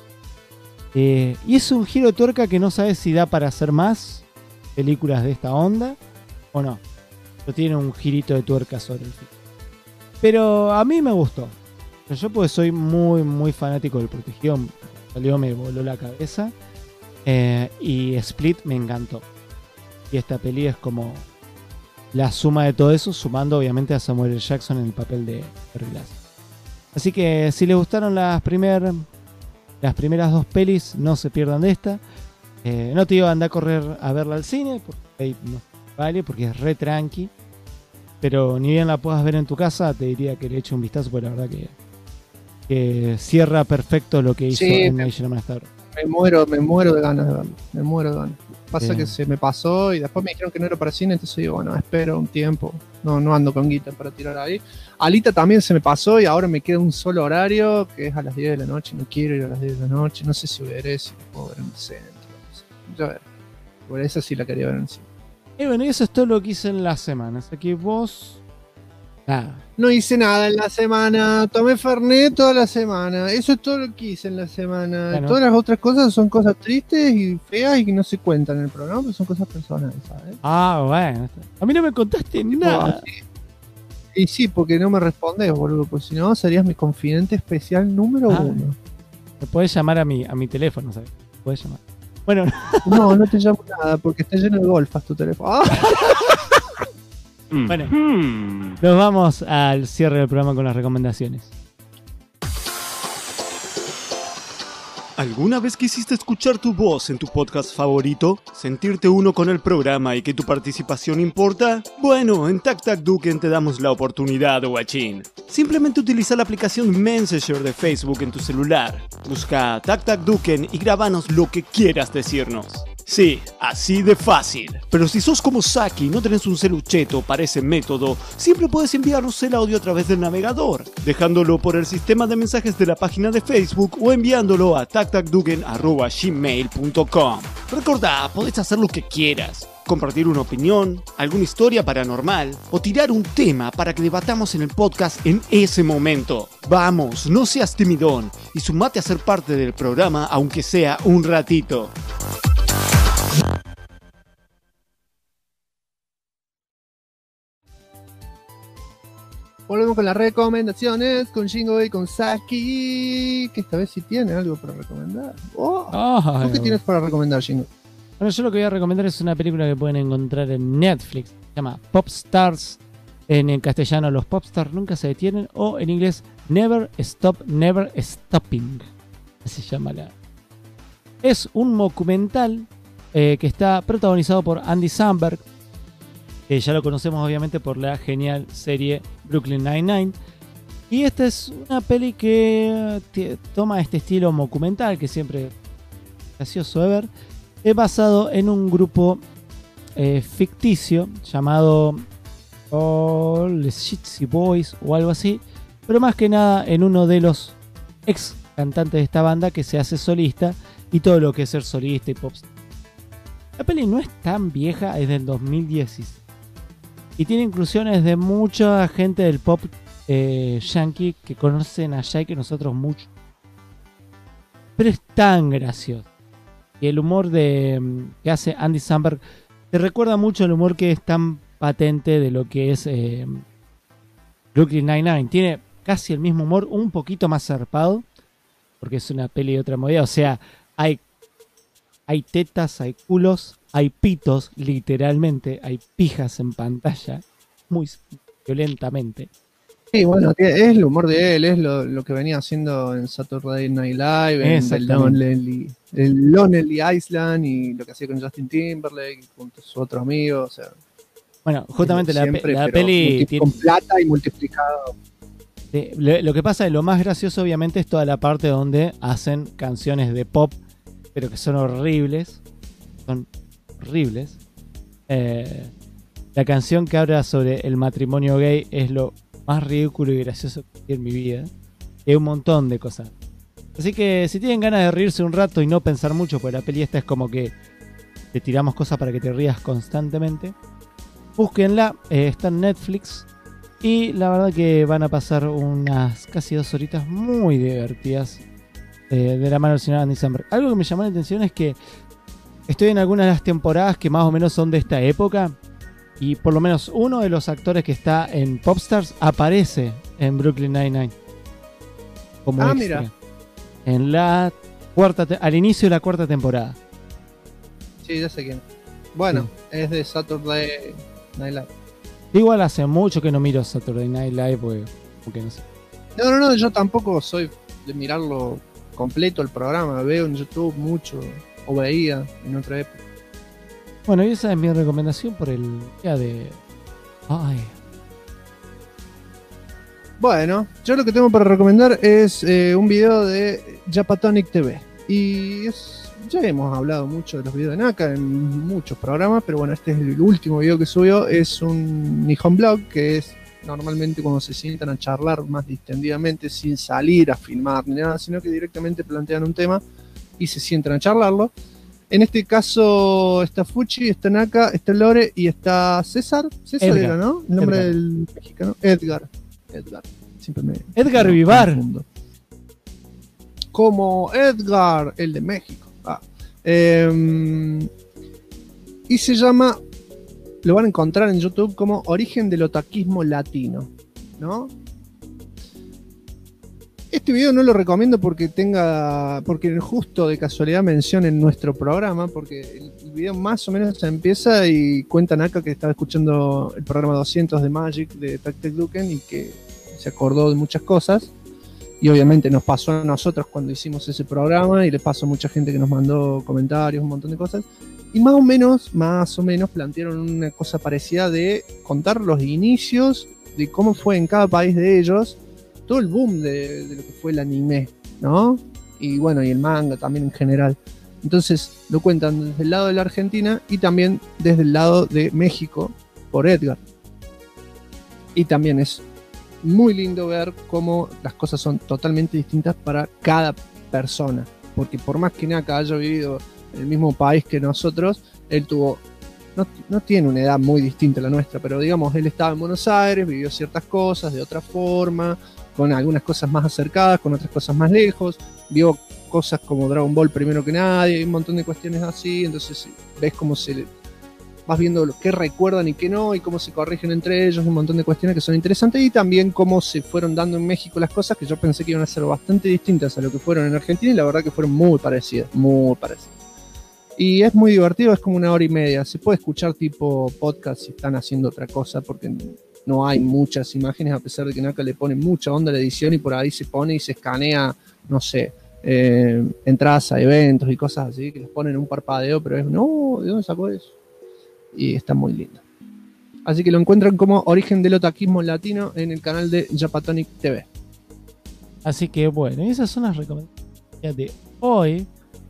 S2: Y es un giro de tuerca que no sabes si da para hacer más películas de esta onda o no. Pero tiene un girito de tuerca sobre el final. Pero a mí me gustó. Yo pues soy muy fanático del Protegido. Salió, me voló la cabeza. Y Split me encantó. Y esta peli es como la suma de todo eso, sumando obviamente a Samuel L. Jackson en el papel de Glass. Así que si les gustaron las primeras dos pelis, no se pierdan de esta. No te digo andar a correr a verla al cine, porque ahí no vale, porque es re tranqui. Pero ni bien la puedas ver en tu casa, te diría que le eche un vistazo, porque la verdad que cierra perfecto lo que hizo en Night Shyamalan hasta ahora.
S1: Me muero de ganas de verlo. Me muero de ganas. Pasa que se me pasó y después me dijeron que no era para cine, entonces digo, bueno, espero un tiempo. No ando con guita para tirar ahí. Alita también se me pasó y ahora me queda un solo horario, que es a las 10 de la noche. No quiero ir a las 10 de la noche. No sé si veré, si puedo ver en el centro. No sé. Ya veré. Por eso sí la quería ver en el cine.
S2: Y bueno, eso es todo lo que hice en la semana. Así que vos... Nada.
S1: No hice nada en la semana, tomé Fernet toda la semana, eso es todo lo que hice en la semana. Bueno. Todas las otras cosas son cosas tristes y feas y que no se cuentan en el programa, pero son cosas personales, ¿sabes?
S2: Bueno, a mí no me contaste nada.
S1: Y sí, porque no me respondes, boludo, pues si no serías mi confidente especial número 1.
S2: Me podés llamar a mi teléfono, ¿sabes? Podés llamar. Bueno,
S1: no te llamo nada porque está lleno de golfas tu teléfono.
S2: Bueno, nos vamos al cierre del programa con las recomendaciones.
S14: ¿Alguna vez quisiste escuchar tu voz en tu podcast favorito? ¿Sentirte uno con el programa y que tu participación importa? Bueno, en TacTacDuken te damos la oportunidad, guachín. Simplemente utiliza la aplicación Messenger de Facebook en tu celular. Busca TacTacDuken y grábanos lo que quieras decirnos. Sí, así de fácil. Pero si sos como Saki y no tenés un celucheto para ese método, siempre puedes enviarnos el audio a través del navegador, dejándolo por el sistema de mensajes de la página de Facebook o enviándolo a tactacduken@gmail.com. Recordá, podés hacer lo que quieras. Compartir una opinión, alguna historia paranormal o tirar un tema para que debatamos en el podcast en ese momento. Vamos, no seas timidón y sumate a ser parte del programa aunque sea un ratito.
S1: Volvemos con las recomendaciones con Shingo y con Saki, que esta vez sí tiene algo para recomendar. ¿Vos qué tienes para recomendar, Shingo?
S2: Bueno, yo lo que voy a recomendar es una película que pueden encontrar en Netflix. Se llama Pop Stars En el castellano, los popstars nunca se detienen. O en inglés, Never Stop, Never Stopping. Así se llama la. Es un documental que está protagonizado por Andy Samberg, que ya lo conocemos obviamente por la genial serie Brooklyn Nine-Nine. Y esta es una peli que toma este estilo documental, que siempre es gracioso de ver. Es basado en un grupo ficticio llamado The Shitsy Boys o algo así, pero más que nada en uno de los ex cantantes de esta banda que se hace solista y todo lo que es ser solista y pop. La peli no es tan vieja, es del 2016 y tiene inclusiones de mucha gente del pop yankee que conocen allá y que nosotros mucho, pero es tan gracioso. Y el humor que hace Andy Samberg te recuerda mucho el humor que es tan patente de lo que es Brooklyn Nine-Nine. Tiene casi el mismo humor, un poquito más zarpado, porque es una peli de otra movida. O sea, hay tetas, hay culos, hay pitos, literalmente, hay pijas en pantalla, muy violentamente.
S1: Sí, bueno, es el humor de él, es lo que venía haciendo en Saturday Night Live, en el Lonely Island y lo que hacía con Justin Timberlake junto a sus otros amigos. O sea,
S2: bueno, justamente
S1: siempre,
S2: la peli
S1: con plata y multiplicado.
S2: Lo que pasa es lo más gracioso obviamente es toda la parte donde hacen canciones de pop, pero que son horribles. Son horribles. La canción que habla sobre el matrimonio gay es lo más ridículo y gracioso que vi en mi vida. Y hay un montón de cosas. Así que si tienen ganas de reírse un rato y no pensar mucho, porque la peli esta es como que te tiramos cosas para que te rías constantemente, búsquenla, está en Netflix. Y la verdad que van a pasar unas casi 2 horitas muy divertidas de la mano del señor Andy Samberg. Algo que me llamó la atención es que estoy en algunas de las temporadas que más o menos son de esta época. Y por lo menos uno de los actores que está en Popstars aparece en Brooklyn Nine-Nine como extra. Mira. En la al inicio de la 4ª temporada.
S1: Sí, ya sé quién. Bueno, sí. Es de Saturday Night Live.
S2: Igual hace mucho que no miro Saturday Night Live porque no sé.
S1: No, yo tampoco soy de mirarlo completo el programa. Veo en YouTube mucho, o veía en otra época.
S2: Bueno, y esa es mi recomendación por el día de... Ay.
S1: Bueno, yo lo que tengo para recomendar es un video de Japatonic TV. Y ya hemos hablado mucho de los videos de Naka en muchos programas, pero bueno, este es el último video que subió. Es un Nihon Blog, que es normalmente cuando se sientan a charlar más distendidamente, sin salir a filmar ni nada, sino que directamente plantean un tema y se sientan a charlarlo. En este caso está Fuchi, está Naka, está Lore y está César. César era, ¿no? El nombre del mexicano. Edgar. Siempre
S2: Edgar Vivar.
S1: Como Edgar, el de México. Y se llama, lo van a encontrar en YouTube como Origen del Otaquismo Latino, ¿no? Este video no lo recomiendo porque justo de casualidad mencionen nuestro programa, porque el video más o menos empieza y cuenta Naka que estaba escuchando el programa 200 de Magic de Tactic Duken y que se acordó de muchas cosas. Y obviamente nos pasó a nosotros cuando hicimos ese programa y le pasó a mucha gente que nos mandó comentarios, un montón de cosas. Y más o menos plantearon una cosa parecida de contar los inicios de cómo fue en cada país de ellos todo el boom de lo que fue el anime, ¿no? Y bueno, y el manga también en general. Entonces lo cuentan desde el lado de la Argentina y también desde el lado de México por Edgar. Y también es muy lindo ver cómo las cosas son totalmente distintas para cada persona. Porque por más que Naka haya vivido en el mismo país que nosotros, él tuvo... No tiene una edad muy distinta a la nuestra, pero digamos, él estaba en Buenos Aires, vivió ciertas cosas de otra forma, con algunas cosas más acercadas, con otras cosas más lejos, vio cosas como Dragon Ball primero que nadie, un montón de cuestiones así, entonces ves cómo vas viendo qué recuerdan y qué no, y cómo se corrigen entre ellos, un montón de cuestiones que son interesantes, y también cómo se fueron dando en México las cosas, que yo pensé que iban a ser bastante distintas a lo que fueron en Argentina, y la verdad que fueron muy parecidas. Y es muy divertido, es como 1 hora y media. Se puede escuchar tipo podcast si están haciendo otra cosa, porque no hay muchas imágenes, a pesar de que Naka le pone mucha onda a la edición y por ahí se pone y se escanea, no sé, entradas a eventos y cosas así, que les ponen un parpadeo, pero es, no, ¿de dónde sacó eso? Y está muy lindo. Así que lo encuentran como Origen del Otaquismo Latino en el canal de Japatonic TV.
S2: Así que bueno, esas son las recomendaciones de hoy.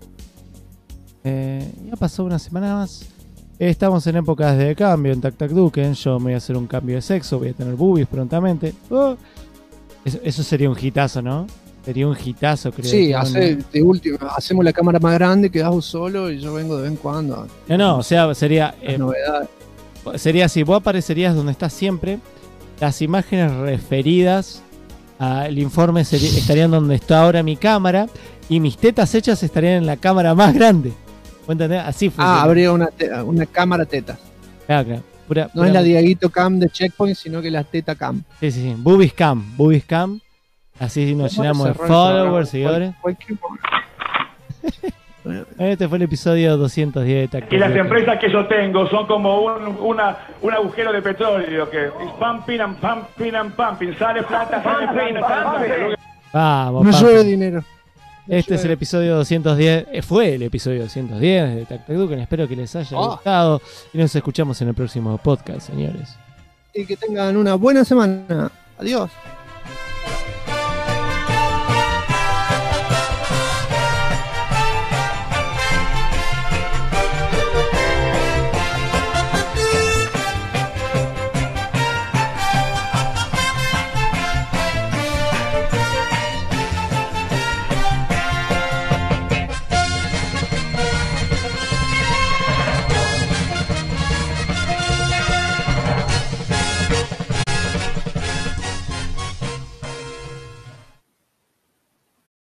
S2: Ya pasó una semana más. Estamos en épocas de cambio en Tac Tac Duken. Yo me voy a hacer un cambio de sexo, voy a tener boobies prontamente. Eso sería un hitazo, ¿no? Sería un hitazo, creo.
S1: Sí, de último, hacemos la cámara más grande, quedás vos solo y yo vengo de vez en cuando.
S2: No, o sea, sería
S1: novedad.
S2: Sería así, vos aparecerías donde estás siempre. Las imágenes referidas al informe estarían donde está ahora mi cámara. Y mis tetas hechas estarían en la cámara más grande. ¿Entendés? Así funciona.
S1: Habría una cámara teta.
S2: Claro.
S1: No es la Diaguito Cam de Checkpoint, sino que la Teta Cam.
S2: Sí. Boobies Cam. Así nos llenamos de followers, seguidores. Este fue el episodio 210 de Tac Tac.
S15: Y las empresas que yo tengo son como un agujero de petróleo que pumping and pumping, sale plata.
S2: Vamos,
S1: no llueve dinero.
S2: Este es el episodio 210. Fue el episodio 210 de Tac Tac Duken. Espero que les haya gustado. Y nos escuchamos en el próximo podcast, señores.
S1: Y que tengan una buena semana. Adiós.